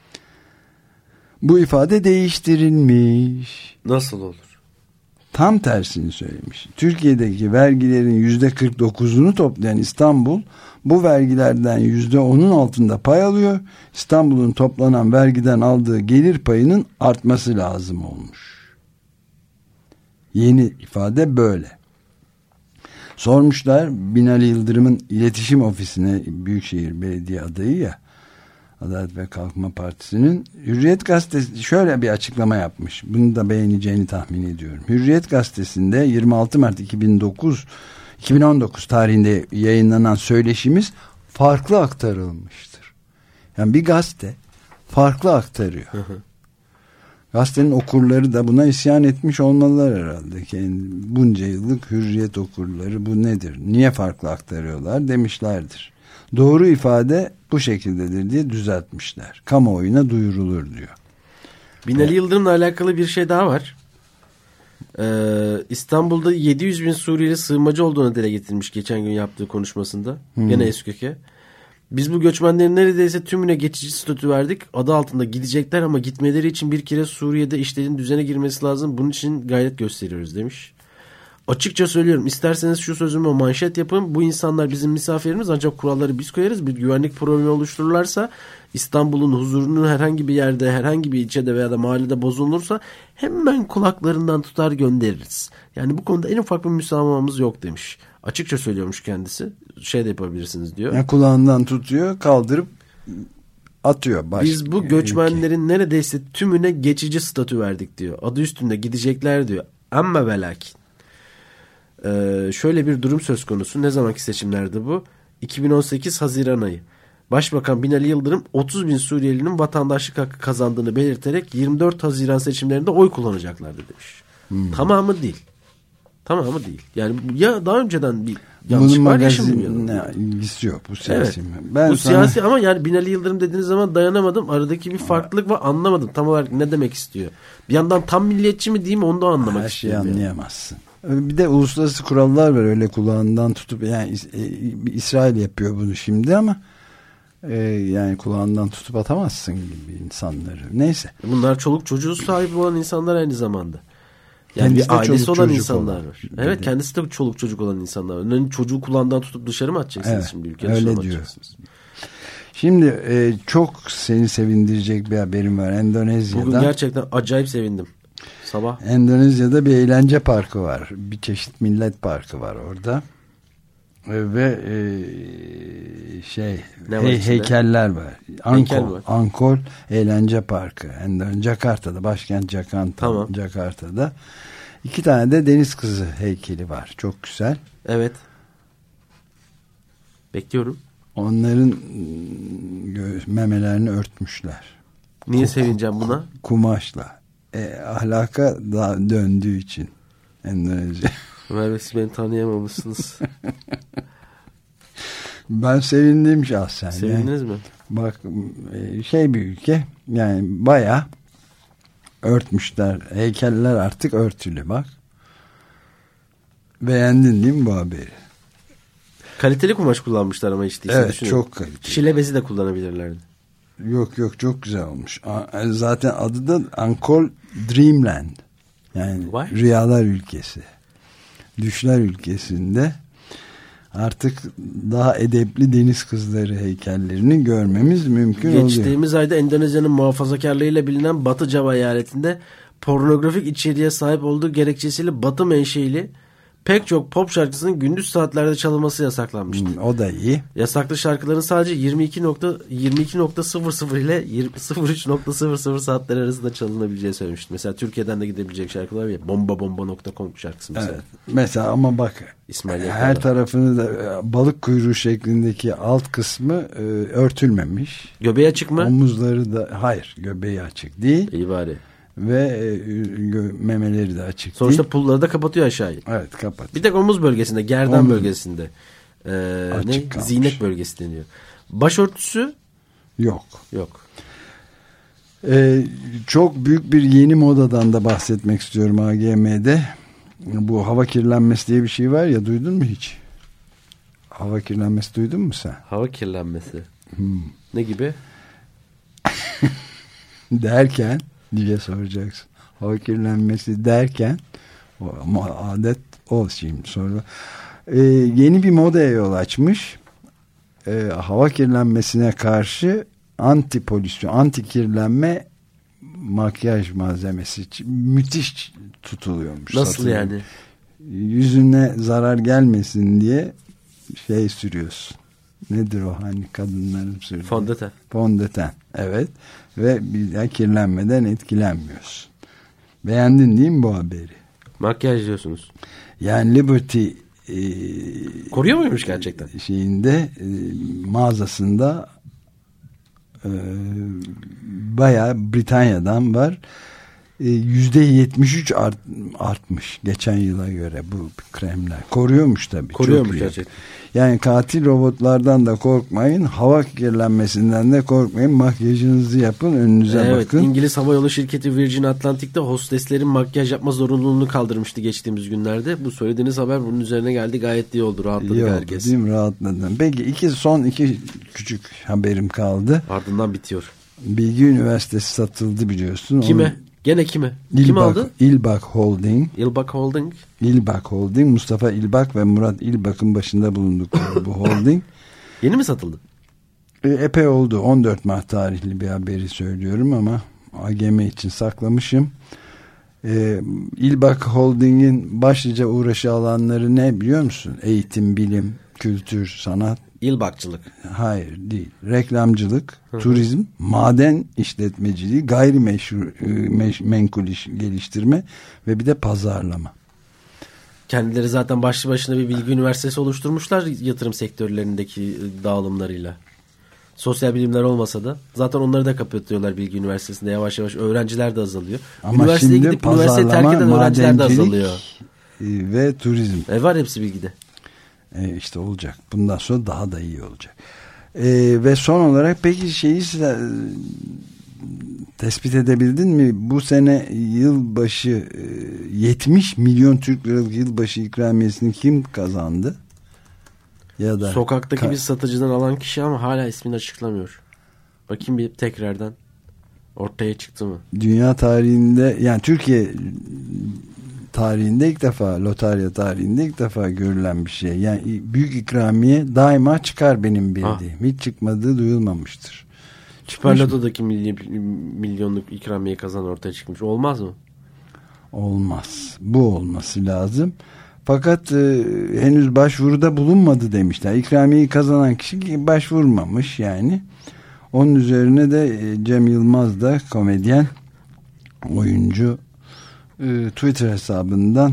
Speaker 2: bu ifade değiştirilmiş.
Speaker 3: Nasıl olur?
Speaker 2: Tam tersini söylemiş. Türkiye'deki vergilerin %49'unu toplayan İstanbul bu vergilerden %10'un altında pay alıyor. İstanbul'un toplanan vergiden aldığı gelir payının artması lazım olmuş. Yeni ifade böyle. Sormuşlar Binali Yıldırım'ın iletişim ofisine, Büyükşehir Belediye adayı ya, Adalet ve Kalkınma Partisi'nin. Hürriyet Gazetesi şöyle bir açıklama yapmış. Bunu da beğeneceğini tahmin ediyorum. Hürriyet Gazetesi'nde 26 Mart 2019 tarihinde yayınlanan söyleşimiz farklı aktarılmıştır. Yani bir gazete farklı aktarıyor. Gazetenin okurları da buna isyan etmiş olmalılar herhalde. Yani bunca yıllık Hürriyet okurları bu nedir? Niye farklı aktarıyorlar demişlerdir. Doğru ifade bu şekildedir diye düzeltmişler. Kamuoyuna duyurulur diyor.
Speaker 3: Binali Yıldırım'la alakalı bir şey daha var. İstanbul'da 700 bin Suriyeli sığınmacı olduğunu dile getirmiş geçen gün yaptığı konuşmasında. Gene Esköke. Biz bu göçmenlerin neredeyse tümüne geçici statü verdik. Adı altında gidecekler ama gitmeleri için bir kere Suriye'de işlerin düzene girmesi lazım. Bunun için gayret gösteriyoruz demiş. Açıkça söylüyorum, isterseniz şu sözümü manşet yapın. Bu insanlar bizim misafirimiz, ancak kuralları biz koyarız. Bir güvenlik problemi oluştururlarsa, İstanbul'un huzurunun herhangi bir yerde, herhangi bir ilçede veya da mahallede bozulursa hemen kulaklarından tutar göndeririz. Yani bu konuda en ufak bir müsamahımız yok demiş. Açıkça söylüyormuş kendisi. Şey de yapabilirsiniz diyor.
Speaker 2: Yani kulağından tutuyor, kaldırıp atıyor.
Speaker 3: Biz bu göçmenlerin neredeyse tümüne geçici statü verdik diyor. Adı üstünde gidecekler diyor. Ama ve lakin. Şöyle bir durum söz konusu. Ne zamanki seçimlerdi bu? 2018 Haziran ayı. Başbakan Binali Yıldırım 30 bin Suriyelinin vatandaşlık hakkı kazandığını belirterek 24 Haziran seçimlerinde oy kullanacaklardı demiş. Tamamı değil. Tamamı değil. Yani ya daha önceden bir yanlış var ya şimdi.
Speaker 2: Ne ilgisi yok bu siyasi.
Speaker 3: Evet. Bu siyasi ama yani Binali Yıldırım dediğiniz zaman dayanamadım. Aradaki bir farklılık var, anlamadım. Tam olarak ne demek istiyor? Bir yandan tam milliyetçi mi diyeyim, onu da anlamak istiyorum.
Speaker 2: Her şeyi anlayamazsın. Bir de uluslararası kurallar var, öyle kulağından tutup, yani İsrail yapıyor bunu şimdi ama yani kulağından tutup atamazsın gibi insanları. Neyse.
Speaker 3: Bunlar çoluk çocuğu sahibi olan insanlar aynı zamanda. Yani bir ailesi olan insanlar var. Evet, kendisi de çoluk çocuk olan insanlar var. Onların çocuğu kulağından tutup dışarı mı atacaksınız, evet, şimdi ülke dışarı mı atacaksınız?
Speaker 2: Şimdi çok seni sevindirecek bir haberim var. Endonezya'da.
Speaker 3: Bugün gerçekten acayip sevindim. Sabah.
Speaker 2: Endonezya'da bir eğlence parkı var. Bir çeşit millet parkı var orada. Ve heykeller var. Angkor Eğlence Parkı. Jakarta'da, başkent Jakarta'da. 2 tane de deniz kızı heykeli var. Çok güzel.
Speaker 3: Evet. Bekliyorum.
Speaker 2: Onların memelerini örtmüşler.
Speaker 3: Niye sevineceğim buna?
Speaker 2: Kumaşla. Ahlaka döndüğü için Endonezya.
Speaker 3: Ömer Bey, siz beni tanıyamamışsınız.
Speaker 2: Ben sevindim şahsen.
Speaker 3: Sevindiniz mi?
Speaker 2: Bak bir ülke, yani bayağı örtmüşler. Heykeller artık örtülü, bak. Beğendin değil mi bu haberi?
Speaker 3: Kaliteli kumaş kullanmışlar ama işte.
Speaker 2: Evet, çok kaliteli.
Speaker 3: Şile bezi de kullanabilirlerdi.
Speaker 2: Yok çok güzel olmuş. Zaten adı da Angkor Dreamland. Yani rüyalar ülkesi. Düşler ülkesinde artık daha edepli deniz kızları heykellerini görmemiz mümkün oluyor.
Speaker 3: Geçtiğimiz ayda Endonezya'nın muhafazakarlığıyla bilinen Batı Java eyaletinde pornografik içeriğe sahip olduğu gerekçesiyle Batı menşeili pek çok pop şarkısının gündüz saatlerde çalınması yasaklanmıştı.
Speaker 2: O da iyi.
Speaker 3: Yasaklı şarkıların sadece 22.00 ile 03.00 saatleri arasında çalınabileceği söylemişti. Mesela Türkiye'den de gidebilecek şarkılar var ya. Bomba.com şarkısı mesela.
Speaker 2: Evet. Mesela ama bak her tarafını da balık kuyruğu şeklindeki alt kısmı örtülmemiş.
Speaker 3: Göbeği açık mı?
Speaker 2: Omuzları da hayır, göbeği açık değil.
Speaker 3: İyi bari.
Speaker 2: Ve memeleri de açık
Speaker 3: sonuçta
Speaker 2: değil.
Speaker 3: Pulları da kapatıyor aşağıyı.
Speaker 2: Evet, kapat.
Speaker 3: Bir tek omuz bölgesinde, gerdan bölgesinde. Zinet bölgesi deniyor. Başörtüsü?
Speaker 2: Yok.
Speaker 3: Yok.
Speaker 2: Çok büyük bir yeni modadan da bahsetmek istiyorum AGM'de. Bu hava kirlenmesi diye bir şey var ya, duydun mu hiç? Hava kirlenmesi duydun mu sen?
Speaker 3: Hava kirlenmesi. Ne gibi?
Speaker 2: Derken diye soracaksın. Hava kirlenmesi derken adet o şimdi sonra. Yeni bir modaya yol açmış. Hava kirlenmesine karşı anti polüsyon, anti kirlenme makyaj malzemesi müthiş tutuluyormuş.
Speaker 3: Nasıl
Speaker 2: satılıyor.
Speaker 3: yani?
Speaker 2: Yüzüne zarar gelmesin diye şey sürüyorsun. Nedir o hani kadınların sürdüğü?
Speaker 3: Fondöten.
Speaker 2: Fondöten. Evet. Ve bir daha kirlenmeden etkilenmiyorsun. Beğendin değil mi bu haberi?
Speaker 3: Makyaj diyorsunuz.
Speaker 2: Yani Liberty
Speaker 3: koruyor muymuş gerçekten?
Speaker 2: Şeyinde mağazasında bayağı Britanya'dan var. %73 artmış geçen yıla göre bu kremler. Koruyormuş tabii.
Speaker 3: Koruyormuş gerçekten.
Speaker 2: Yani katil robotlardan da korkmayın. Hava kirlenmesinden de korkmayın. Makyajınızı yapın. Önünüze bakın.
Speaker 3: İngiliz havayolu şirketi Virgin Atlantic'te hosteslerin makyaj yapma zorunluluğunu kaldırmıştı geçtiğimiz günlerde. Bu söylediğiniz haber bunun üzerine geldi. Gayet iyi oldu. Rahatladık herkes.
Speaker 2: Değil mi? Rahatladım. Peki son iki küçük haberim kaldı.
Speaker 3: Ardından bitiyor.
Speaker 2: Bilgi Üniversitesi satıldı biliyorsun.
Speaker 3: Kime? Gene kime? Kim aldı?
Speaker 2: İlbak Holding.
Speaker 3: İlbak Holding.
Speaker 2: İlbak Holding. Mustafa İlbak ve Murat İlbak'ın başında bulundukları bu holding.
Speaker 3: Yeni mi satıldı?
Speaker 2: Epey oldu. 14 Mart tarihli bir haberi söylüyorum ama AGM için saklamışım. İlbak Holding'in başlıca uğraşı alanları ne biliyor musun? Eğitim, bilim, kültür, sanat.
Speaker 3: İlbakçılık.
Speaker 2: Hayır değil. Reklamcılık, turizm, maden işletmeciliği, gayrimenkul geliştirme ve bir de pazarlama.
Speaker 3: Kendileri zaten başlı başına bir bilgi üniversitesi oluşturmuşlar yatırım sektörlerindeki dağılımlarıyla. Sosyal bilimler olmasa da zaten onları da kapatıyorlar bilgi üniversitesinde yavaş yavaş. Öğrenciler de azalıyor.
Speaker 2: Ama
Speaker 3: üniversiteye
Speaker 2: şimdi
Speaker 3: gidip üniversiteyi terk eden öğrenciler de azalıyor.
Speaker 2: Ve turizm.
Speaker 3: Var hepsi bilgide.
Speaker 2: İşte olacak. Bundan sonra daha da iyi olacak. Ve son olarak peki şeyi tespit edebildin mi? Bu sene yılbaşı 70 milyon Türk liralık yılbaşı ikramiyesini kim kazandı? Ya da
Speaker 3: sokaktaki bir satıcıdan alan kişi ama hala ismini açıklamıyor. Bakayım bir tekrardan ortaya çıktı mı?
Speaker 2: Dünya tarihinde yani Türkiye tarihinde ilk defa, lotarya tarihinde ilk defa görülen bir şey. Yani büyük ikramiye daima çıkar benim bildiğim. Hiç çıkmadığı duyulmamıştır.
Speaker 3: Süper Loto'daki milyonluk ikramiye kazan ortaya çıkmış. Olmaz mı?
Speaker 2: Olmaz. Bu olması lazım. Fakat henüz başvuruda bulunmadı demişler. İkramiyeyi kazanan kişi başvurmamış yani. Onun üzerine de Cem Yılmaz da komedyen, oyuncu Twitter hesabından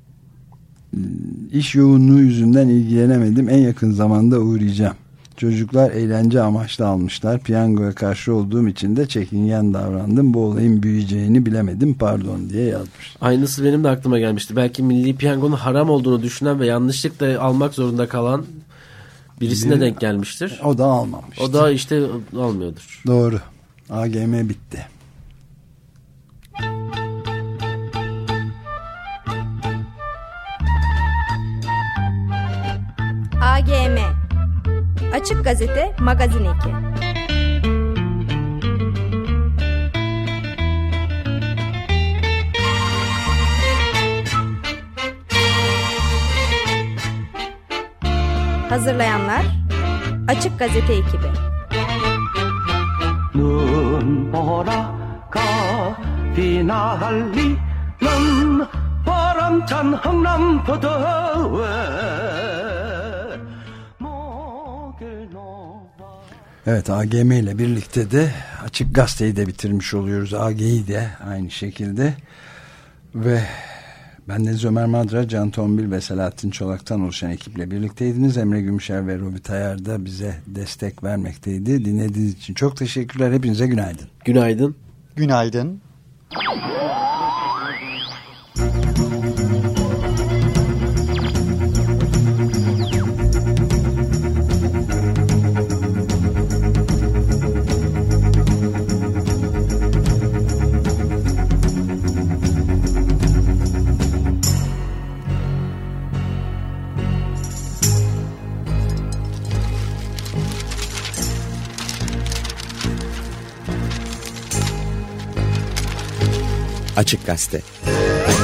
Speaker 2: iş yoğunluğu yüzünden ilgilenemedim. En yakın zamanda uğrayacağım. Çocuklar eğlence amaçlı almışlar. Piyangoya karşı olduğum için de çekingen davrandım. Bu olayın büyüyeceğini bilemedim. Pardon diye yazmış.
Speaker 3: Aynısı benim de aklıma gelmişti. Belki milli piyangonun haram olduğunu düşünen ve yanlışlıkla almak zorunda kalan birisine denk gelmiştir.
Speaker 2: O da almamıştır.
Speaker 3: O da işte almıyordur.
Speaker 2: Doğru. AGM bitti.
Speaker 9: AGM Açık Gazete Magazin Eki. Hazırlayanlar Açık Gazete ekibi.
Speaker 10: 눈보라 가비날리는 바람 바람찬 흥남포도에
Speaker 2: Evet, AGM ile birlikte de Açık Gazete'yi de bitirmiş oluyoruz. AG'yi de aynı şekilde. Ve bendeniz Ömer Madra, Can Tombil ve Selahattin Çolak'tan oluşan ekiple birlikteydiniz. Emre Gümüşer ve Robi Tayar da bize destek vermekteydi. Dinlediğiniz için çok teşekkürler. Hepinize günaydın.
Speaker 3: Günaydın.
Speaker 11: Günaydın.
Speaker 1: Açık Gazete.